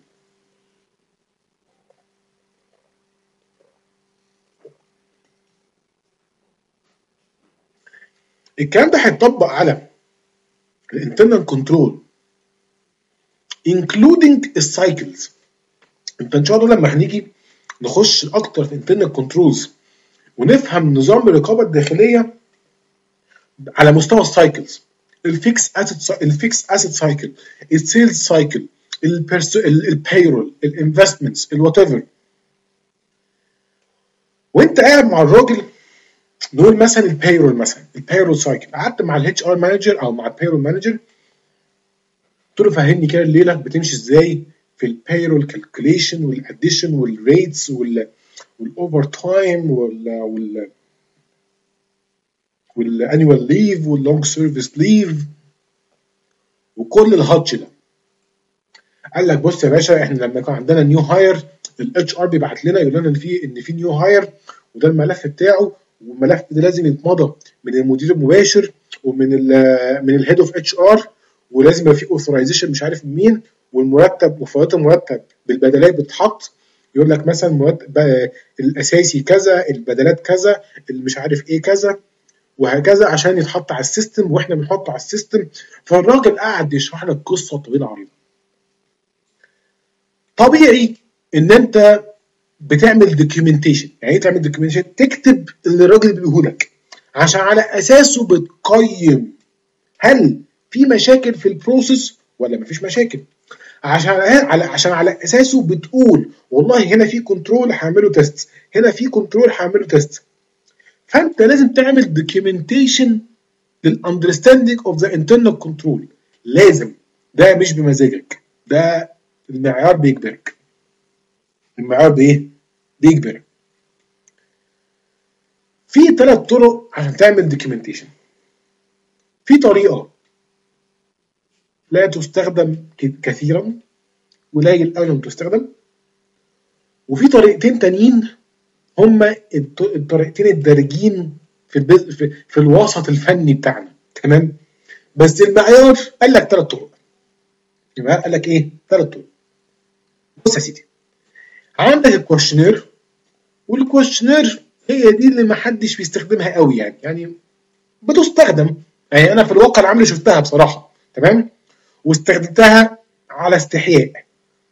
الكلام ده هيتطبق على الانترنال كنترول including السايكلز. انت ان شاء الله لما هنيجي نخش اكتر في انترنال كنترولز ونفهم نظام الرقابه الداخليه على مستوى السايكلز، الفيكس اسيت الفيكس اسيت سايكل، السيلز سايكل، البايرول، الانفستمنتس، الوات ايفر. وانت قاعد مع الراجل نقول مثلا البايرول مثلا البايرول سايكل، قعدت مع الاتش ار مانجر او مع البايرول مانجر قلت له فهمني كده الليله بتمشي ازاي في البايرول كالكوليشن والاديشن والريتس والاوفر تايم وال والانيوال ليف واللونج سيرفيس ليف وكل الهاتش ده. قال لك بص يا باشا، احنا لما كان عندنا نيو هاير الاتش ار بيبعت لنا يقول لنا ان في ان في نيو هاير وده الملف بتاعه، والملف ده لازم يتمضى من المدير المباشر ومن ال من الهيد اوف اتش ار، ولازم يبقى في اوثرايزيشن مش عارف مين، والمرتب وفوات المرتب بالبدلات بتتحط. يقول لك مثلا مرتب الاساسي كذا، البدلات كذا، مش عارف ايه كذا وهكذا عشان يتحط على السيستم واحنا بنحطه على السيستم. فالراجل قاعد يشرح لك قصه طويله عريضه. طبيعي ان انت بتعمل دوكيومنتيشن. يعني ايه تعمل دوكيومنتيشن؟ تكتب اللي الراجل بيقوله لك عشان على اساسه بتقيم هل في مشاكل في البروسيس ولا مفيش مشاكل، عشان على عشان على اساسه بتقول والله هنا في كنترول هعمله تيست، هنا في كنترول هعمله تيست. فانت لازم تعمل دوكيومنتيشن للاندرستاندينج اوف ذا انترنال كنترول، لازم. ده مش بمزاجك، ده المعيار بيجبرك. المعيار بايه؟ بيجبرك. في ثلاث طرق عشان تعمل دوكيومنتيشن. في طريقه لا تستخدم كثيرا، قليل قوي لما تستخدم، وفي طريقتين تانيين هما الطريقتين الدارجين في البز... في, في الوسط الفني بتاعنا، تمام؟ بس المعيار قال لك ثلاث طرق. المعيار قال لك ايه؟ ثلاث طرق. بص يا سيدي، عندك الكويشنير، والكويشنير هي دي اللي ما حدش بيستخدمها قوي، يعني يعني بتستخدم، يعني انا في الواقع العملي شفتها بصراحه، تمام؟ واستخدمتها على استحياء،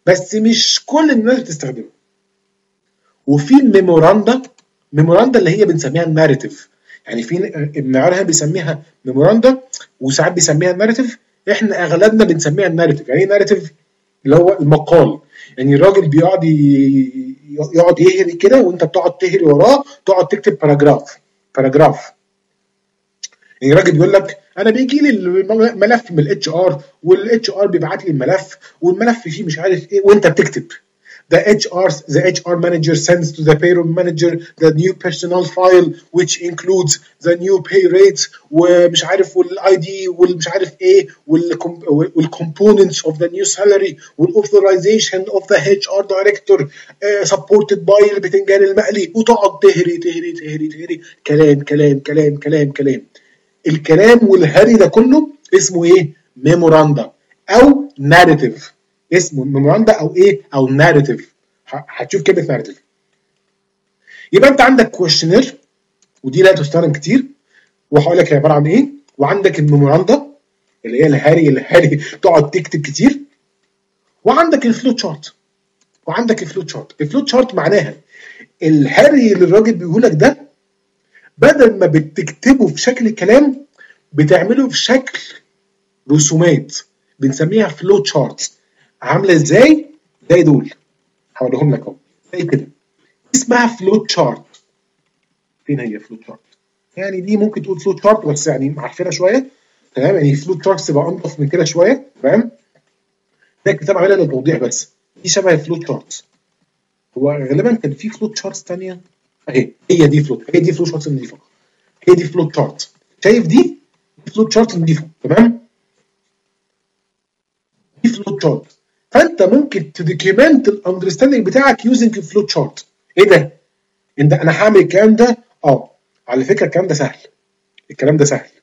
بس مش كل الناس بتستخدمه. وفي الميموراندا، ميموراندا اللي هي بنسميها الناريتيف، يعني في المعيار هنا بيسميها ميموراندا وساعات بيسميها الناريتيف، احنا اغلبنا بنسميها الناريتيف. يعني ايه ناريتيف؟ اللي هو المقال، يعني الراجل بيقعد يقعد يهري كده وانت بتقعد تهري وراه، تقعد تكتب باراجراف باراجراف يعني الراجل بيقول لك انا بيجي لي الملف من الاتش ار، والاتش ار بيبعت لي الملف، والملف فيه مش عارف ايه، وانت بتكتب the H R the H R manager sends to the payroll manager the new personnel file which includes the new pay rates ومش عارف والاي دي والمش عارف ايه والcomponents of the new salary والاuthorization of the H R director uh, supported by البتنجان المقلي، وتقعد تهري تهري تهري تهري كلام كلام كلام كلام كلام. الكلام والهري ده كله اسمه ايه؟ ميموراندا او ناريتيف. اسمه ميموراندا او ايه؟ او ناريتيف. هتشوف كلمه ناريتيف. يبقى انت عندك كويشنير ودي لا تستخدم كتير، وهقول لك هي عباره عن ايه. وعندك الميموراندا اللي هي الهري الهري تقعد تكتب كتير. وعندك الفلو تشارت. وعندك الفلو تشارت. الفلو تشارت معناها الهري اللي الراجل بيقول لك ده بدل ما بتكتبه في شكل كلام بتعمله في شكل رسومات بنسميها فلو تشارت. عامله ازاي؟ زي دول هوريهم لك اهو زي كده، اسمها فلو تشارت. فين هي فلو تشارت؟ يعني دي ممكن تقول فلو تشارت بس يعني معفنه شويه، تمام؟ يعني فلو تشارت تبقى انضف من كده شويه، تمام؟ ده الكتاب عاملها للتوضيح بس، دي شبه الفلو تشارت. هو غالبا كان في فلو تشارتس ثانيه اهي، هي دي فلو هي دي فلو تشارت نضيفه، هي دي فلو تشارت. شايف دي؟ دي فلو تشارت نضيفه، تمام؟ دي فلو تشارت. فانت ممكن تدوكيمنت الاندرستاندنج بتاعك يوزنج فلو تشارت. ايه ده؟ انت انا هعمل الكلام ده؟ اه على فكره الكلام ده سهل، الكلام ده سهل.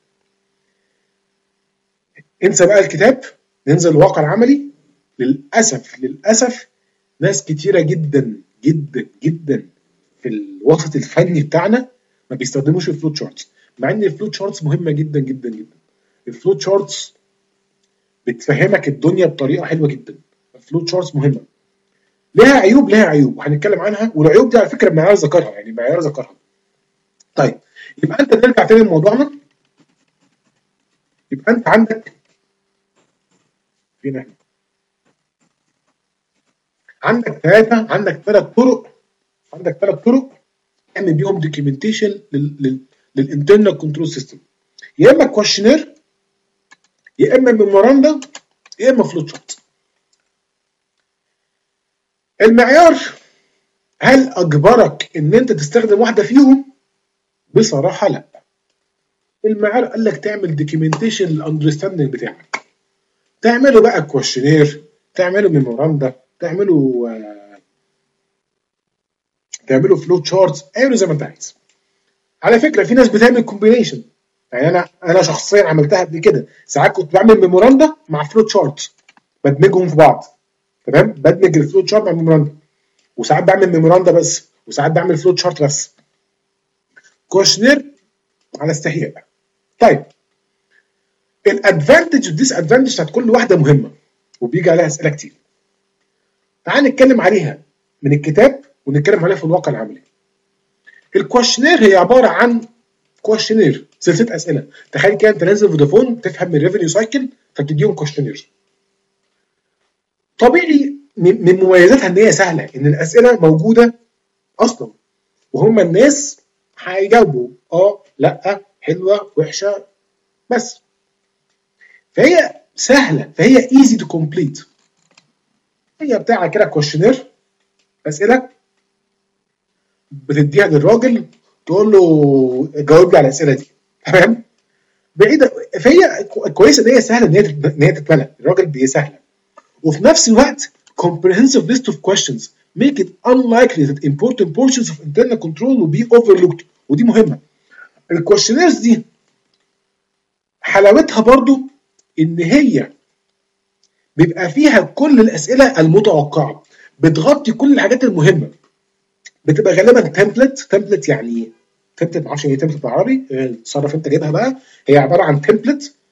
انسى بقى الكتاب، ننزل الواقع العملي. للاسف للاسف ناس كتيره جدا جدا جدا في الوسط الفني بتاعنا ما بيستخدموش الفلو تشارتس، مع ان الفلو تشارتس مهمه جدا جدا جدا. الفلو تشارتس بتفهمك الدنيا بطريقه حلوه جدا. الفلو تشارتس مهمه، لها عيوب لها عيوب وهنتكلم عنها، والعيوب دي على فكره المعيار ذكرها، يعني المعيار ذكرها. طيب يبقى انت نرجع تاني لموضوعنا. يبقى انت عندك فين احنا؟ عندك ثلاثه عندك ثلاث طرق عندك ثلاث طرق تعمل بيهم دوكيومنتيشن للانترنال كنترول سيستم. يا اما كويشنير، يا اما ميموراندا، يا اما فلو تشارت. المعيار هل اجبرك ان انت تستخدم واحده فيهم؟ بصراحه لا. المعيار قال لك تعمل دوكيومنتيشن للاندرستاندنج بتاعك، تعمله بقى كويشنير، تعمله ميموراندا، تعمله آه تعمله فلو تشارت، اعمله زي ما انت عايز. على فكره في ناس بتعمل كومبينيشن، يعني انا انا شخصيا عملتها قبل كده. ساعات كنت بعمل ميموراندا مع فلو تشارت، بدمجهم في بعض، تمام؟ بدمج الفلو تشارت مع الميموراندا، وساعات بعمل ميموراندا بس، وساعات بعمل فلو تشارت بس. كويشنير على استحياء. طيب الادفانتج والديس ادفانتج بتاعت كل واحده مهمه وبيجي عليها اسئله كتير. تعال نتكلم عليها من الكتاب ونتكلم عليها في الواقع العملي. الكويشنير هي عباره عن كويشنير، سلسله اسئله. تخيل كده انت نازل فودافون تفهم من الريفينيو سايكل فبتديهم كويشنير. طبيعي من مميزاتها ان هي سهله، ان الاسئله موجوده اصلا وهم الناس هيجاوبوا اه لا حلوه وحشه بس. فهي سهله، فهي ايزي تو كومبليت. هي بتاع كده كويشنير، اسئله بتديها للراجل تقول له جاوب لي على الاسئله دي، تمام؟ بعيده. فهي كويسه ان هي سهله ان هي ان هي تتملى، الراجل بيسهلها. وفي نفس الوقت comprehensive list of questions make it unlikely that important portions of internal control will be overlooked. ودي مهمه. الكويشنيرز دي حلاوتها برضو ان هي بيبقى فيها كل الاسئله المتوقعه، بتغطي كل الحاجات المهمه. بتبقى غالبا تمبلت. تمبلت يعني ايه؟ تمبلت معرفش ايه تمبلت بالعربي، تصرف انت جايبها بقى. هي عباره عن تمبلت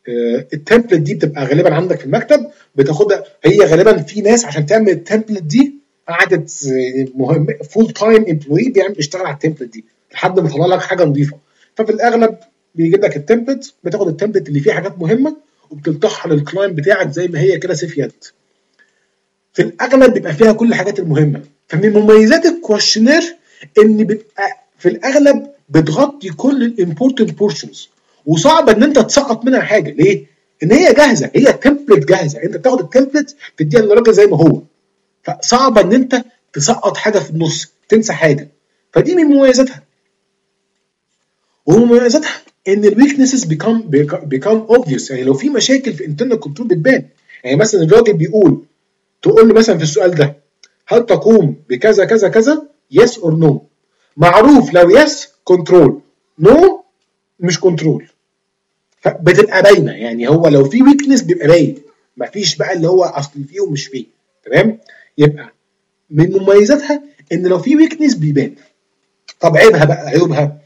التمبلت دي بتبقى غالبا عندك في المكتب، بتاخدها هي غالبا في ناس عشان تعمل التمبلت دي قعدت مهم فول تايم امبلوي بيعمل بيشتغل على التمبلت دي لحد ما يطلع لك حاجه نظيفه. ففي الاغلب بيجيب لك التمبلت، بتاخد التمبلت اللي فيه حاجات مهمه وبتلطخها للكلاينت بتاعك زي ما هي كده سيف يد. في الاغلب بيبقى فيها كل الحاجات المهمه. فمن مميزات الكويشنير ان بيبقى في الاغلب بتغطي كل الامبورتنت بورشنز، وصعب ان انت تسقط منها حاجه. ليه؟ ان هي جاهزه، هي تمبلت جاهزه، انت بتاخد التمبلت تديها للراجل زي ما هو، فصعب ان انت تسقط حاجه في النص، تنسى حاجه. فدي من مميزاتها. ومميزاتها ان الويكنسز بيكام بيكام اوبفيوس، يعني لو في مشاكل في انترنال كنترول بتبان. يعني مثلا الراجل بيقول، تقول له مثلا في السؤال ده هل تقوم بكذا كذا كذا؟ يس اور نو. معروف لو يس كنترول، نو مش كنترول. فبتبقى باينه، يعني هو لو في ويكنس بيبقى باين، مفيش بقى اللي هو اصل فيه ومش فيه. تمام؟ يبقى من مميزاتها ان لو في ويكنس بيبان. طب عيبها بقى، عيوبها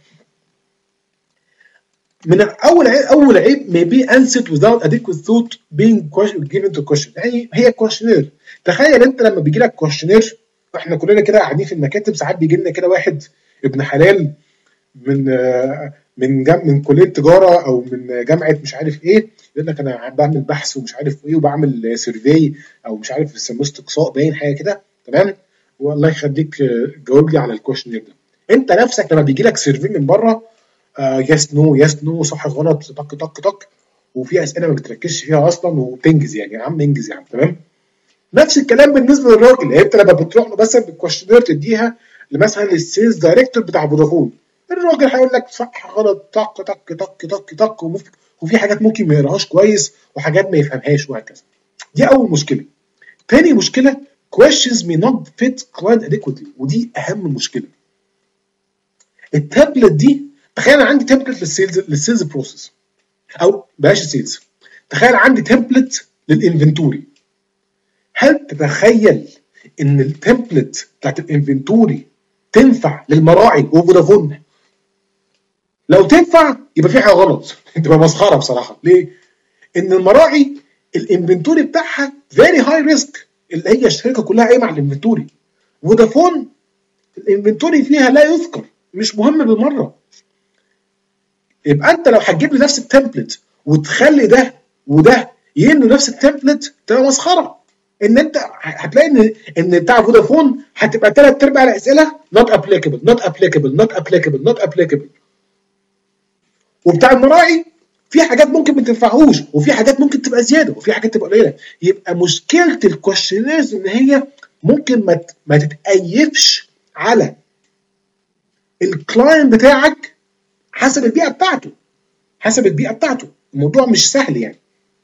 من اول عيب اول عيب may be answered without adequate thought being given to question. يعني هي كويشنير. تخيل انت لما بيجي لك كويشنير، احنا كلنا كده قاعدين في المكاتب، ساعات بيجي لنا كده واحد ابن حلال من من جم من كليه تجاره او من جامعه مش عارف ايه، يقول لك انا بعمل بحث ومش عارف ايه وبعمل سيرفي او مش عارف بيسموه استقصاء باين حاجه كده. تمام؟ والله يخليك جاوب لي على الكويشنير ده. انت نفسك لما بيجي لك سيرفي من بره، يس نو يس نو صح غلط طق طق طق، وفي اسئله ما بتركزش فيها اصلا وبتنجز. يعني يا عم انجز يا عم. تمام؟ نفس الكلام بالنسبه للراجل. يعني انت لما بتروح له مثلا بالكويشنير تديها مثلا للسيلز دايركتور بتاع فودافون، الراجل هيقول لك صح غلط طق طق طق طق طق، وفي حاجات ممكن ما يقراهاش كويس وحاجات ما يفهمهاش وهكذا. دي اول مشكله. تاني مشكله questions may not fit client adequately، ودي اهم مشكله. التابلت دي، تخيل انا عندي تمبلت للسيلز للسيلز بروسيس، او بلاش السيلز، تخيل عندي تمبلت للانفنتوري. هل تتخيل ان التمبلت بتاعت الانفنتوري تنفع للمراعي وفودافون؟ لو تنفع يبقى في حاجه غلط، تبقى مسخره بصراحه. ليه؟ ان المراعي الانفنتوري بتاعها فيري هاي ريسك، اللي هي الشركه كلها قايمه على الانفنتوري. فودافون الانفنتوري فيها لا يذكر، مش مهم بالمره. يبقى انت لو هتجيب لي نفس التمبلت وتخلي ده وده ينوا نفس التمبلت، تبقى مسخره. ان انت هتلاقي ان ان بتاع فودافون هتبقى ثلاث ارباع الاسئله not applicable not applicable not applicable not applicable، وبتاع المراعي في حاجات ممكن ما تنفعهوش، وفي حاجات ممكن تبقى زياده، وفي حاجات تبقى قليله. يبقى مشكله الكويشنيرز ان هي ممكن ما ما تتأيفش على الكلاينت بتاعك حسب البيئه بتاعته، حسب البيئه بتاعته. الموضوع مش سهل يعني.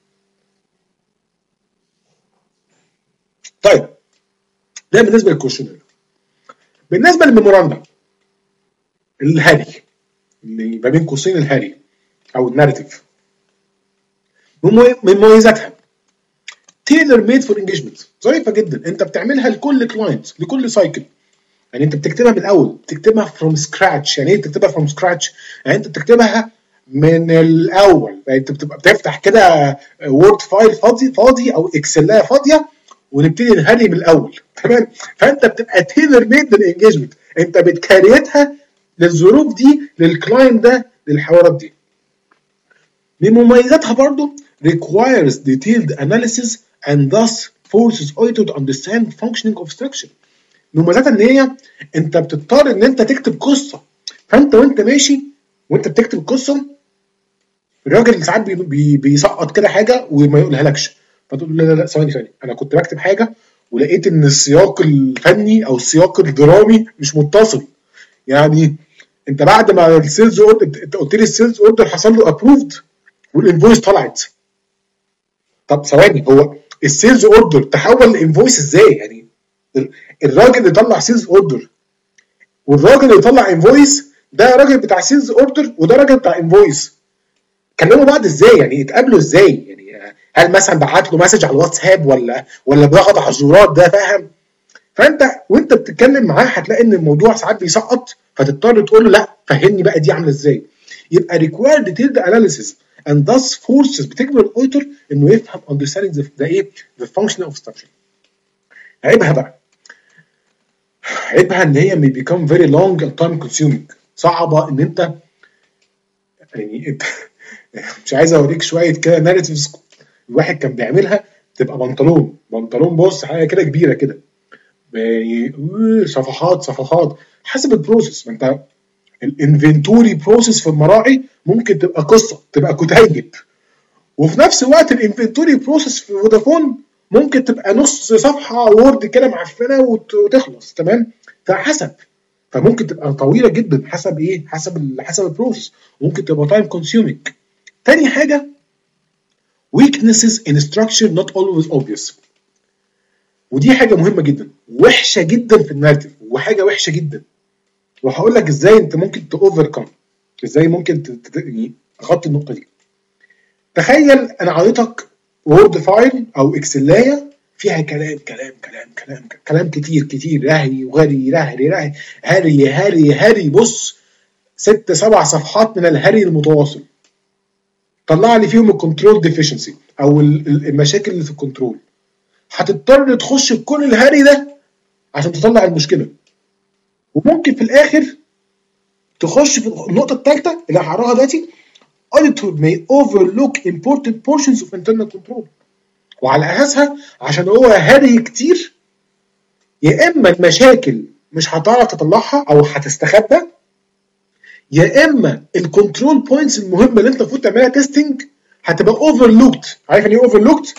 طيب ده بالنسبه للكويشنير. بالنسبه للميموراندم الهري، اللي ما بين قوسين الهري او الناريتيف، من مميزاتها تيلر ميد فور انجيجمنت، ظريفه جدا. انت بتعملها لكل كلاينت، لكل سايكل. يعني انت بتكتبها من الاول، بتكتبها فروم سكراتش. يعني ايه بتكتبها فروم سكراتش؟ يعني انت بتكتبها من الاول. يعني انت بتبقى بتفتح كده وورد فايل فاضي فاضي او اكسلايه فاضيه ونبتدي نهري من الاول. تمام؟ فانت بتبقى تيلر ميد للانجيجمنت، انت بتكريتها للظروف دي، للكلاينت ده، للحوارات دي. من مميزاتها برضو requires detailed analysis and thus forces auditor to understand functioning of structure. مميزاتها ان هي انت بتضطر ان انت تكتب قصه، فانت وانت ماشي وانت بتكتب القصه الراجل ساعات بي بي بيسقط كده حاجه وما يقولها لكش، فتقول لا لا لا ثواني ثواني انا كنت بكتب حاجه ولقيت ان السياق الفني او السياق الدرامي مش متصل. يعني انت بعد ما السيلز اوردر انت قلت لي السيلز اوردر حصل له ابروفد والانفويس طلعت. طب ثواني، هو السيلز اوردر تحول لانفويس ازاي؟ يعني الراجل اللي طلع سيلز اوردر والراجل اللي طلع انفويس ده راجل بتاع سيلز اوردر وده راجل بتاع انفويس، كلموا بعض ازاي؟ يعني اتقابلوا ازاي؟ يعني هل مثلا بعت له مسج على الواتساب ولا ولا بياخد على الزرار ده؟ فاهم؟ فانت وانت بتتكلم معاه هتلاقي ان الموضوع ساعات بيسقط، فتضطر تقول له لا فهمني بقى دي عامله ازاي. يبقى required detailed analysis and thus forces بتجبر الاوديتور انه يفهم understanding the, the ايه the function of structure. عيبها بقى عيبها ان هي may become very long and time consuming. صعبه ان انت يعني انت مش عايز اوريك شويه كده ناريتيفز الواحد كان بيعملها تبقى بنطلون بنطلون بص حاجه كده كبيره كده صفحات صفحات حسب البروسيس. ما انت الانفنتوري بروسيس في المراعي ممكن تبقى قصه تبقى كتيب، وفي نفس الوقت الانفنتوري بروسيس في فودافون ممكن تبقى نص صفحه وورد كده معفنه وتخلص تمام. فحسب فممكن تبقى طويله جدا حسب ايه حسب حسب البروسيس، ممكن تبقى تايم كونسيومينج. تاني حاجه weaknesses in structure not always obvious، ودي حاجه مهمه جدا وحشه جدا في النارتيف وحاجه وحشه جدا، وهقول لك ازاي انت ممكن تاوفركم ازاي ممكن يعني تغطي النقطه دي. تخيل انا عطيتك وورد فايل او اكسلايه فيها كلام كلام كلام كلام كلام كتير كتير رهري وغري رهري رهري هري هري هري بص ست سبع صفحات من الهري المتواصل. طلع لي فيهم الكنترول ديفيشنسي او المشاكل اللي في الكنترول. هتضطر تخش بكل الهري ده عشان تطلع المشكله، وممكن في الاخر تخش في النقطه الثالثه اللي هقراها دلوقتي auditor may overlook important portions of internal control، وعلى اساسها عشان هو هري كتير يا اما المشاكل مش هتعرف تطلعها او هتستخبى، يا اما الكنترول بوينتس المهمه اللي انت المفروض تعملها تيستنج هتبقى اوفرلوكت. عارف يعني ايه اوفرلوكت؟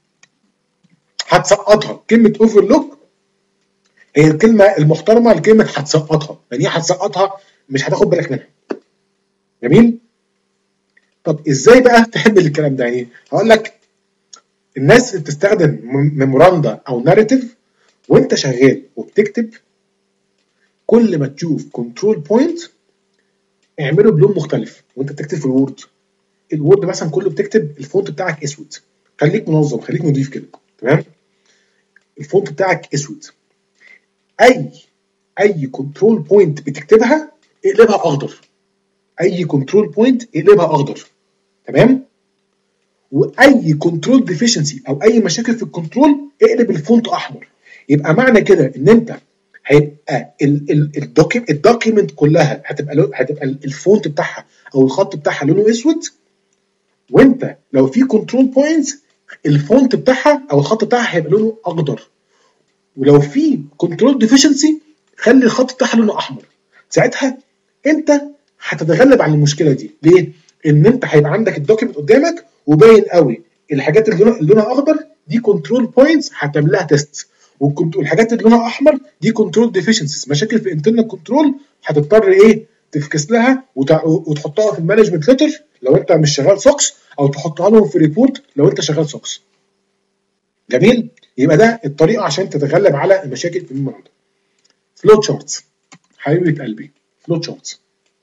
هتسقطها. كلمه اوفرلوك هي الكلمه المحترمه لكلمه هتسقطها، يعني ايه هتسقطها؟ مش هتاخد بالك منها. جميل؟ طب ازاي بقى تحمل الكلام ده؟ يعني هقول لك الناس اللي بتستخدم ميموراندا او ناريتيف وانت شغال وبتكتب كل ما تشوف كنترول بوينت اعمله بلون مختلف. وانت بتكتب في الوورد الوورد مثلا كله بتكتب الفونت بتاعك اسود، خليك منظم خليك نضيف كده تمام. الفونت بتاعك اسود، اي اي كنترول بوينت بتكتبها اقلبها اخضر. اي كنترول بوينت اقلبها اخضر تمام. واي كنترول ديفيشنسي او اي مشاكل في الكنترول اقلب الفونت احمر. يبقى معنى كده ان انت هيبقى الدوكيمنت كلها هتبقى هتبقى الفونت بتاعها او الخط بتاعها لونه اسود، وانت لو في كنترول بوينتس الفونت بتاعها او الخط بتاعها هيبقى لونه اخضر، ولو في كنترول ديفيشنسي خلي الخط بتاعها لونه احمر. ساعتها انت هتتغلب على المشكله دي. ليه؟ ان انت هيبقى عندك الدوكيمنت قدامك وباين قوي الحاجات اللي لونها اخضر دي كنترول بوينتس هتعمل لها تيست، والحاجات اللي لونها احمر دي كنترول ديفيشنسيز مشاكل في انترنال كنترول هتضطر ايه تفكس لها وتحطها في المانجمنت ليتر لو انت مش شغال سوكس، او تحطها لهم في ريبورت لو انت شغال سوكس. جميل؟ يبقى ده الطريقه عشان تتغلب على المشاكل في الميموراندا. فلو تشارتس حبيبه قلبي، فلو تشارتس.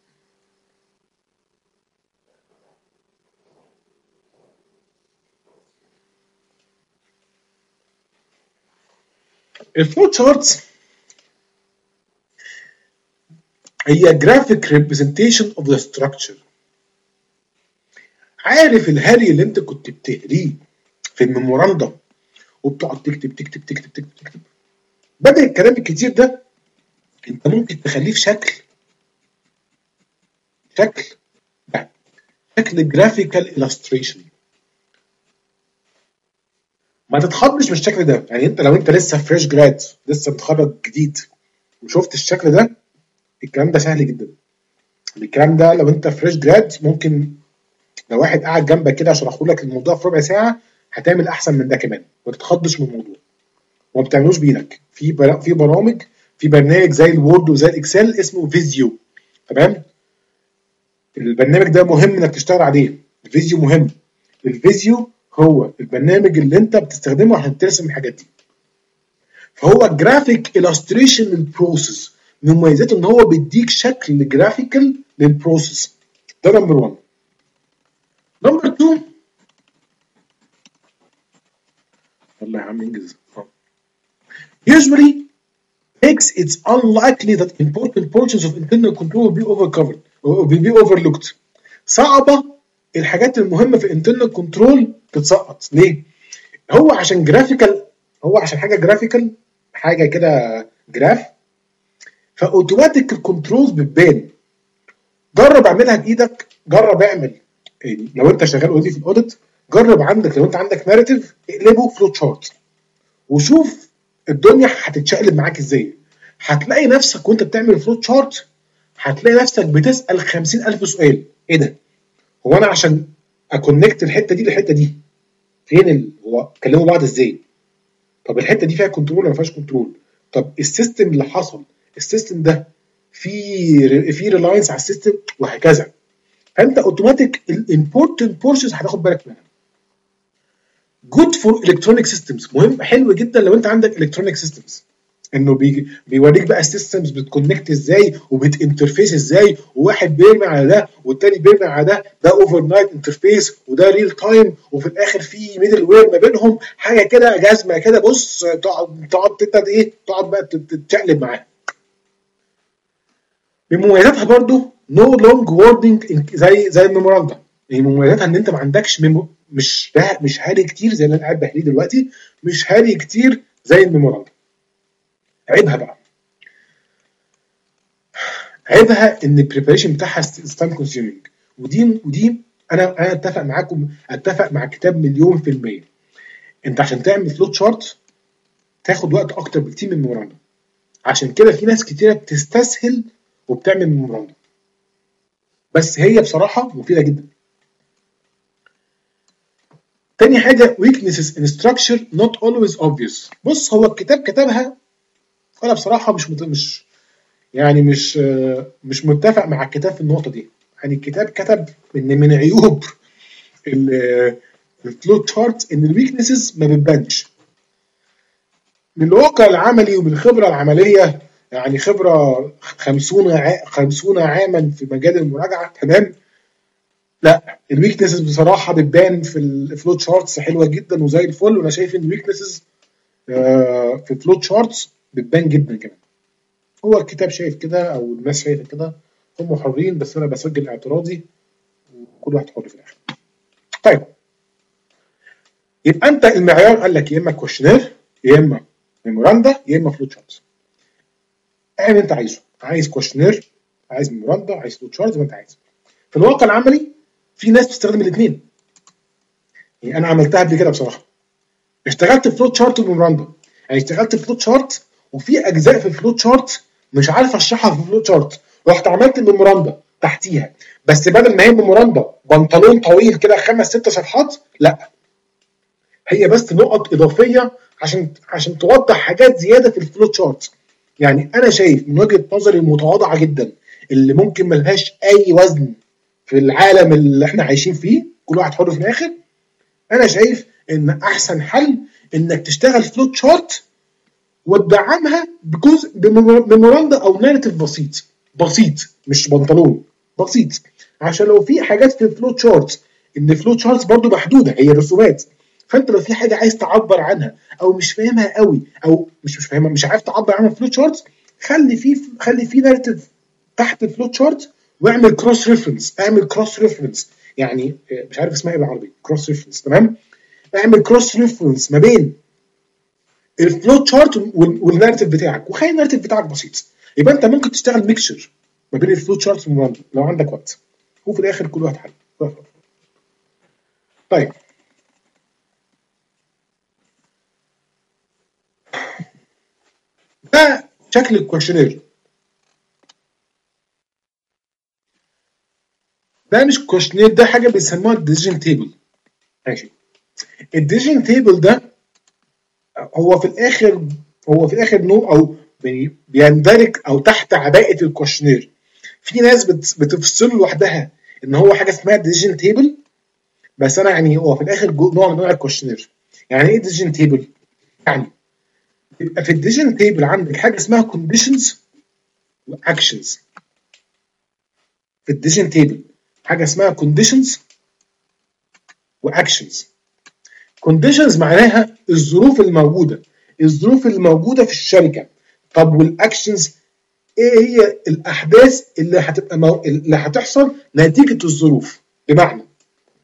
الفلو تشارتس هي graphic representation of the structure. عارف الهري اللي انت كنت بتقريه في الميموراندا وبتقعد تكتب تكتب تكتب تكتب تكتب بدل الكلام الكتير ده انت ممكن تخليه في شكل شكل ده شكل graphical illustration. ما تتخضش من الشكل ده. يعني انت لو انت لسه فريش جراد لسه متخرج جديد وشفت الشكل ده، الكلام ده سهل جدا. الكلام ده لو انت فريش جراد ممكن لو واحد قاعد جنبك كده اشرحه لك الموضوع في ربع ساعه هتعمل احسن من ده كمان، ما تتخضش من الموضوع وما بتعملوش بايدك. في بر... في برامج في برنامج زي الوورد وزي الاكسل اسمه فيزيو تمام. البرنامج ده مهم انك تشتغل عليه. الفيزيو مهم. الفيزيو هو البرنامج اللي انت بتستخدمه عشان ترسم الحاجات دي. فهو جرافيك illustration للبروسيس، من مميزاته ان هو بيديك شكل جرافيكال للبروسيس. ده نمبر واحد. نمبر اتنين والله يا عم انجز. usually makes it unlikely that important portions of internal control will be overcovered or will be overlooked. صعبة الحاجات المهمه في الانترنال كنترول تتسقط. ليه؟ هو عشان جرافيكال، هو عشان حاجه جرافيكال، حاجه كده جراف، فاوتوماتيك الكنترولز بتبان. جرب اعملها بايدك، جرب اعمل يعني لو انت شغال اوريدي في الاوديت، جرب عندك لو انت عندك ناريتيف اقلبه فلو تشارت وشوف الدنيا هتتشقلب معاك ازاي. هتلاقي نفسك وانت بتعمل فلو تشارت هتلاقي نفسك بتسال خمسين ألف سؤال. ايه ده؟ هو انا عشان اكونكت الحته دي للحته دي فين ال... هو كلموا بعض ازاي؟ طب الحته دي فيها كنترول ولا ما فيهاش كنترول؟ طب السيستم اللي حصل، السيستم ده في في ريلاينس على السيستم وهكذا. فانت اوتوماتيك الامبورتنت بورشنز هتاخد بالك منها. جود فور الكترونيك سيستمز، مهم حلو جدا لو انت عندك الكترونيك سيستمز، انه بي بيوريك بقى السيستمز بتكونكت ازاي وبتانترفيس ازاي، وواحد بيرمي على ده والتاني بيرمي على ده، ده اوفر نايت انترفيس وده ريل تايم، وفي الاخر في ميدل وير ما بينهم، حاجه كده جزمه كده. بص تقعد تقعد انت ايه، تقعد بقى تتشقلب معاها. من مميزاتها برضو نو لونج ووردنج زي زي الميموراندا. يعني مميزاتها ان انت ما عندكش ميمو، مش مش هاري كتير زي اللي انا قاعد بحكيه دلوقتي، مش هاري كتير زي الميموراندا. عيبها بقى، عيبها ان البريباريشن بتاعها تايم كونسيومينج، ودي ودي انا انا اتفق معاكم، اتفق مع الكتاب مليون في الميه. انت عشان تعمل فلوت شارت تاخد وقت اكتر بكتير من الميموراندا، عشان كده في ناس كتيره بتستسهل وبتعمل ميموراندا، بس هي بصراحه مفيده جدا. تاني حاجه weaknesses in structure not always obvious. بص هو الكتاب كتبها، انا بصراحه مش مت... مش يعني مش مش متفق مع الكتاب في النقطه دي. يعني الكتاب كتب ان من عيوب الفلو تشارت ان الويكنسز ما بتبانش. من الواقع العملي ومن الخبره العمليه، يعني خبره خمسين ع... خمسين عاما في مجال المراجعه، تمام؟ لا الويكنسز بصراحه بتبان في الفلو تشارتس حلوه جدا وزي الفل، وانا شايف ان الويكنسز في الفلو تشارتس بتبان جدا كمان. هو الكتاب شايف كده او الناس شايفه كده، هم حرين، بس انا بسجل اعتراضي وكل واحد حر في الاخر. طيب يبقى انت المعيار قال لك يا اما كويشنير يا اما ميموراندا يا اما فلو تشارت. اعمل انت عايزه، عايز كويشنير، عايز ميموراندا، عايز فلو تشارت، زي ما انت عايز. في الواقع العملي في ناس بتستخدم الاثنين، يعني انا عملتها قبل كده بصراحه. اشتغلت فلو تشارت وميموراندا، يعني اشتغلت فلو تشارت وفي اجزاء في الفلو تشارت مش عارف اشرحها في الفلو تشارت، رحت عملت الميموراندا تحتيها، بس بدل ما هي ميموراندا بنطلون طويل كده خمس ست صفحات، لا هي بس نقط اضافيه عشان عشان توضح حاجات زياده في الفلو تشارت. يعني انا شايف من وجهه نظري المتواضعه جدا اللي ممكن ملهاش اي وزن في العالم اللي احنا عايشين فيه، كل واحد حر في الاخر، انا شايف ان احسن حل انك تشتغل فلو تشارت وتدعمها بجزء بميموراندا او ناريتيف بسيط بسيط، مش بنطلون بسيط، عشان لو في حاجات في الفلو تشارت، ان الفلو تشارت برضو محدوده، هي رسومات، فانت لو في حاجه عايز تعبر عنها او مش فاهمها قوي او مش مش فاهمها مش عارف تعبر عنها في الفلو تشارت، خلي في خلي في ناريتيف تحت الفلو تشارت واعمل كروس ريفرنس، اعمل كروس ريفرنس، يعني مش عارف اسمها ايه بالعربي، كروس ريفرنس، تمام؟ اعمل كروس ريفرنس ما بين الفلو تشارت والنارتيف بتاعك، وخلي النارتيف بتاعك بسيط. يبقى انت ممكن تشتغل ميكشر ما بين الفلو تشارت والميموراندا لو عندك وقت، وفي الاخر كل واحد حل. طيب ده شكل الكويشنير. ده مش كويشنير، ده حاجه بيسموها الديسيجن تيبل. ماشي، الديسيجن تيبل ده هو في الاخر هو في الاخر نوع او بيندرج او تحت عباءه الكويشنير. في ناس بتفصل لوحدها ان هو حاجه اسمها ديسيجن تيبل، بس انا يعني هو في الاخر نوع من انواع الكويشنير. يعني ايه ديسيجن تيبل؟ يعني يبقى في الديسيجن تيبل عندك حاجه اسمها كونديشنز واكشنز. في الديسيجن تيبل حاجه اسمها كونديشنز واكشنز. كونديشنز معناها الظروف الموجوده، الظروف الموجوده في الشركه. طب والاكشنز ايه هي الاحداث اللي هتبقى مو... اللي هتحصل نتيجه الظروف. بمعنى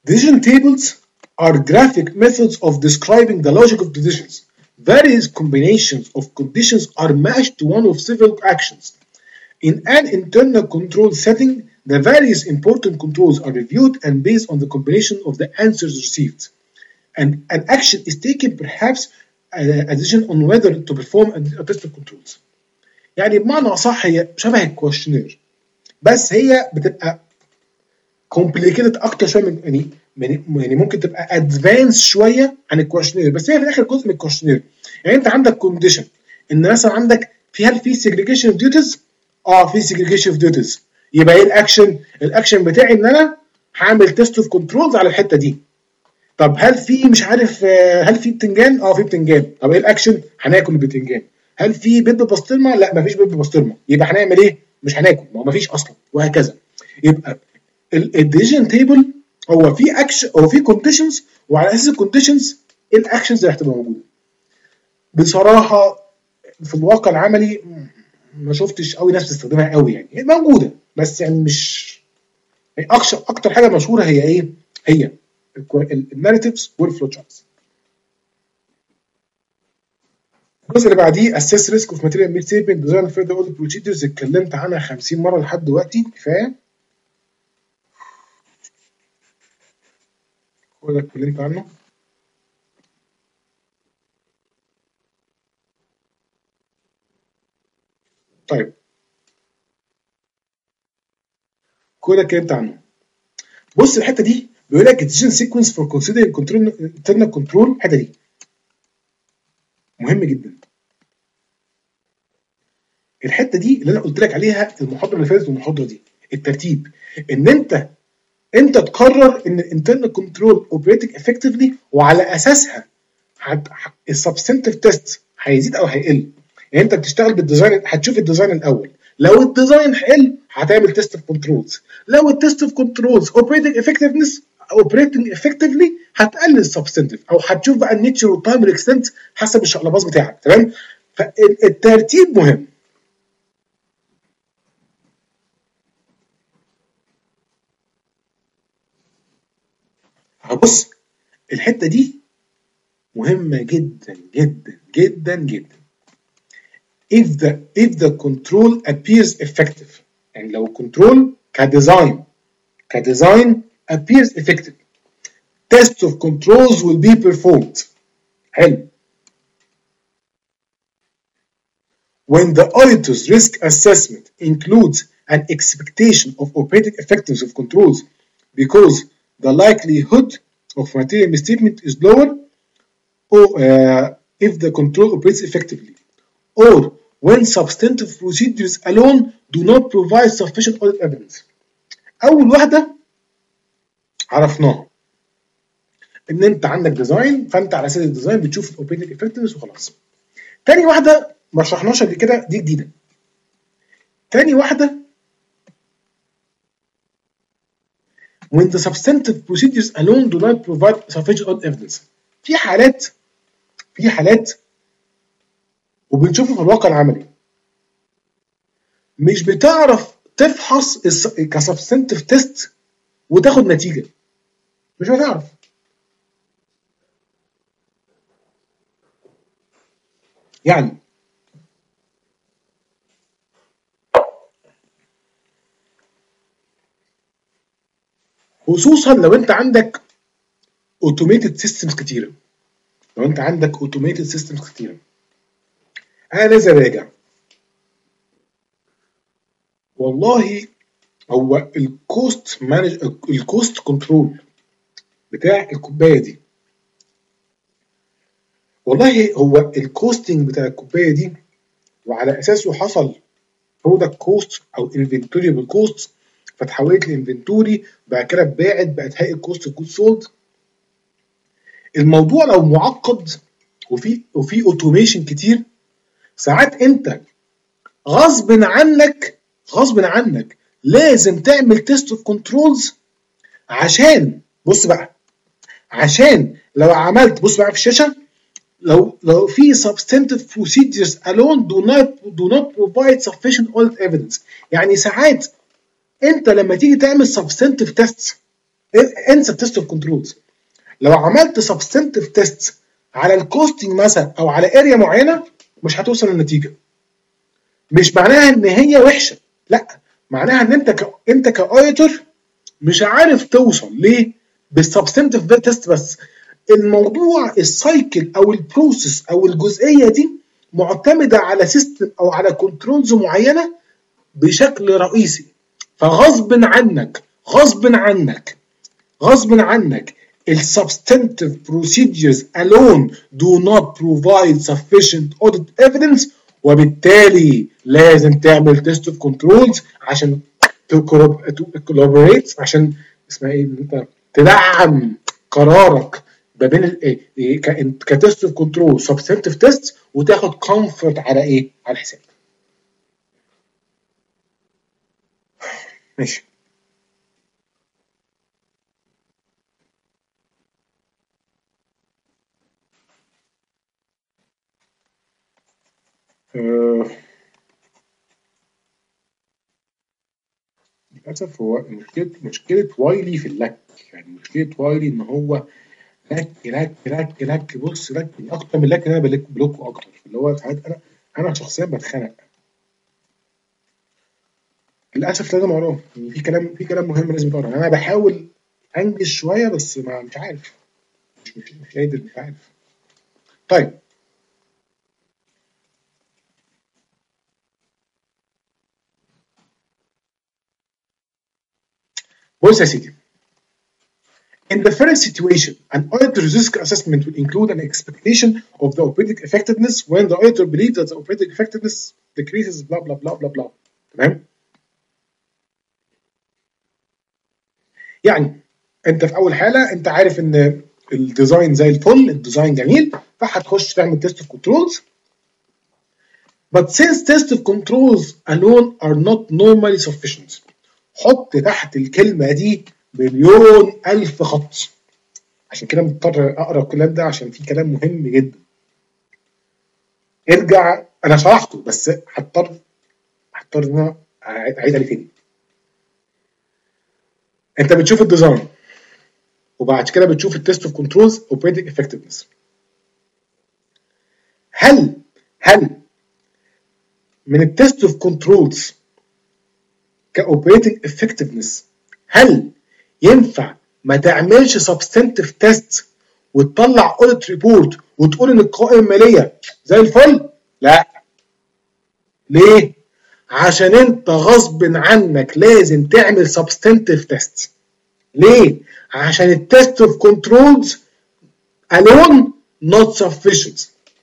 Decision tables are graphic methods of describing the logic of decisions. Various combinations of conditions are matched to one of several actions. In an internal control setting, the various important controls are reviewed and based on the combination of the answers received. And an action is taken, perhaps a decision on whether to perform a test of controls. يعني بمعنى أصح هي شبه الكويشنير، بس هي بتبقى complicated أكتر شوية من يعني يعني ممكن تبقى ادفانس شويه عن الكويشنير، بس هي في الاخر جزء من الكويشنير. يعني انت عندك كونديشن ان مثلا عندك في هل في سيجريجيشن اوف ديوتيز؟ اه في سيجريجيشن اوف ديوتيز. يبقى ايه الاكشن؟ الاكشن بتاعي ان انا هعمل تيست اوف كنترولز على الحته دي. طب هل في مش عارف هل في بتنجان؟ اه في بتنجان. طب ايه الاكشن؟ هناكل البتنجان. هل في بيض بسطرمه؟ لا مفيش بيض بسطرمه. يبقى هنعمل ايه؟ مش هناكل، ما هو مفيش اصلا، وهكذا. يبقى الديسيجن تيبل هو في اكشن، هو في كونديشنز، وعلى اساس الكونديشنز ايه الاكشنز اللي هتبقى موجوده. بصراحه في الواقع العملي ما شفتش قوي ناس بتستخدمها قوي، يعني موجوده بس يعني مش يعني اكتر اكتر حاجه مشهوره هي ايه؟ هي الناريتيفز والفلو تشارتس. الجزء اللي بعديه assess risk of material misstatement design further audit procedures، اتكلمت عنها خمسين مره لحد دلوقتي، كفايه. هو ده اتكلمت عنه. طيب كل ده اتكلمت عنه. بص الحته دي بيقول لك decision sequence for considering control internal control. الحته دي مهم جدا. الحته دي اللي انا قلت لك عليها المحاضره اللي فاتت والمحاضره دي، الترتيب ان انت انت تقرر ان الانترنال كنترول اوبريتنج افكتفلي، وعلى اساسها السبستنتيف تيست هيزيد او هيقل. يعني انت بتشتغل بالديزاين، هتشوف الديزاين الاول، لو الديزاين حلو هتعمل تيست اوف كنترولز، لو التيست اوف كنترولز اوبريتنج افكتفنس اوبريتنج افكتفلي هتقلل السبستنتيف، او هتشوف بقى النيتشر والتايم والاكستنت حسب الشقلباز بتاعك. تمام؟ فالترتيب مهم. هبص الحته دي مهمه جدا جدا جدا جدا. if the if the control appears effective، يعني لو الكنترول كديزاين كديزاين appears effective test of controls will be performed. حلو. when the auditor's risk assessment includes an expectation of operating effectiveness of controls because the likelihood of material misstatement is lower, or uh, if the control operates effectively, or when substantive procedures alone do not provide sufficient audit evidence. أول واحدة عرفناها إن أنت عندك ديزاين، فأنت على أساس الديزاين بتشوف الأوبريتنج افكتفنس وخلاص. تاني واحدة ما شرحناش قبل كده، دي جديدة. تاني واحدة when the substantive procedures alone do not provide sufficient audit evidence. في حالات في حالات وبنشوفه في الواقع العملي مش بتعرف تفحص كسبستنتيف تيست وتاخد نتيجه، مش هتعرف. يعني خصوصا لو انت عندك اوتوميتد سيستمز كتيره لو انت عندك اوتوميتد سيستمز كتيره انا لازم اراجع. والله هو الكوست مانج الكوست كنترول بتاع الكوبايه دي، والله هو الكوستنج بتاع الكوبايه دي وعلى اساسه حصل برودكت كوست او انفنتوري كوست، فتحولت لانفنتوري، بعد كده اتباعت بقت هيئه كوست جود سولد. الموضوع لو معقد وفي وفي اوتوميشن كتير، ساعات انت غصب عنك غصب عنك لازم تعمل تيست اوف كنترولز، عشان بص بقى عشان لو عملت بص بقى في الشاشه، لو لو في substantive procedures alone do not do not provide sufficient audit evidence. يعني ساعات انت لما تيجي تعمل substantive tests انسى التست اوف كنترولز. لو عملت سبستنتيف تيست على الكوستنج مثلا او على اريا معينه مش هتوصل للنتيجه. مش معناها ان هي وحشه، لا، معناها ان انت ك... انت كاوديتور مش عارف توصل ليه بالسبستنتيف تيست بس. الموضوع السايكل او البروسيس او الجزئيه دي معتمده على سيستم او على كنترولز معينه بشكل رئيسي، فغصب عنك غصب عنك غصب عنك السبستنتيف procedures alone do not provide sufficient audit evidence، وبالتالي لازم تعمل تيست اوف كنترولز عشان collaborate، عشان اسمها ايه، انت تدعم قرارك ما بين الايه كتيست اوف كنترول سبستنتيف تيست، وتاخد كومفورت على ايه، على الحساب. ماشي. أه للاسف هو مشكله مشكله وايلي في اللك، يعني مشكله وايلي ان هو لك لك لك لك بص لك اكتر من لك، انا بلك بلوكه اكتر، اللي هو ساعات انا انا شخصيا بتخنق للاسف. لازم اقراه، في كلام في كلام مهم لازم يتقرا. انا بحاول انجز شويه بس ما مش عارف، مش مش, مش قادر، مش عارف. طيب بص يا سيدي، in the first situation an auditor's risk assessment will include an expectation of the operating effectiveness when the auditor believes that the operating effectiveness decreases blah blah blah blah blah. تمام؟ يعني انت في اول حاله انت عارف ان الديزاين زي الفل، الديزاين جميل، فهتخش تعمل تيست اوف كنترولز. But since test of controls alone are not normally sufficient، حط تحت الكلمه دي مليون الف خط، عشان كده مضطر اقرا الكلام ده عشان في كلام مهم جدا. ارجع، انا شرحته بس هضطر هضطر ان انا اعيد عليه تاني. انت بتشوف الديزاين وبعد كده بتشوف التست اوف كنترولز اوبريتنج افكتفنس. هل هل من التست اوف كنترولز كاوبريتنج افكتفنس هل ينفع ما تعملش سبستنتيف تيست وتطلع اوديت ريبورت وتقول ان القوائم الماليه زي الفل؟ لا. ليه؟ عشان انت غصب عنك لازم تعمل سبستنتيف تيست. ليه؟ عشان التست اوف كنترولز alone not sufficient.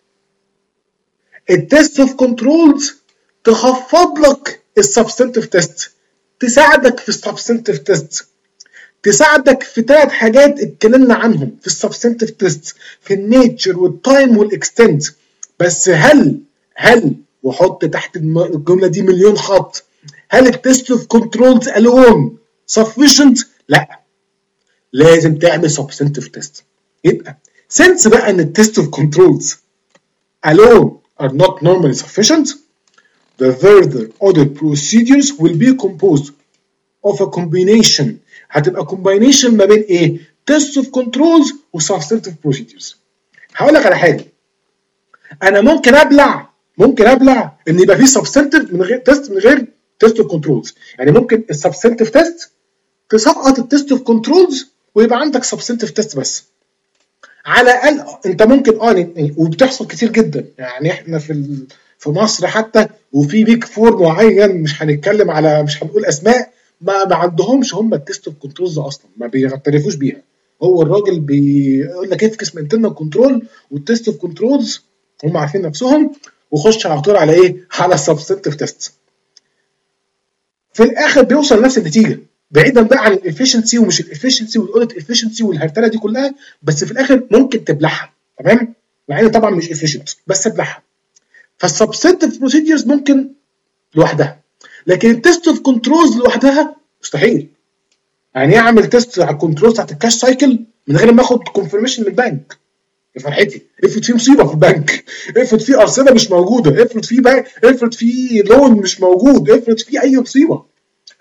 التست اوف كنترولز تخفض لك السبستنتيف تيست، تساعدك في السبستنتيف تيست، تساعدك في ثلاث حاجات اتكلمنا عنهم في السبستنتيف تيست، في النيتشر والتايم والاكستنت. بس هل هل وحط تحت الجمله دي مليون خط، هل التست اوف كنترولز alone sufficient؟ لا، لازم تعمل سبستنتيف تيست. يبقى since بقى ان التست اوف كنترولز alone are not normally sufficient، the further audit procedures will be composed of a combination. هتبقى combination ما بين ايه؟ test of controls و substantive procedures. هقول لك على حاجه، انا ممكن ابلع ممكن ابلع ان يبقى في substantive من غير تيست، من غير test of controls. يعني ممكن السبستنتيف تيست تسقط التست اوف كنترولز ويبقى عندك سبستنتيف تيست بس. على الاقل انت ممكن اه، وبتحصل كتير جدا، يعني احنا في في مصر حتى وفي بيك فور معين، مش هنتكلم على، مش هنقول اسماء، ما, ما عندهمش هم التست اوف كنترولز اصلا، ما بيعترفوش بيها. هو الراجل بيقول لك ايه في قسم انترنال كنترول والتست اوف كنترولز، هم عارفين نفسهم، وخش على طول على ايه؟ على السبستنتيف تيست. في الاخر بيوصل لنفس النتيجه، بعيدا بقى عن الافشنسي ومش الافشنسي والاوديت افشنسي والهرتله دي كلها، بس في الاخر ممكن تبلعها. تمام؟ مع ان طبعا مش افشنت بس تبلعها. فالسبستنتيف بروسيدجرز ممكن لوحدها، لكن التست اوف كنترولز لوحدها مستحيل. يعني ايه اعمل تيست على الكنترول بتاعت الكاش سايكل من غير ما اخد كونفirmation من البنك؟ يا فرحتي، افرض في مصيبه في البنك، افرض في ارصده مش موجوده، افرض في افرض في لون مش موجود، افرض في اي مصيبه،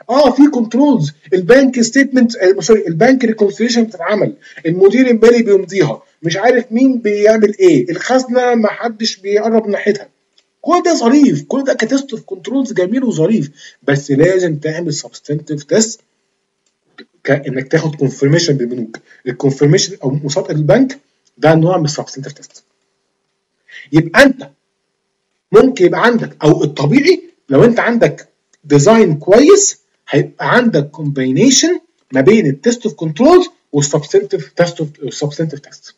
اه في كنترولز، البنك ستيتمنت سوري البنك ريكونسيليشن بتتعمل، المدير المالي بيمضيها، مش عارف مين بيعمل ايه، الخزنه ما حدش بيقرب ناحيتها. كل ده ظريف، كل ده كتست اوف كنترولز جميل وظريف، بس لازم تعمل سبستنتيف تيست كانك تاخد كونفirmation بالبنوك. الكونفirmation او مصادقه البنك ده نوع من السبستنتيف تيست. يبقى انت ممكن يبقى عندك، او الطبيعي لو انت عندك ديزاين كويس هيبقى عندك كومبينيشن ما بين التست اوف كنترولز والسبستنتيف تيست اوف سبستنتيف تيست.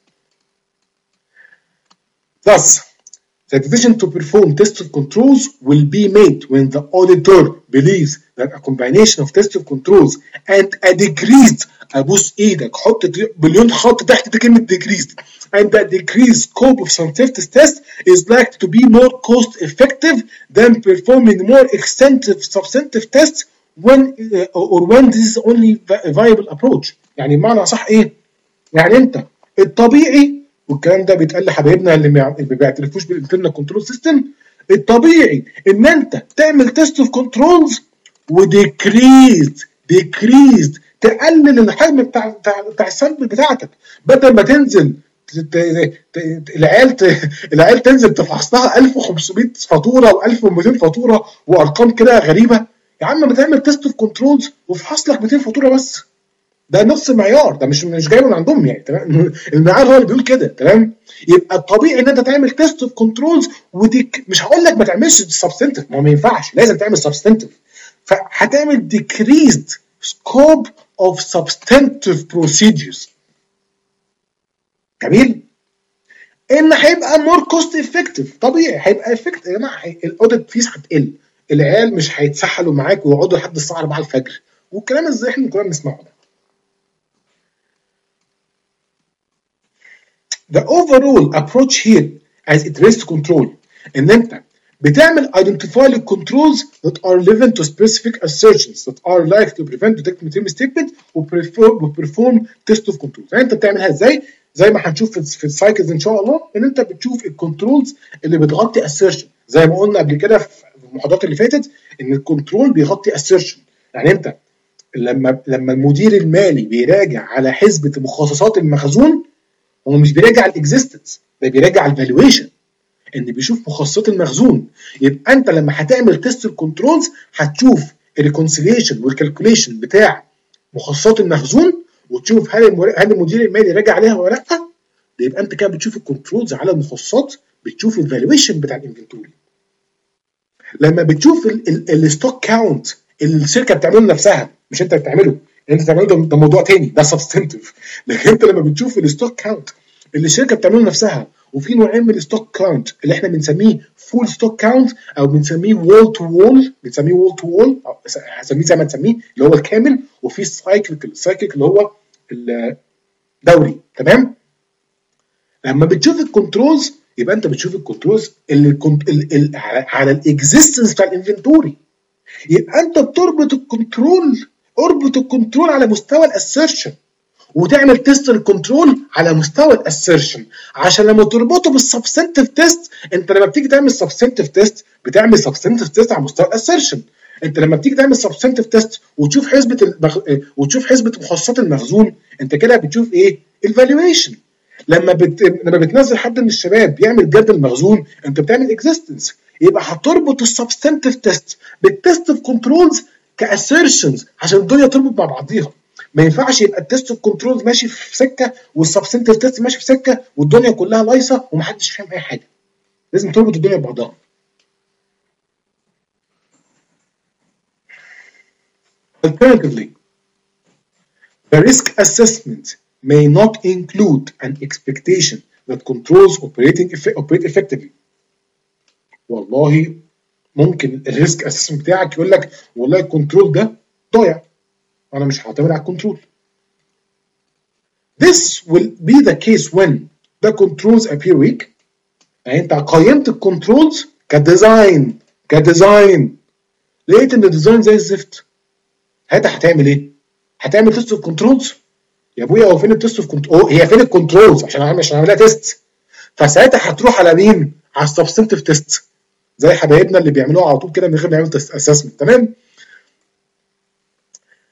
Thus, the decision to perform test of controls will be made when the auditor believes that a combination of test of controls and a decreased ابوس ايدك حط بليون خط تحت دي كلمه decreased and the decreased scope of substantive test is likely to be more cost effective than performing more extensive substantive tests when uh, or when this is only a viable approach. يعني بمعنى صح ايه؟ يعني انت الطبيعي، والكلام ده بيتقال لحبايبنا اللي ما بيعترفوش بالانترنال كنترول سيستم، الطبيعي ان انت تعمل تيست اوف كنترولز وديكريز ديكريز تقلل الحجم بتاع بتاع, بتاع السامبل بتاعتك، بدل ما تنزل العيال العيال تنزل تفحص لها ألف وخمسمية فاتوره وألف ومئتين فاتوره وارقام كده غريبه. يا عم ما تعمل تيست اوف كنترولز وافحص لك مئتين فاتوره بس، ده نفس المعيار، ده مش مش جاي من عندهم يعني، تمام؟ المعيار هو اللي بيقول كده، تمام؟ يبقى الطبيعي ان انت تعمل تيست اوف كنترولز وديك، مش هقول لك ما تعملش سبستنتيف، ما هو ما ينفعش، لازم تعمل سبستنتيف، فهتعمل decreased scope of substantive procedures. جميل؟ ان هيبقى more cost effective، طبيعي هيبقى افكت يا جماعه، الاوديت فيس هتقل، العيال مش هيتسحلوا معاك ويقعدوا لحد الساعه أربعة الفجر والكلام اللي احنا كنا بنسمعه ده. The overall approach here as it relates to control ان انت بتعمل identify the controls that are relevant to specific assertions that are likely to prevent detecting material statement وperform test of controls. يعني انت بتعملها ازاي؟ زي ما هنشوف في السايكلز ان شاء الله، ان انت بتشوف الكنترولز اللي بتغطي assertion، زي ما قلنا قبل كده في المحاضرات اللي فاتت ان الكنترول بيغطي assertion. يعني انت لما لما المدير المالي بيراجع على حسبة مخصصات المخزون، هو مش بيراجع الاكزيستنس، ده بيراجع الفالويشن، ان بيشوف مخصصات المخزون. يبقى انت لما هتعمل تيست الكنترولز هتشوف الريكونسيليشن والكالكوليشن بتاع مخصصات المخزون، وتشوف هل هل المدير المالي راجع عليها ولا لا. يبقى انت كده بتشوف الكنترولز على المخصصات، بتشوف الفالويشن بتاع الانفنتوري. لما بتشوف الستوك كاونت اللي الشركه بتعمله نفسها، مش انت بتعمله، انت بتعمله ده موضوع تاني، ده سبستنتيف. لكن انت لما بتشوف الستوك كاونت اللي الشركه بتعمله نفسها، وفي نوعين من الستوك كاونت اللي احنا بنسميه فول ستوك كاونت او بنسميه وول تو وول، بنسميه وول تو وول او هسميه زي ما تسميه اللي هو الكامل، وفي السايكليكال السايكليك اللي هو الدوري، تمام؟ لما بتشوف الكنترولز يبقى انت بتشوف الكنترولز اللي كنت ال ال على الاكزيستنس بتاع الانفنتوري. يبقى انت بتربط الكنترول، اربط الكنترول على مستوى الاسيرشن، وتعمل تيست الكنترول على مستوى الاسيرشن، عشان لما تربطه بالسبستنتيف تيست، انت لما بتيجي تعمل سبستنتيف تيست بتعمل سبستنتيف تيست على مستوى الاسيرشن. انت لما بتيجي تعمل سبستنتيف تيست وتشوف حسبه المغ... وتشوف حسبه مخصصات المخزون، انت كده بتشوف ايه؟ الفالويشن. لما بت... لما بتنزل حد من الشباب بيعمل جدول المخزون، انت بتعمل اكزيستنس. يبقى هتربط السبستنتيف تيست بالتيست اوف كنترولز كاسيرشنز عشان الدنيا تربط مع بعضيها. ما ينفعش يبقى التيست اوف كنترولز ماشي في سكه والسبستنتيف تيست ماشي في سكه والدنيا كلها لايصه ومحدش فاهم اي حاجه. لازم تربط الدنيا ببعضها. Alternatively, the risk assessment may not include an expectation that controls operating operate effectively. والله ممكن الريسك اسسمنت بتاعك يقول لك والله الكنترول ده ضايع، انا مش هعتمد على الكنترول. This will be the case when the controls appear weak. يعني انت قيمت الكنترولز كديزاين كديزاين لقيت ان الديزاين زي الزفت، هاتها هتعمل ايه؟ هتعمل تيست اوف كنترولز؟ يا ابويا هو فين التيست اوف كنترول؟ هي فين الكنترولز عشان اعمل عشان اعملها تيست؟ فساعتها هتروح على مين؟ على السبستنتيف تيست، زي حبايبنا اللي بيعملوها على طول كده من غير ما يعملوا اسسمنت، تمام؟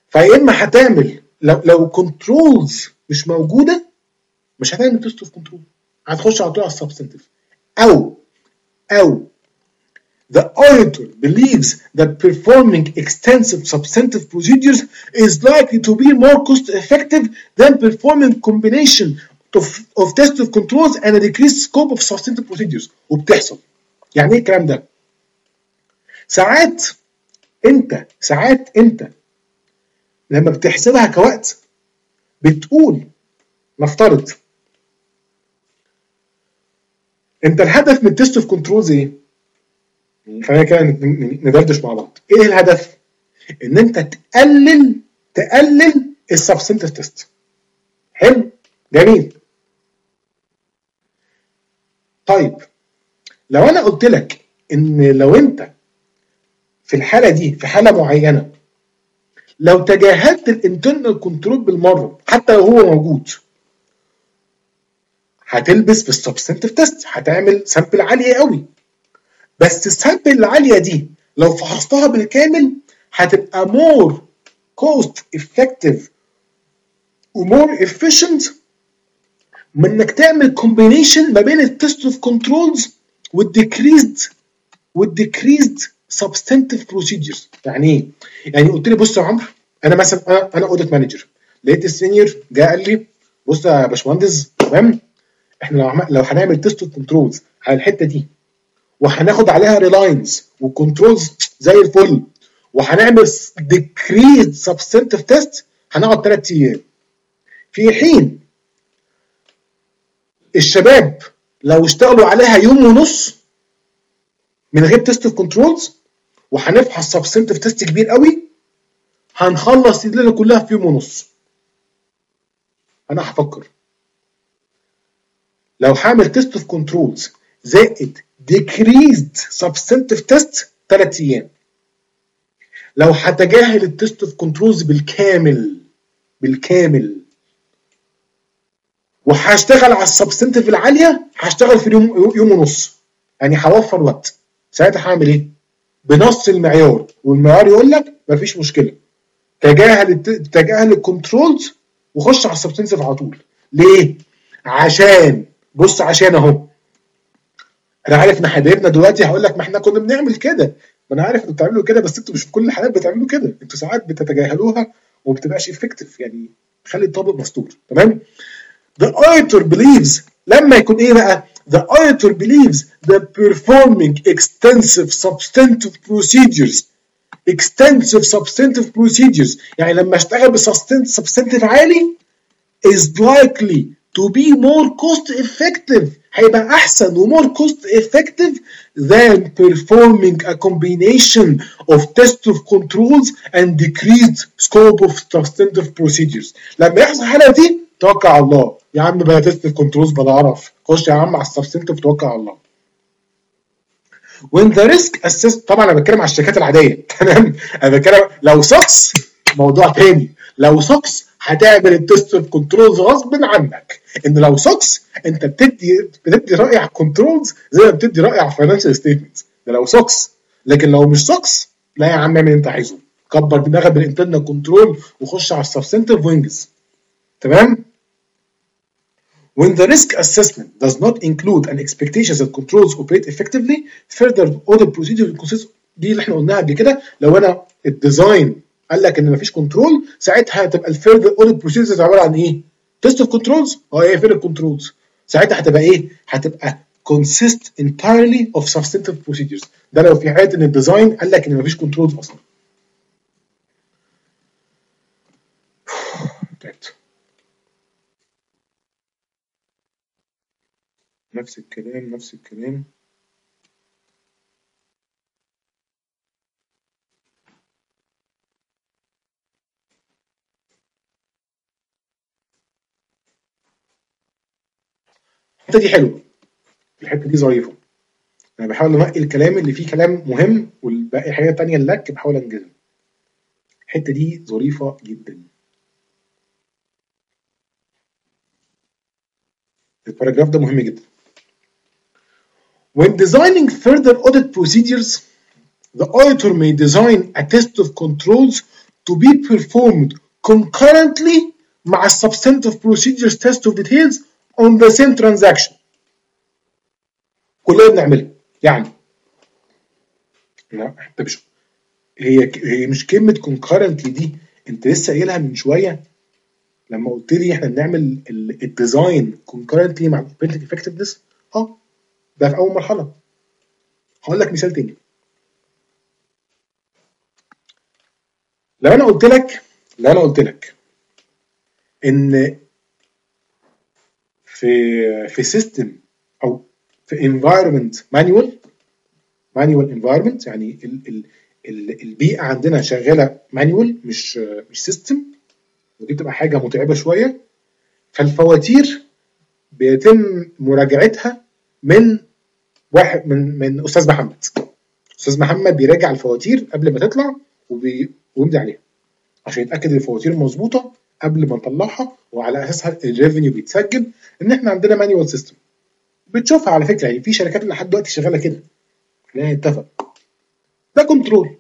فيا اما هتعمل لو لو كنترولز مش موجوده مش هتعمل تيست اوف كنترول، هتخش على طول على السبستنتيف. او او the auditor believes that performing extensive substantive procedures is likely to be more cost effective than performing combination of, of test of controls and a decreased scope of substantive procedures. وبتحصل. يعني ايه الكلام ده؟ ساعات انت ساعات انت لما بتحسبها كوقت بتقول نفترض انت الهدف من التست اوف كنترولز ايه؟ خلينا كده ندردش مع بعض. ايه الهدف؟ ان انت تقلل تقلل السبستنتيف تيست. حلو؟ جميل. طيب لو انا قلت لك ان لو انت في الحاله دي في حاله معينه لو تجاهلت الانترنال كنترول بالمره حتى لو هو موجود هتلبس في السبستنتيف تيست، هتعمل سامبل عاليه قوي، بس السامبل العاليه دي لو فحصتها بالكامل هتبقى more cost effective ومور efficient من انك تعمل combination ما بين التست اوف كنترولز والديكريزد والديكريزد substantive procedures. يعني ايه؟ يعني قلت لي بص يا عمرو انا مثلا انا انا اوديت مانجر، لقيت السينيور جه قال لي بص يا باشمهندس تمام احنا لو عم... لو هنعمل تيست اوف كنترولز على الحته دي وهناخد عليها ريلاينز وكنترولز زي الفل وهنعمل ديكريزد سبستنتيف تيست هنقعد ثلاث ايام، في حين الشباب لو اشتغلوا عليها يوم ونص من غير تيست اوف كنترولز وهنفحص سبستنتيف تيست كبير قوي هنخلص الليله كلها في يوم ونص. انا هفكر لو هعمل تيست اوف كنترولز زائد ديكريزد سبستنتيف تيست ثلاث ايام، لو هتجاهل التيست اوف كنترولز بالكامل بالكامل وهشتغل على السبستنتيف العاليه هشتغل في يوم يوم ونص، يعني هوفر وقت. ساعتها هعمل ايه؟ بنص المعيار، والمعيار يقول لك مفيش مشكله تجاهل تجاهل الكنترولز وخش على السبستنتيف على طول. ليه؟ عشان بص عشان اهو انا عارف ان حبايبنا دلوقتي هقول لك ما احنا كنا بنعمل كده، ما انا عارف انتوا بتعملوا كده بس انتوا مش في كل الحالات بتعملوا كده، انتوا ساعات بتتجاهلوها وما بتبقاش افكتيف، يعني خلي الطابق مستور. تمام؟ The auditor believes لما يكون ايه بقى؟ The auditor believes that performing extensive substantive procedures extensive substantive procedures يعني لما اشتغل بسبستنتيف عالي is likely to be more cost effective هيبقى احسن و more cost effective than performing a combination of test of controls and decreased scope of substantive procedures. لما يحصل الحاله دي توكل على الله يا عم بقى تيست الكنترولز بلا قرف، خش يا عم على السبستنتيف توكل على الله. when the risk assess طبعا انا بتكلم على الشركات العاديه تمام، انا بتكلم لو سوكس موضوع تاني، لو سوكس هتعمل التست اوف كنترولز غصب عنك، ان لو سوكس انت بتدي بتدي راي على الكنترولز زي ما بتدي راي على الفاينانشال ستيتمنتس، ده لو سوكس. لكن لو مش سوكس لا يا عم اعمل اللي انت عايزه، كبر دماغك بالانترنال كنترول وخش على السبستنتيف وينجز. تمام؟ When the risk assessment does not include an expectation that controls operate effectively, further audit procedure consists دي اللي احنا قلناها قبل كده. لو انا الديزاين قال لك ان مفيش كنترول ساعتها هتبقى الفيرذر اوديت بروسيجرز عباره عن ايه؟ تيست اوف كنترولز اه ايه فين الكنترولز؟ ساعتها هتبقى ايه؟ هتبقى consist entirely of substantive procedures. ده لو في حاله ان الديزاين قال لك ان مفيش كنترولز اصلا. نفس الكلام نفس الكلام الحته دي حلوه، الحته دي ظريفه، انا بحاول انقي الكلام اللي فيه كلام مهم والباقي حاجه تانية لك بحاول انجزها. الحته دي ظريفه جدا. الباراجراف ده مهم جدا. When designing further audit procedures, the auditor may design a test of controls to be performed concurrently مع substantive procedures test of details on the same transaction. كلنا بنعملها. يعني لا انت مش هي هي مش كلمه concurrently دي انت لسه قايلها من شويه لما قلت لي احنا بنعمل الديزاين concurrently مع البيلت effectiveness. اه ده في اول مرحله. هقول لك مثال تاني. لو انا قلت لك لو انا قلت لك ان في في سيستم او في environment manual manual environment يعني ال ال ال البيئه عندنا شغاله manual مش مش سيستم، ودي بتبقى حاجه متعبه شويه. فالفواتير بيتم مراجعتها من واحد من من استاذ محمد. استاذ محمد بيراجع الفواتير قبل ما تطلع وبيمضي عليها عشان يتاكد ان الفواتير مظبوطه قبل ما نطلعها، وعلى اساسها الريفينيو بيتسجل. ان احنا عندنا مانيوال سيستم بتشوفها على فكره، يعني في شركات لحد دلوقتي شغاله كده. خلينا نتفق ده كنترول.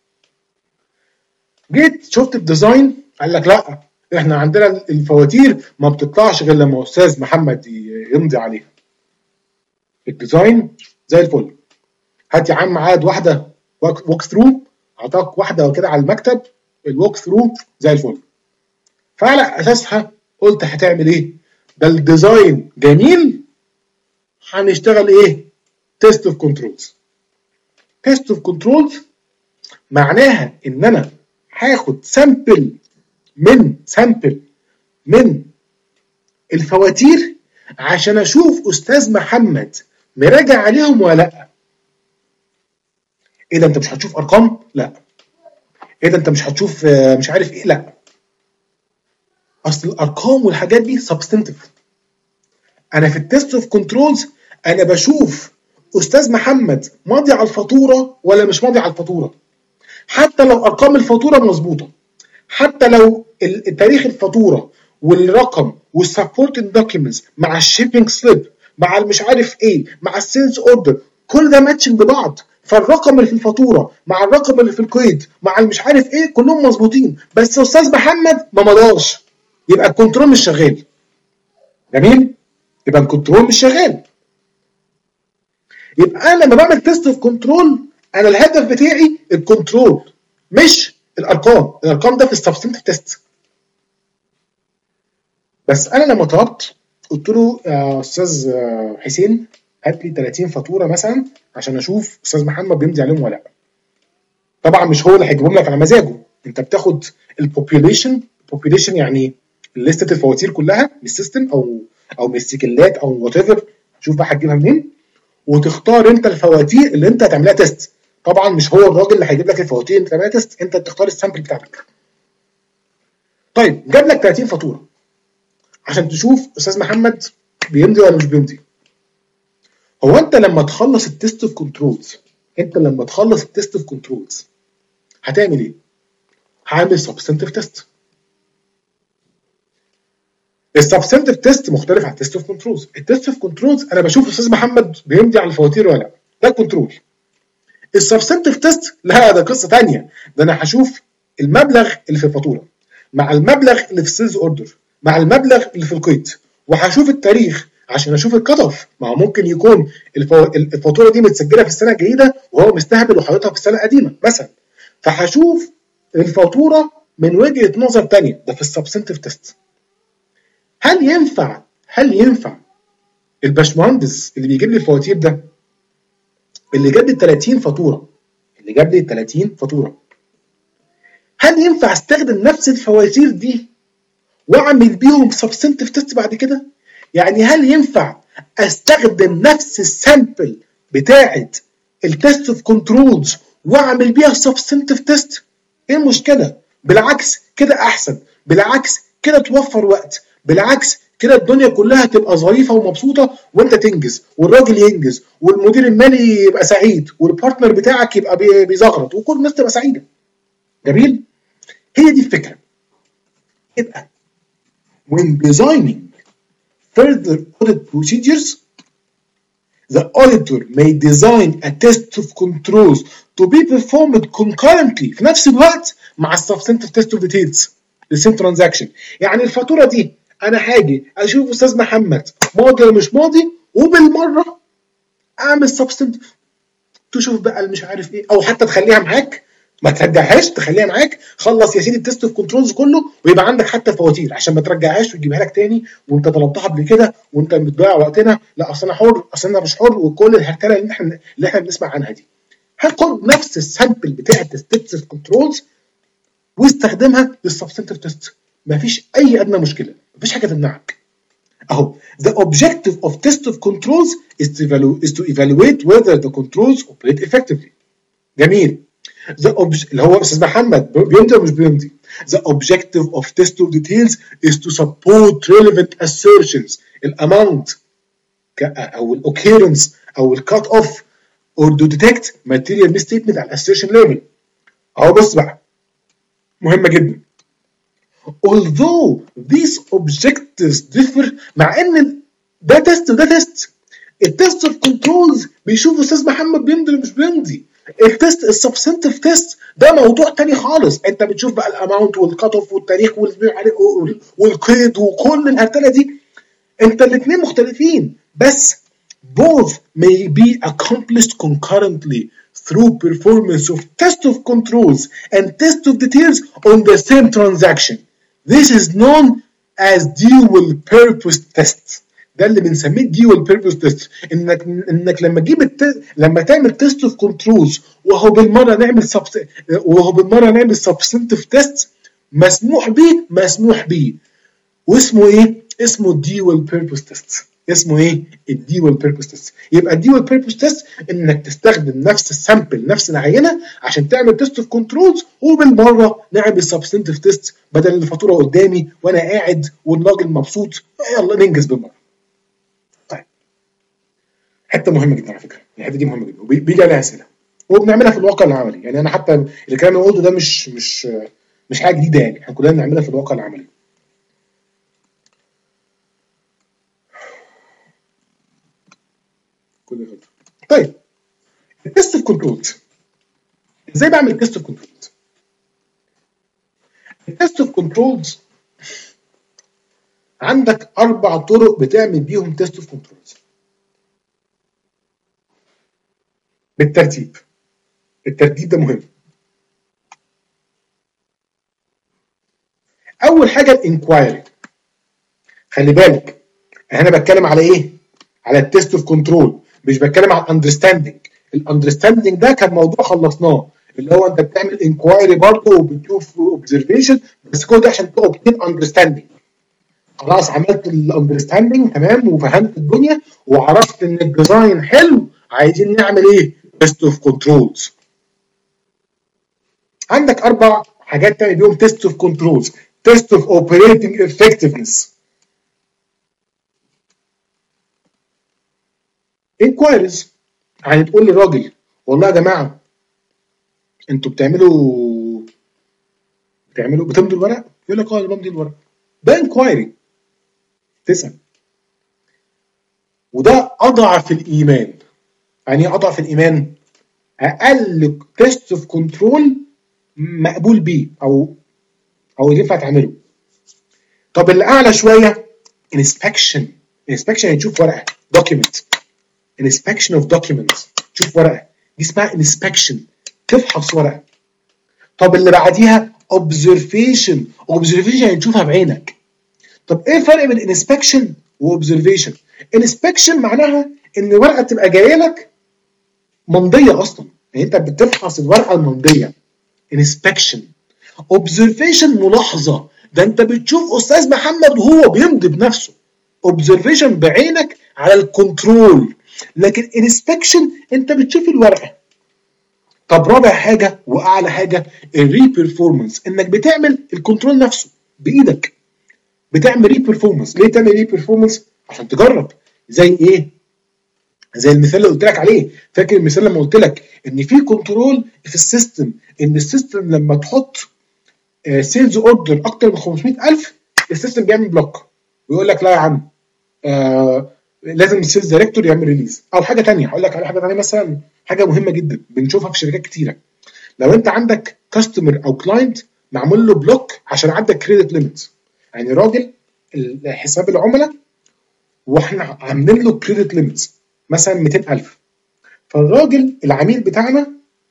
جيت شفت الديزاين قال لك لا احنا عندنا الفواتير ما بتطلعش غير لما استاذ محمد يمضي عليها. الديزاين زي الفل، هات يا عم عاد واحده ووك ثرو، اعطاك واحده كده على المكتب الووك ثرو زي الفل. فعلى اساسها قلت هتعمل ايه؟ ده الديزاين جميل، هنشتغل ايه؟ تيست اوف كنترولز. تيست اوف كنترولز معناها ان انا هاخد سامبل من سامبل من الفواتير عشان اشوف استاذ محمد مراجع عليهم ولا لا. ايه ده انت مش هتشوف ارقام؟ لا. ايه ده انت مش هتشوف مش عارف ايه؟ لا. اصل الارقام والحاجات دي سبستنتيف. انا في التيست اوف كنترولز انا بشوف استاذ محمد ماضي على الفاتوره ولا مش ماضي على الفاتوره. حتى لو ارقام الفاتوره مظبوطه، حتى لو تاريخ الفاتوره والرقم والسبورتنج دوكيومنتس مع الشيبنج سليب مع المش عارف ايه مع السيلز اوردر كل ده ماتشنج ببعض، فالرقم اللي في الفاتوره مع الرقم اللي في القيد مع المش عارف ايه كلهم مظبوطين، بس استاذ محمد ما مضاش، يبقى الكنترول مش شغال. جميل؟ يبقى الكنترول مش شغال. يبقى انا لما بعمل تيست اوف كنترول انا الهدف بتاعي الكنترول مش الارقام. الارقام ده في السبستنتيف تيست. بس انا لما طلبت قلت له يا استاذ حسين هات لي ثلاثين فاتوره مثلا عشان اشوف استاذ محمد بيمضي عليهم ولا لا. طبعا مش هو اللي هيجيبهم لك على مزاجه، انت بتاخد البوبيوليشن. البوبيوليشن يعني لسته الفواتير كلها من السيستم او او من السجلات او وات ايفر، شوف بقى هتجيبها منين وتختار انت الفواتير اللي انت هتعملها تيست. طبعا مش هو الراجل اللي هيجيب لك الفواتير اللي تعملها تيست، انت بتختار السامبل بتاعتك. طيب جاب لك ثلاثين فاتوره عشان تشوف استاذ محمد بيمضي ولا مش بيمضي. هو انت لما تخلص التيست اوف كنترولز انت لما تخلص التيست اوف كنترولز هتعمل ايه؟ هعمل سبستنتيف تيست. السبستنتيف تيست مختلف عن التيست اوف كنترولز. التيست اوف كنترولز انا بشوف استاذ محمد بيمضي على الفواتير ولا لا، ده كنترول. السبستنتيف تيست لا ده قصه ثانيه، ده انا هشوف المبلغ اللي في الفاتوره مع المبلغ اللي في السيلز اوردر مع المبلغ اللي في القيد، وهشوف التاريخ عشان اشوف الكت اوف. ما هو ممكن يكون الفاتوره دي متسجله في السنه الجديده وهو مستهبل وحاططها في السنه القديمه مثلا، فهشوف الفاتوره من وجهه نظر ثانيه. ده في السبستنتيف تيست. هل ينفع هل ينفع الباشمهندس اللي بيجيب لي الفواتير ده اللي جاب لي ثلاثين فاتوره اللي جاب لي ثلاثين فاتوره هل ينفع استخدم نفس الفواتير دي واعمل بيهم سبستنتيف تيست بعد كده؟ يعني هل ينفع استخدم نفس السامبل بتاعه التيست اوف كنترولز واعمل بيها سبستنتيف تيست؟ ايه المشكله؟ بالعكس كده احسن، بالعكس كده توفر وقت، بالعكس كده الدنيا كلها تبقى ظريفه ومبسوطه وانت تنجز والراجل ينجز والمدير المالي يبقى سعيد والبارتنر بتاعك يبقى بيزغرط وكل الناس تبقى سعيده. جميل؟ هي دي الفكره. يبقى when designing further audit procedures the auditor may design a test of controls to be performed concurrently في نفس الوقت مع السبستنتيف تيست اوف ديتيلز للسيم ترانزاكشن. يعني الفاتوره دي انا هاجي اشوف استاذ محمد ماضي ولا مش ماضي، وبالمره اعمل سبستنتيف تشوف بقى مش عارف ايه، او حتى تخليها معاك ما ترجعهاش، تخليها معاك خلص يا سيدي التيست اوف كنترولز كله، ويبقى عندك حتى فواتير عشان ما ترجعهاش وتجيبها لك تاني وانت طلبتها قبل كده وانت بتضيع وقتنا. لا اصل انا حر، اصل انا مش حر، وكل الهرتله اللي احنا اللي احنا بنسمع عنها دي. هاخد نفس السامبل بتاعه التيست اوف كنترولز واستخدمها للسبستنتيف تيست، مفيش اي ادنى مشكله، مفيش حاجه تمنعك. اهو the objective of test of controls is to evaluate is to evaluate whether the controls operate effectively. جميل. the obj اللي هو استاذ محمد بيمضي ولا مش بيمضي؟ the objective of test of details is to support relevant assertions الاماونت او الاوكيرنس او الكات اوف or to detect material misstatement على الاسيرشن ليفل. اهو بص بقى مهمه جدا. although these objectives differ، مع ان ده تيست وده تيست. التيست اوف كنترولز بيشوف استاذ محمد بيمضي ولا مش بيمضي. التيست السبستنتيف تيست ده موضوع تاني خالص، انت بتشوف بقى الاماونت والكات اوف والتاريخ والقيد وكل الهرتله دي. انت الاثنين مختلفين، بس both may be accomplished concurrently through performance of test of controls and test of details on the same transaction. This is known as dual purpose test. ده اللي بنسميه dual purpose test. انك انك لما تجيب الت... لما تعمل تيست اوف كنترولز وهو بالمره نعمل سبس... وهو بالمره نعمل سبستنتيف تيست، مسموح بيه مسموح بيه واسمه ايه؟ اسمه الديوال بيربوس تيست. اسمه ايه؟ الديوال بيربوس تيست. يبقى الديوال بيربوس تيست انك تستخدم نفس السامبل نفس العينه عشان تعمل تيست اوف كنترولز، وبالمره نعمل سبستنتيف تيست بدل الفاتوره قدامي وانا قاعد والراجل مبسوط، يلا ننجز بالمره. طيب حته مهمه جدا على فكره، الحته دي مهمه جدا وبيجي عليها اسئله وبنعملها في الواقع العملي. يعني انا حتى الكلام اللي قلته ده مش مش مش حاجه جديده، يعني احنا كلنا بنعملها في الواقع العملي. كل فتره. طيب التست اوف كنترولز، ازاي بعمل تيست اوف كنترولز؟ التست اوف كنترولز عندك اربع طرق بتعمل بيهم تيست اوف كنترولز بالترتيب. الترتيب ده مهم. اول حاجه الانكوايري. خلي بالك انا بتكلم على ايه؟ على التيست اوف كنترول، مش بتكلم على الاندرستاندنج. الاندرستاندنج ده كان موضوع خلصناه، اللي هو انت بتعمل انكوايري برضه وبتشوف اوبزرفيشن، بس كل ده عشان تبتدي اندرستاندنج. خلاص عملت الاندرستاندنج تمام وفهمت الدنيا وعرفت ان الديزاين حلو، عايزين نعمل ايه؟ تيست اوف كنترولز. عندك اربع حاجات تعمل بيهم تيست اوف كنترولز. تيست اوف اوبريتنج افكتفنس، انكوايريز. يعني تقول للراجل والله يا جماعه انتوا بتعملوا بتعملوا بتمضوا الورق؟ يقول لك اه انا بمضي الورق. ده انكوايري، تسال. وده اضعف الايمان. يعني ايه اضعف الايمان؟ اقل تيست اوف كنترول مقبول بيه او او ينفع تعمله. طب اللي اعلى شويه انسبكشن. انسبكشن يعني تشوف ورقه، دوكيمنت. inspection of documents، تشوف ورقه، دي اسمها inspection، تفحص ورقه. طب اللي بعديها observation. observation يعني تشوفها بعينك. طب ايه الفرق بين inspection و observation؟ inspection معناها ان الورقه تبقى جايه لك ممضيه اصلا، يعني انت بتفحص الورقه الممضيه. inspection. observation ملاحظه، ده انت بتشوف استاذ محمد وهو بيمضي بنفسه. observation بعينك على الكنترول، لكن انسبكشن انت بتشوف الورقه. طب رابع حاجه واعلى حاجه الري بيرفورمانس، انك بتعمل الكنترول نفسه بايدك. بتعمل ري بيرفورمانس. ليه تعمل ري بيرفورمانس؟ عشان تجرب. زي ايه؟ زي المثال اللي قلت لك عليه. فاكر المثال لما قلت لك ان في كنترول في السيستم، ان السيستم لما تحط سيلز اوردر اكتر من خمسمية ألف السيستم بيعمل بلوك ويقول لك لا يا عم آه لازم السيلز دايركتور يعمل ريليز. او حاجه ثانيه، هقول لك على حاجه ثانيه مثلا، حاجه مهمه جدا بنشوفها في شركات كتيره. لو انت عندك كاستمر او كلاينت معمول له بلوك عشان عندك كريدت ليميت، يعني راجل حساب العملاء واحنا عاملين له كريدت ليميت مثلا مئتين ألف، فالراجل العميل بتاعنا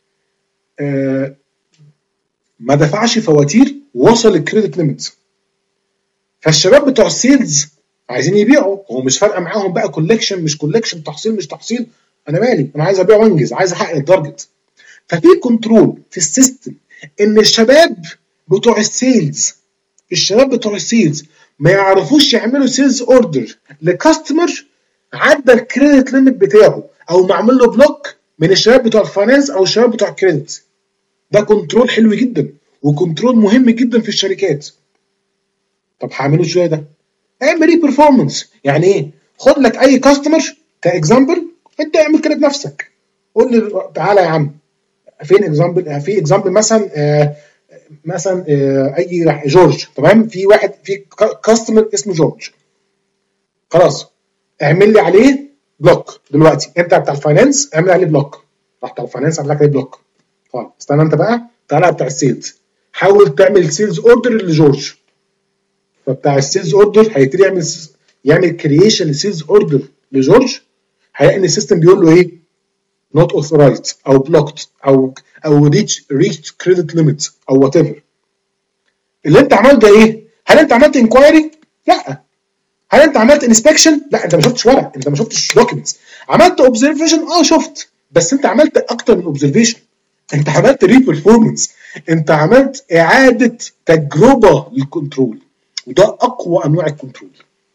آه ما دفعش فواتير ووصل الكريدت ليميت، فالشباب بتوع السيلز عايزين يبيعوا، هو مش فارقه معاهم بقى كولكشن مش كولكشن، تحصيل مش تحصيل، انا مالي، انا عايز ابيع وانجز، عايز احقق التارجت. ففي كنترول في السيستم ان الشباب بتوع السيلز الشباب بتوع السيلز ما يعرفوش يعملوا سيلز اوردر لكاستمر عدى الكريدت ليميت بتاعه او معمول له بلوك من الشباب بتوع الفاينانس او الشباب بتوع الكريدت. ده كنترول حلو جدا وكنترول مهم جدا في الشركات. طب هعمله ازاي ده؟ اعمل ري بيرفورمانس. يعني ايه؟ خد لك اي كاستمر كاكزامبل، انت اعمل كده بنفسك، قول لي تعالى يا عم فين اكزامبل، في اكزامبل مثلا آه مثلا آه اي جورج، تمام، في واحد في كاستمر اسمه جورج، خلاص اعمل لي عليه بلوك دلوقتي، انت بتاع الفاينانس اعمل عليه بلوك، راح بتاع الفاينانس عمل لك عليه بلوك، خلاص استنى انت بقى تعالى بتاع السيلز حاول تعمل سيلز اوردر لجورج، فبتاع السيلز اوردر هيبتدي يعمل يعمل كرييشن لسيلز اوردر لجورج، هيلاقي ان السيستم بيقول له ايه؟ نوت اوثرايزد او بلوكد او او ريتش ريتش كريدت ليميت او وات ايفر. اللي انت عملته ده ايه؟ هل انت عملت انكوايري؟ لا. هل انت عملت انسبكشن؟ لا، انت ما شفتش ورق، انت ما شفتش دوكيومنتس. عملت اوبزرفيشن؟ اه شفت، بس انت عملت اكتر من اوبزرفيشن، انت عملت ري بيرفورمانس، انت عملت اعاده تجربه للكنترول، وده اقوى انواع الكنترول.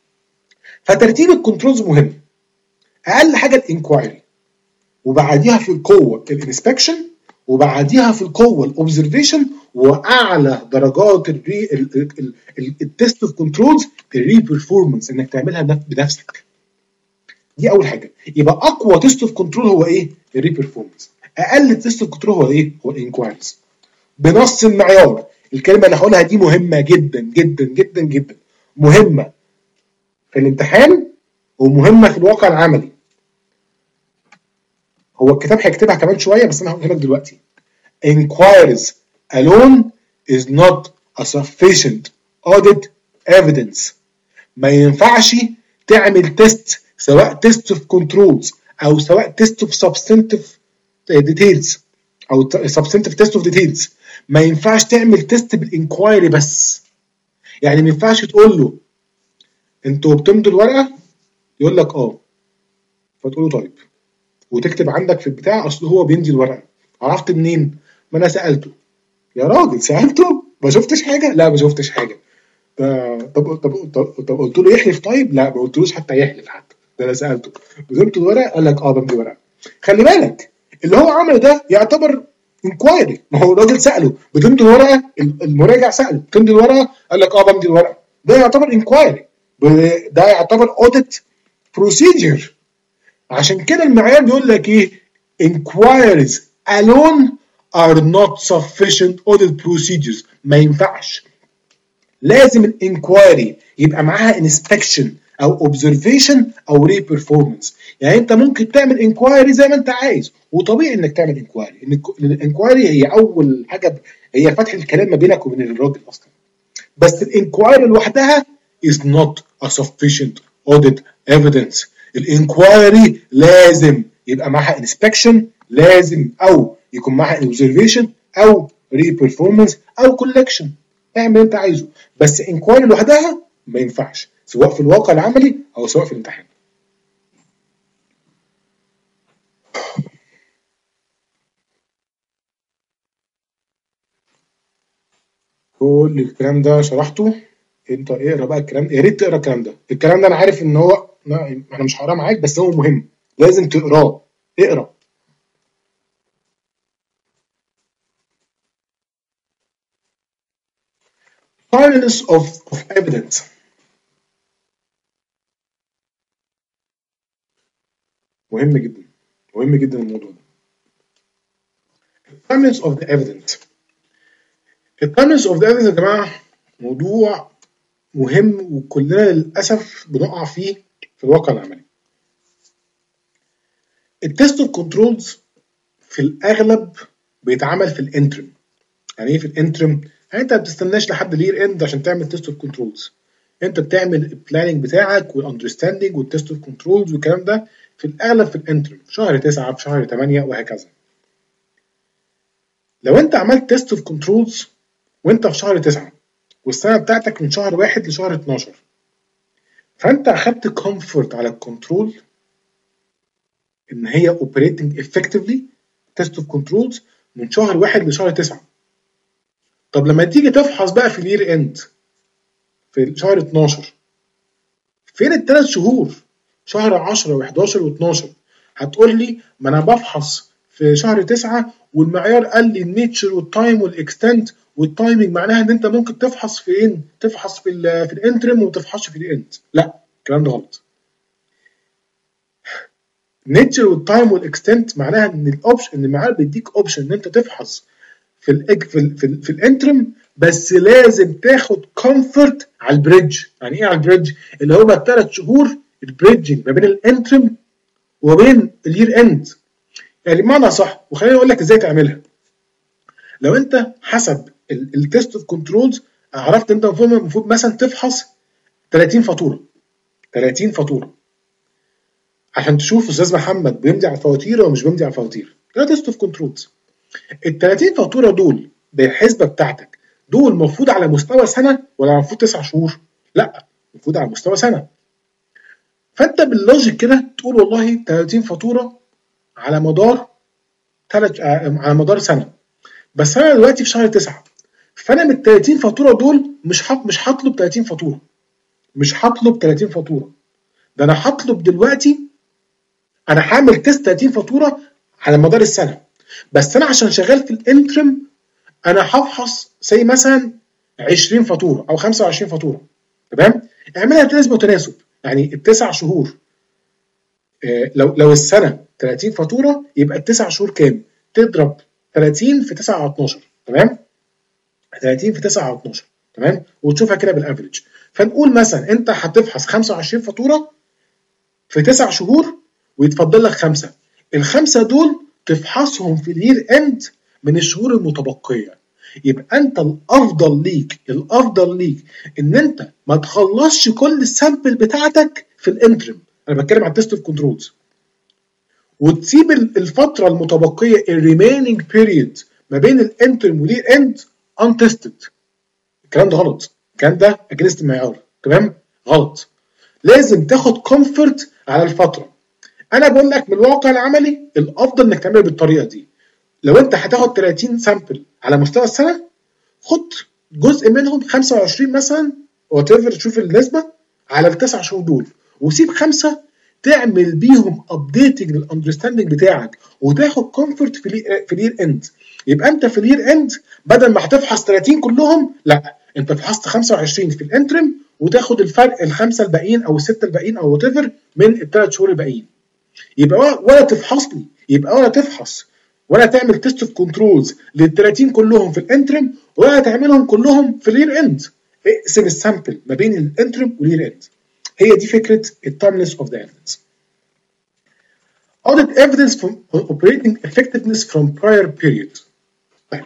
فترتيب الكنترولز مهم. اقل حاجه الانكوايري، وبعديها في القوه الانسبكشن، وبعديها في القوه الاوبزرفيشن، واعلى درجات التست اوف كنترولز الري بيرفورمانس، انك تعملها بنفسك. دي اول حاجه. يبقى اقوى تيست اوف كنترول هو ايه؟ الري بيرفورمانس. اقل تيست اوف كنترول هو ايه؟ هو الانكوايريز. بنص المعيار. الكلمه اللي هقولها دي مهمه جدا جدا جدا جدا، مهمه في الامتحان ومهمه في الواقع العملي. هو الكتاب هيكتبها كمان شويه بس انا هقولها لك دلوقتي. Inquiries alone is not a sufficient audit evidence. ما ينفعش تعمل تيست، سواء تيست اوف كنترولز او سواء تيست اوف سبستنتيف ديتيلز او سبستنتيف تيست اوف ديتيلز، ما ينفعش تعمل تيست بالانكوايري بس. يعني ما ينفعش تقول له انتوا بتمضوا الورقه، يقول لك اه، فتقول له طيب، وتكتب عندك في البتاع اصل هو بيمضي الورقه. عرفت منين؟ ما انا سالته. يا راجل سالته؟ ما شفتش حاجه؟ لا ما شفتش حاجه. طب طب طب, طب قلت له يحلف؟ طيب لا ما قلتلوش حتى يحلف، حتى ده انا سالته بتمضي الورقه؟ قال لك اه بمضي ورقه. خلي بالك اللي هو عمله ده يعتبر انكوايري، ما هو الراجل ساله بتمضي الورقه، المراجع ساله بتمضي الورقه؟ قال لك اه بمضي الورقه. ده يعتبر انكوايري، ده يعتبر اوديت بروسيجر. عشان كده المعيار بيقول لك ايه؟ inquiries alone are not sufficient audit procedures. ما ينفعش، لازم الانكوايري يبقى معاها انسبكشن او اوبزرفيشن او ري بيرفورمانس. يعني انت ممكن تعمل انكوايري زي ما انت عايز، وطبيعي انك تعمل انكوايري، ان الانكوايري هي اول حاجه، هي فتح الكلام ما بينك وبين الراجل اصلا. بس الانكوايري لوحدها is not a sufficient audit evidence. الانكوايري لازم يبقى معاها انسبكشن، لازم او يكون معاها اوبزرفيشن او ري بيرفورمانس او كولكشن، اعمل اللي انت عايزه، بس انكوايري لوحدها ما ينفعش، سواء في الواقع العملي او سواء في الامتحان. كل الكلام ده شرحته، انت اقرا بقى الكلام، يا ريت تقرا الكلام ده. الكلام ده انا عارف ان هو انا مش هقراه معاك بس هو مهم، لازم تقراه. اقرا. Timeliness of, of evidence. مهم جدا، مهم جدا الموضوع ده. Timeliness of the evidence. التايملينس اوف ذا ايفيدنس يا جماعه موضوع مهم وكلنا للاسف بنقع فيه في الواقع العملي. التست اوف كنترولز في الاغلب بيتعمل في الانترم. يعني ايه في الانترم؟ يعني انت ما بتستناش لحد الير اند عشان تعمل تيست اوف كنترولز، انت بتعمل البلاننج بتاعك والاندرستاندنج والتيست اوف كنترولز والكلام ده في الاغلب في الانترم، في شهر تسعة في شهر تمانية وهكذا. لو انت عملت تيست اوف كنترولز وانت في شهر تسعة والسنه بتاعتك من شهر واحد لشهر اتناشر، فانت اخدت كومفورت على الكنترول ان هي اوبريتنج افكتفلي تيست اوف كنترولز من شهر واحد لشهر تسعة. طب لما تيجي تفحص بقى في الير اند في شهر اتناشر، فين الثلاث شهور شهر عشرة و11 و12؟ هتقول لي ما انا بفحص في شهر تسعة والمعيار قال لي النيتشر والتايم والاكستنت والتايمنج، معناها ان انت ممكن تفحص فين؟ تفحص في ال في الانترم وما تفحصش في الاند. لا، الكلام ده غلط. النيتشر والتايم والاكستنت معناها ان الاوبشن ان المعيار بيديك اوبشن ان انت تفحص في ال في ال في, ال في الانترم، بس لازم تاخد كومفورت على البريدج. يعني ايه على البريدج؟ اللي هو الثلاث شهور البريدجنج ما بين الانترم وبين الير اند. يعني بمعنى صح، وخليني اقول لك ازاي تعملها. لو انت حسب التيست اوف كنترولز عرفت انت المفروض المفروض مثلا تفحص تلاتين فاتوره تلاتين فاتوره عشان تشوف استاذ محمد بيمضي على الفواتير ولا مش بيمضي على الفواتير. ده تيست اوف كنترولز. ال تلاتين فاتوره دول بالحسبه بتاعتك دول المفروض على مستوى سنه ولا المفروض تسع شهور؟ لا، المفروض على مستوى سنه. فانت باللوجيك كده تقول والله تلاتين فاتوره على مدار ثلاث على مدار سنه، بس انا دلوقتي في شهر تسعة، فانا من ال تلاتين فاتوره دول مش هط... مش هطلب تلاتين فاتوره، مش هطلب تلاتين فاتوره، ده انا هطلب دلوقتي، انا هعمل تيست تلاتين فاتوره على مدار السنه، بس انا عشان شغال في الانترم انا هفحص زي مثلا عشرين فاتوره او خمسة وعشرين فاتوره. تمام؟ اعملها تناسب وتناسب، يعني التسع شهور آه لو لو السنه تلاتين فاتوره يبقى التسع شهور كام؟ تضرب تلاتين في تسعة على اتناشر. تمام؟ تلاتين في تسعة على اتناشر. تمام؟ وتشوفها كده بالافريج. فنقول مثلا انت هتفحص خمسة وعشرين فاتوره في تسع شهور ويتفضل لك خمسه، الخمسه دول تفحصهم في الير اند من الشهور المتبقيه. يبقى انت الافضل ليك الافضل ليك ان انت ما تخلصش كل السامبل بتاعتك في الانترم، انا بتكلم عن تيست اوف كنترولز، وتسيب الفتره المتبقيه الريميننج بيريد ما بين الانترم والير اند انتستد. الكلام ده غلط، الكلام ده اجنست المعيار. تمام؟ غلط. لازم تاخد كومفورت على الفتره. انا بقول لك من الواقع العملي الافضل انك تعمل بالطريقه دي. لو انت هتاخد تلاتين سامبل على مستوى السنه، خد جزء منهم خمسة وعشرين مثلا وات ايفر، تشوف النسبه على التسع شهور دول، وسيب خمسه تعمل بيهم ابديتنج للاندرستاندنج بتاعك وتاخد كومفورت في في الير اند. يبقى انت في الير اند بدل ما هتفحص تلاتين كلهم، لا، انت فحصت خمسة وعشرين في الانترم وتاخد الفرق الخمسه الباقيين او السته الباقيين او وات ايفر من الثلاث شهور الباقيين. يبقى ولا تفحص لي، يبقى ولا تفحص ولا تعمل تيست اوف كنترولز لل تلاتين كلهم في الانترم ولا تعملهم كلهم في الير اند. اقسم السامبل ما بين الانترم والير اند. هي دي فكره التايمليس اوف ذا ايفيدنس. Audit evidence from operating effectiveness from prior period. طيب.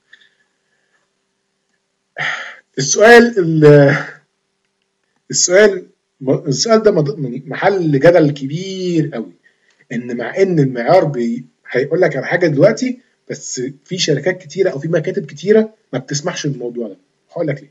السؤال السؤال السؤال ده محل جدل كبير قوي، ان مع ان المعيار بي هيقول لك على حاجه دلوقتي، بس في شركات كتيره او في مكاتب كتيره ما بتسمحش بالموضوع ده. هقول لك ليه.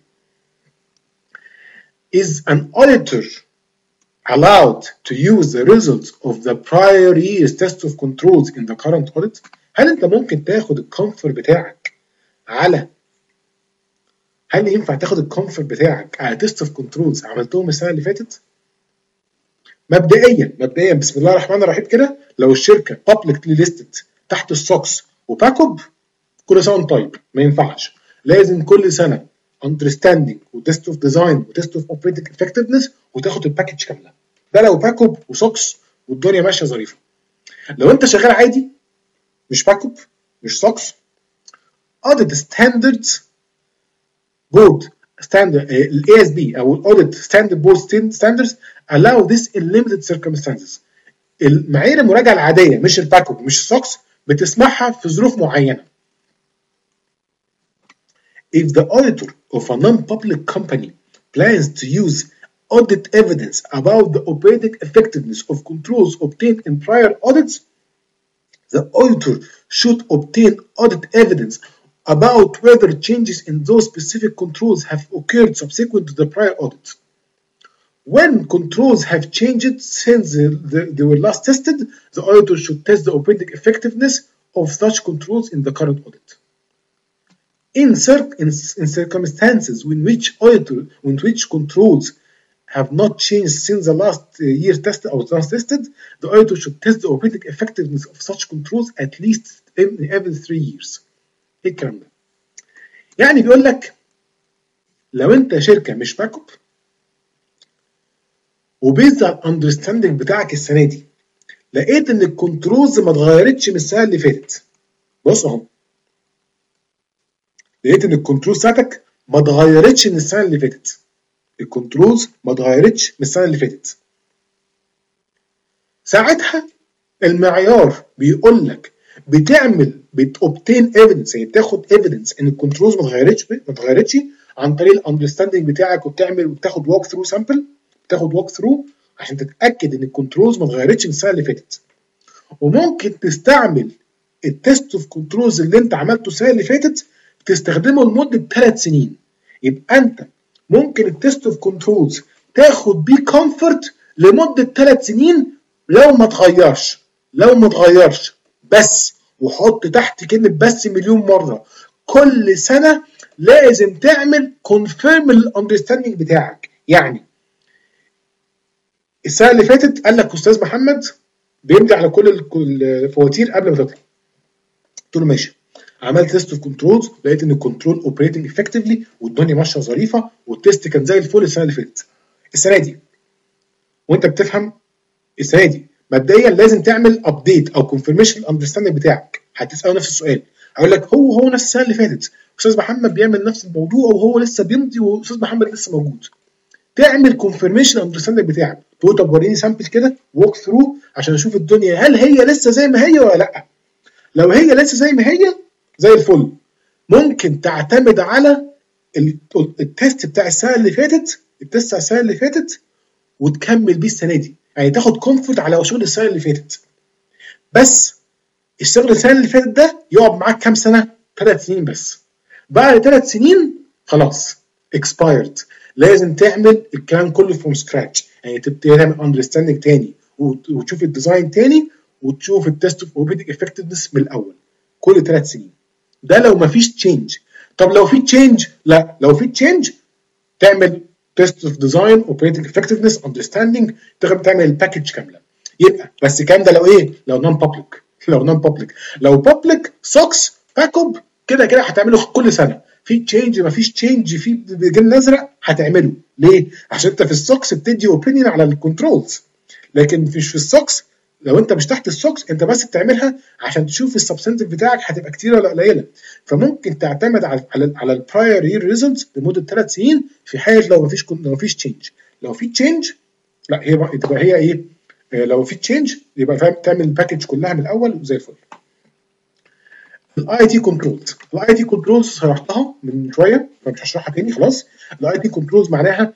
Is an auditor allowed to use the results of the prior year's test of controls in the current audit؟ هل انت ممكن تاخد الكونفر بتاعك على هل ينفع تاخد الكونفر بتاعك على تيست اوف كنترولز عملتهم السنه اللي فاتت؟ مبدئيا مبدئيا بسم الله الرحمن الرحيم كده، لو الشركه publicly listed تحت السوكس وباكوب، كل سنه وانت طيب، ما ينفعش. لازم كل سنه understanding وتست اوف ديزاين وتست اوف اوبريتنج افكتفنس وتاخد الباكج كامله. ده لو باكوب وسوكس والدنيا ماشيه ظريفه. لو انت شغال عادي مش باكوب مش سوكس، audit standards board standard ال إيه إس بي او ال audit standard board standards allow this in limited circumstances. المعايير المراجعه العاديه مش الباكوب مش السوكس بتسمحها في ظروف معينه. if the auditor of a non-public company plans to use audit evidence about the operating effectiveness of controls obtained in prior audits, the auditor should obtain audit evidence about whether changes in those specific controls have occurred subsequent to the prior audit. When controls have changed since the, the, they were last tested, the auditor should test the operating effectiveness of such controls in the current audit. In, cir- in, in circumstances in which auditor, in which controls have not changed since the last uh, year tested or last tested, the auditor should test the operating effectiveness of such controls at least every three years. ايه الكلام ده؟ يعني بيقول لك لو انت شركه مش باك اب وبيز على الاندرستاندنج بتاعك السنه دي لقيت ان الكنترولز ما اتغيرتش من السنه اللي فاتت. بص اهو، لقيت ان الكنترولز بتاعتك ما اتغيرتش من السنه اللي فاتت. الكنترولز ما اتغيرتش من السنه اللي فاتت. ساعتها المعيار بيقول لك بتعمل بتوبتين ايفيدنس، يعني بتاخد ايفيدنس ان الكنترولز ما اتغيرتش ما اتغيرتش عن طريق الاندرستاندنج بتاعك، وبتعمل وبتاخد ووك ثرو سامبل، بتاخد ووك ثرو عشان تتاكد ان الكنترولز ما اتغيرتش من السنه اللي فاتت. وممكن تستعمل التست اوف كنترولز اللي انت عملته السنه اللي فاتت تستخدمه لمده ثلاث سنين. يبقى انت ممكن التست اوف كنترولز تاخد بيه كومفورت لمده ثلاث سنين لو ما اتغيرش لو ما اتغيرش بس، وحط تحت كلمه بس مليون مره، كل سنه لازم تعمل كونفيرم الاندرستاندنج بتاعك. يعني السنه اللي فاتت قال لك استاذ محمد بيمضي على كل الفواتير قبل ما تطلع، قلت له ماشي، عملت تيست اوف كنترولز لقيت ان الكنترول اوبريتنج افكتفلي والدنيا ماشيه ظريفه والتيست كان زي الفل السنه اللي فاتت. السنه دي وانت بتفهم السنه دي مبدئيا لازم تعمل ابديت او كونفirmation الاندرستاندنج بتاعك. هتساله نفس السؤال، هقول لك هو هو نفس السنه اللي فاتت، استاذ محمد بيعمل نفس الموضوع وهو لسه بيمضي واستاذ محمد لسه موجود. تعمل كونفirmation الاندرستاندنج بتاعك، تقول طب وريني سامبل كده ووك ثرو عشان اشوف الدنيا هل هي لسه زي ما هي ولا لا. لو هي لسه زي ما هي زي الفل، ممكن تعتمد على التيست بتاع السنه اللي فاتت التيست بتاع السنه اللي فاتت وتكمل بيه السنه دي، يعني تاخد كومفورت على شغل السنه اللي فاتت. بس الشغل السنه اللي فاتت ده يقعد معاك كام سنه؟ ثلاث سنين بس. بعد ثلاث سنين خلاص expired، لازم تعمل الكلام كله فروم سكراتش، يعني تبتدي تعمل اندرستاندنج تاني وتشوف الديزاين تاني وتشوف التست اوف اوبريتنج افكتفنس من الاول كل ثلاث سنين. ده لو مفيش تشينج. طب لو في تشينج، لا، لو في تشينج تعمل تيست اوف ديزاين اوبريتنج افكتفنس اندرستاندنج، تعمل الباكج كامله. يبقى بس الكلام ده لو ايه؟ لو نون بابليك. لو نون بابليك لو بابليك سوكس باك اب كده كده هتعمله كل سنه. في تشينج مفيش تشينج في جن ازرق هتعمله. ليه؟ عشان انت في السوكس بتدي اوبينيون على الكنترولز، لكن مش في السوكس. لو انت مش تحت السوكس انت بس بتعملها عشان تشوف السبسنتيف بتاعك هتبقى كتير ولا قليله. فممكن تعتمد على على على البراير يير ريزلتس لمده ثلاث سنين في حاله لو مفيش لو مفيش تشينج. لو في تشينج لا، هي تبقى هي ايه؟ لو في تشينج يبقى فاهم تعمل الباكج كلها من الاول زي الفل. الاي تي كنترولز الاي تي كنترولز شرحتها من شويه فمش هشرحها تاني خلاص. الاي تي كنترولز معناها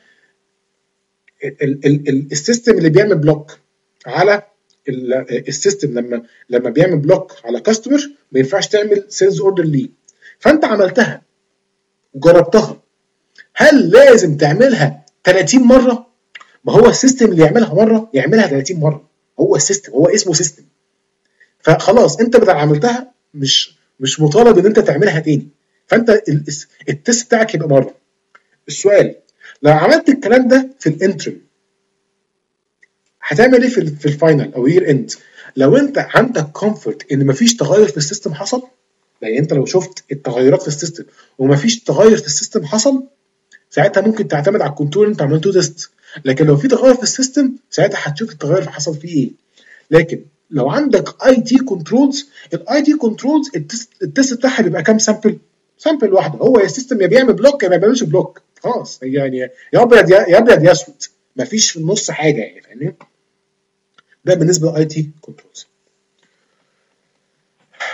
السيستم اللي بيعمل بلوك على السيستم. لما لما بيعمل بلوك على كاستمر ما ينفعش تعمل سيلز اوردر ليه. فانت عملتها وجربتها، هل لازم تعملها ثلاثين مره؟ ما هو السيستم اللي يعملها مره يعملها ثلاثين مره، هو السيستم، هو اسمه سيستم. فخلاص انت بدل عملتها مش مش مطالب ان انت تعملها تاني، فانت التست بتاعك يبقى مره. السؤال، لو عملت الكلام ده في الانترم هتعمل ايه في في الفاينل او يير اند؟ لو انت عندك كومفورت ان مفيش تغير في السيستم حصل، يعني انت لو شفت التغيرات في السيستم ومفيش تغير في السيستم حصل، ساعتها ممكن تعتمد على الكنترول اللي انت عملته تيست. لكن لو في تغير في السيستم ساعتها هتشوف التغير اللي حصل فيه ايه. لكن لو عندك اي تي كنترولز، الاي تي كنترولز التست بتاعها بيبقى كام سامبل؟ سامبل واحده. هو السيستم يا بيعمل بلوك يا ما بيعملش بلوك، خلاص يعني يا ابيض يا ابيض يا اسود، مفيش في النص حاجه يعني، فاهمني؟ ده بالنسبه للاي تي كنترولز.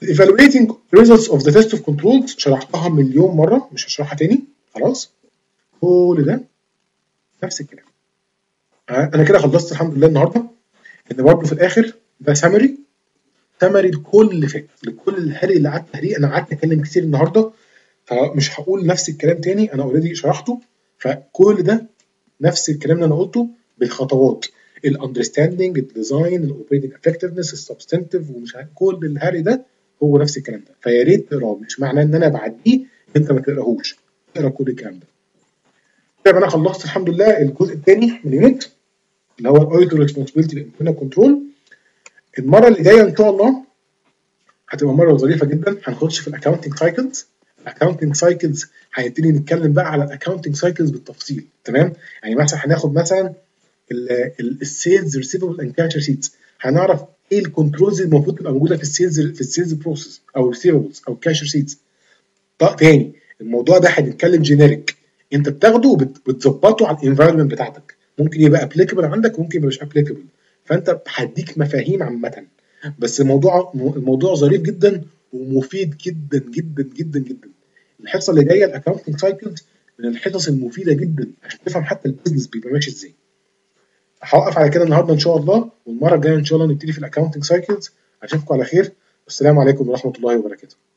evaluating results of the test of controls شرحتها مليون مره مش هشرحها تاني خلاص. كل ده نفس الكلام. انا كده خلصت الحمد لله النهارده. ان برضه في الاخر ده سامري سامري لكل اللي فات، لكل الهري اللي قعدت اهريه. انا قعدت اتكلم كتير النهارده فمش هقول نفس الكلام تاني، انا اوريدي شرحته. فكل ده نفس الكلام اللي انا قلته بالخطوات، الاندرستاندنج، الديزاين، الاوبريتنج افكتفنس، السبستنتيف، ومش عارف كل الهري ده هو نفس الكلام ده. فيا ريت تقراه، مش معناه ان انا بعديه انت ما تقراهوش، اقرا كل الكلام ده. طيب انا خلصت الحمد لله الجزء الثاني من اليونت اللي هو الاوديتور ريسبونسبيلتي للانترنال كنترول. المره اللي جايه ان شاء الله هتبقى مره ظريفه جدا، هنخش في الاكونتنج سايكلز. الاكونتنج سايكلز هنبتدي نتكلم بقى على الاكونتنج سايكلز بالتفصيل، تمام؟ يعني مثلا هناخد مثلا السيلز ريسيفبل اند كاش ريسيتس، هنعرف ايه الكنترولز المفروض تبقى موجوده في السيلز في السيلز بروسيس او ريسيفبلز او كاش ريسيتس. تاني الموضوع ده هنتكلم جينيريك، انت بتاخده وبتظبطه على الانفايرمنت بتاعتك، ممكن يبقى ابليكابل عندك وممكن يبقى مش ابليكابل، فانت هديك مفاهيم عامه. بس الموضوع الموضوع ظريف جدا ومفيد جدا جدا جدا جدا. الحصه اللي جايه الاكونتنج سايكلز من الحصص المفيده جدا عشان تفهم حتى البيزنس بيبقى ماشي ازاي. هوقف على كده النهارده ان شاء الله، والمره الجايه ان شاء الله نبتدي في الاكونتنج سايكلز. اشوفكم على خير، والسلام عليكم ورحمه الله وبركاته.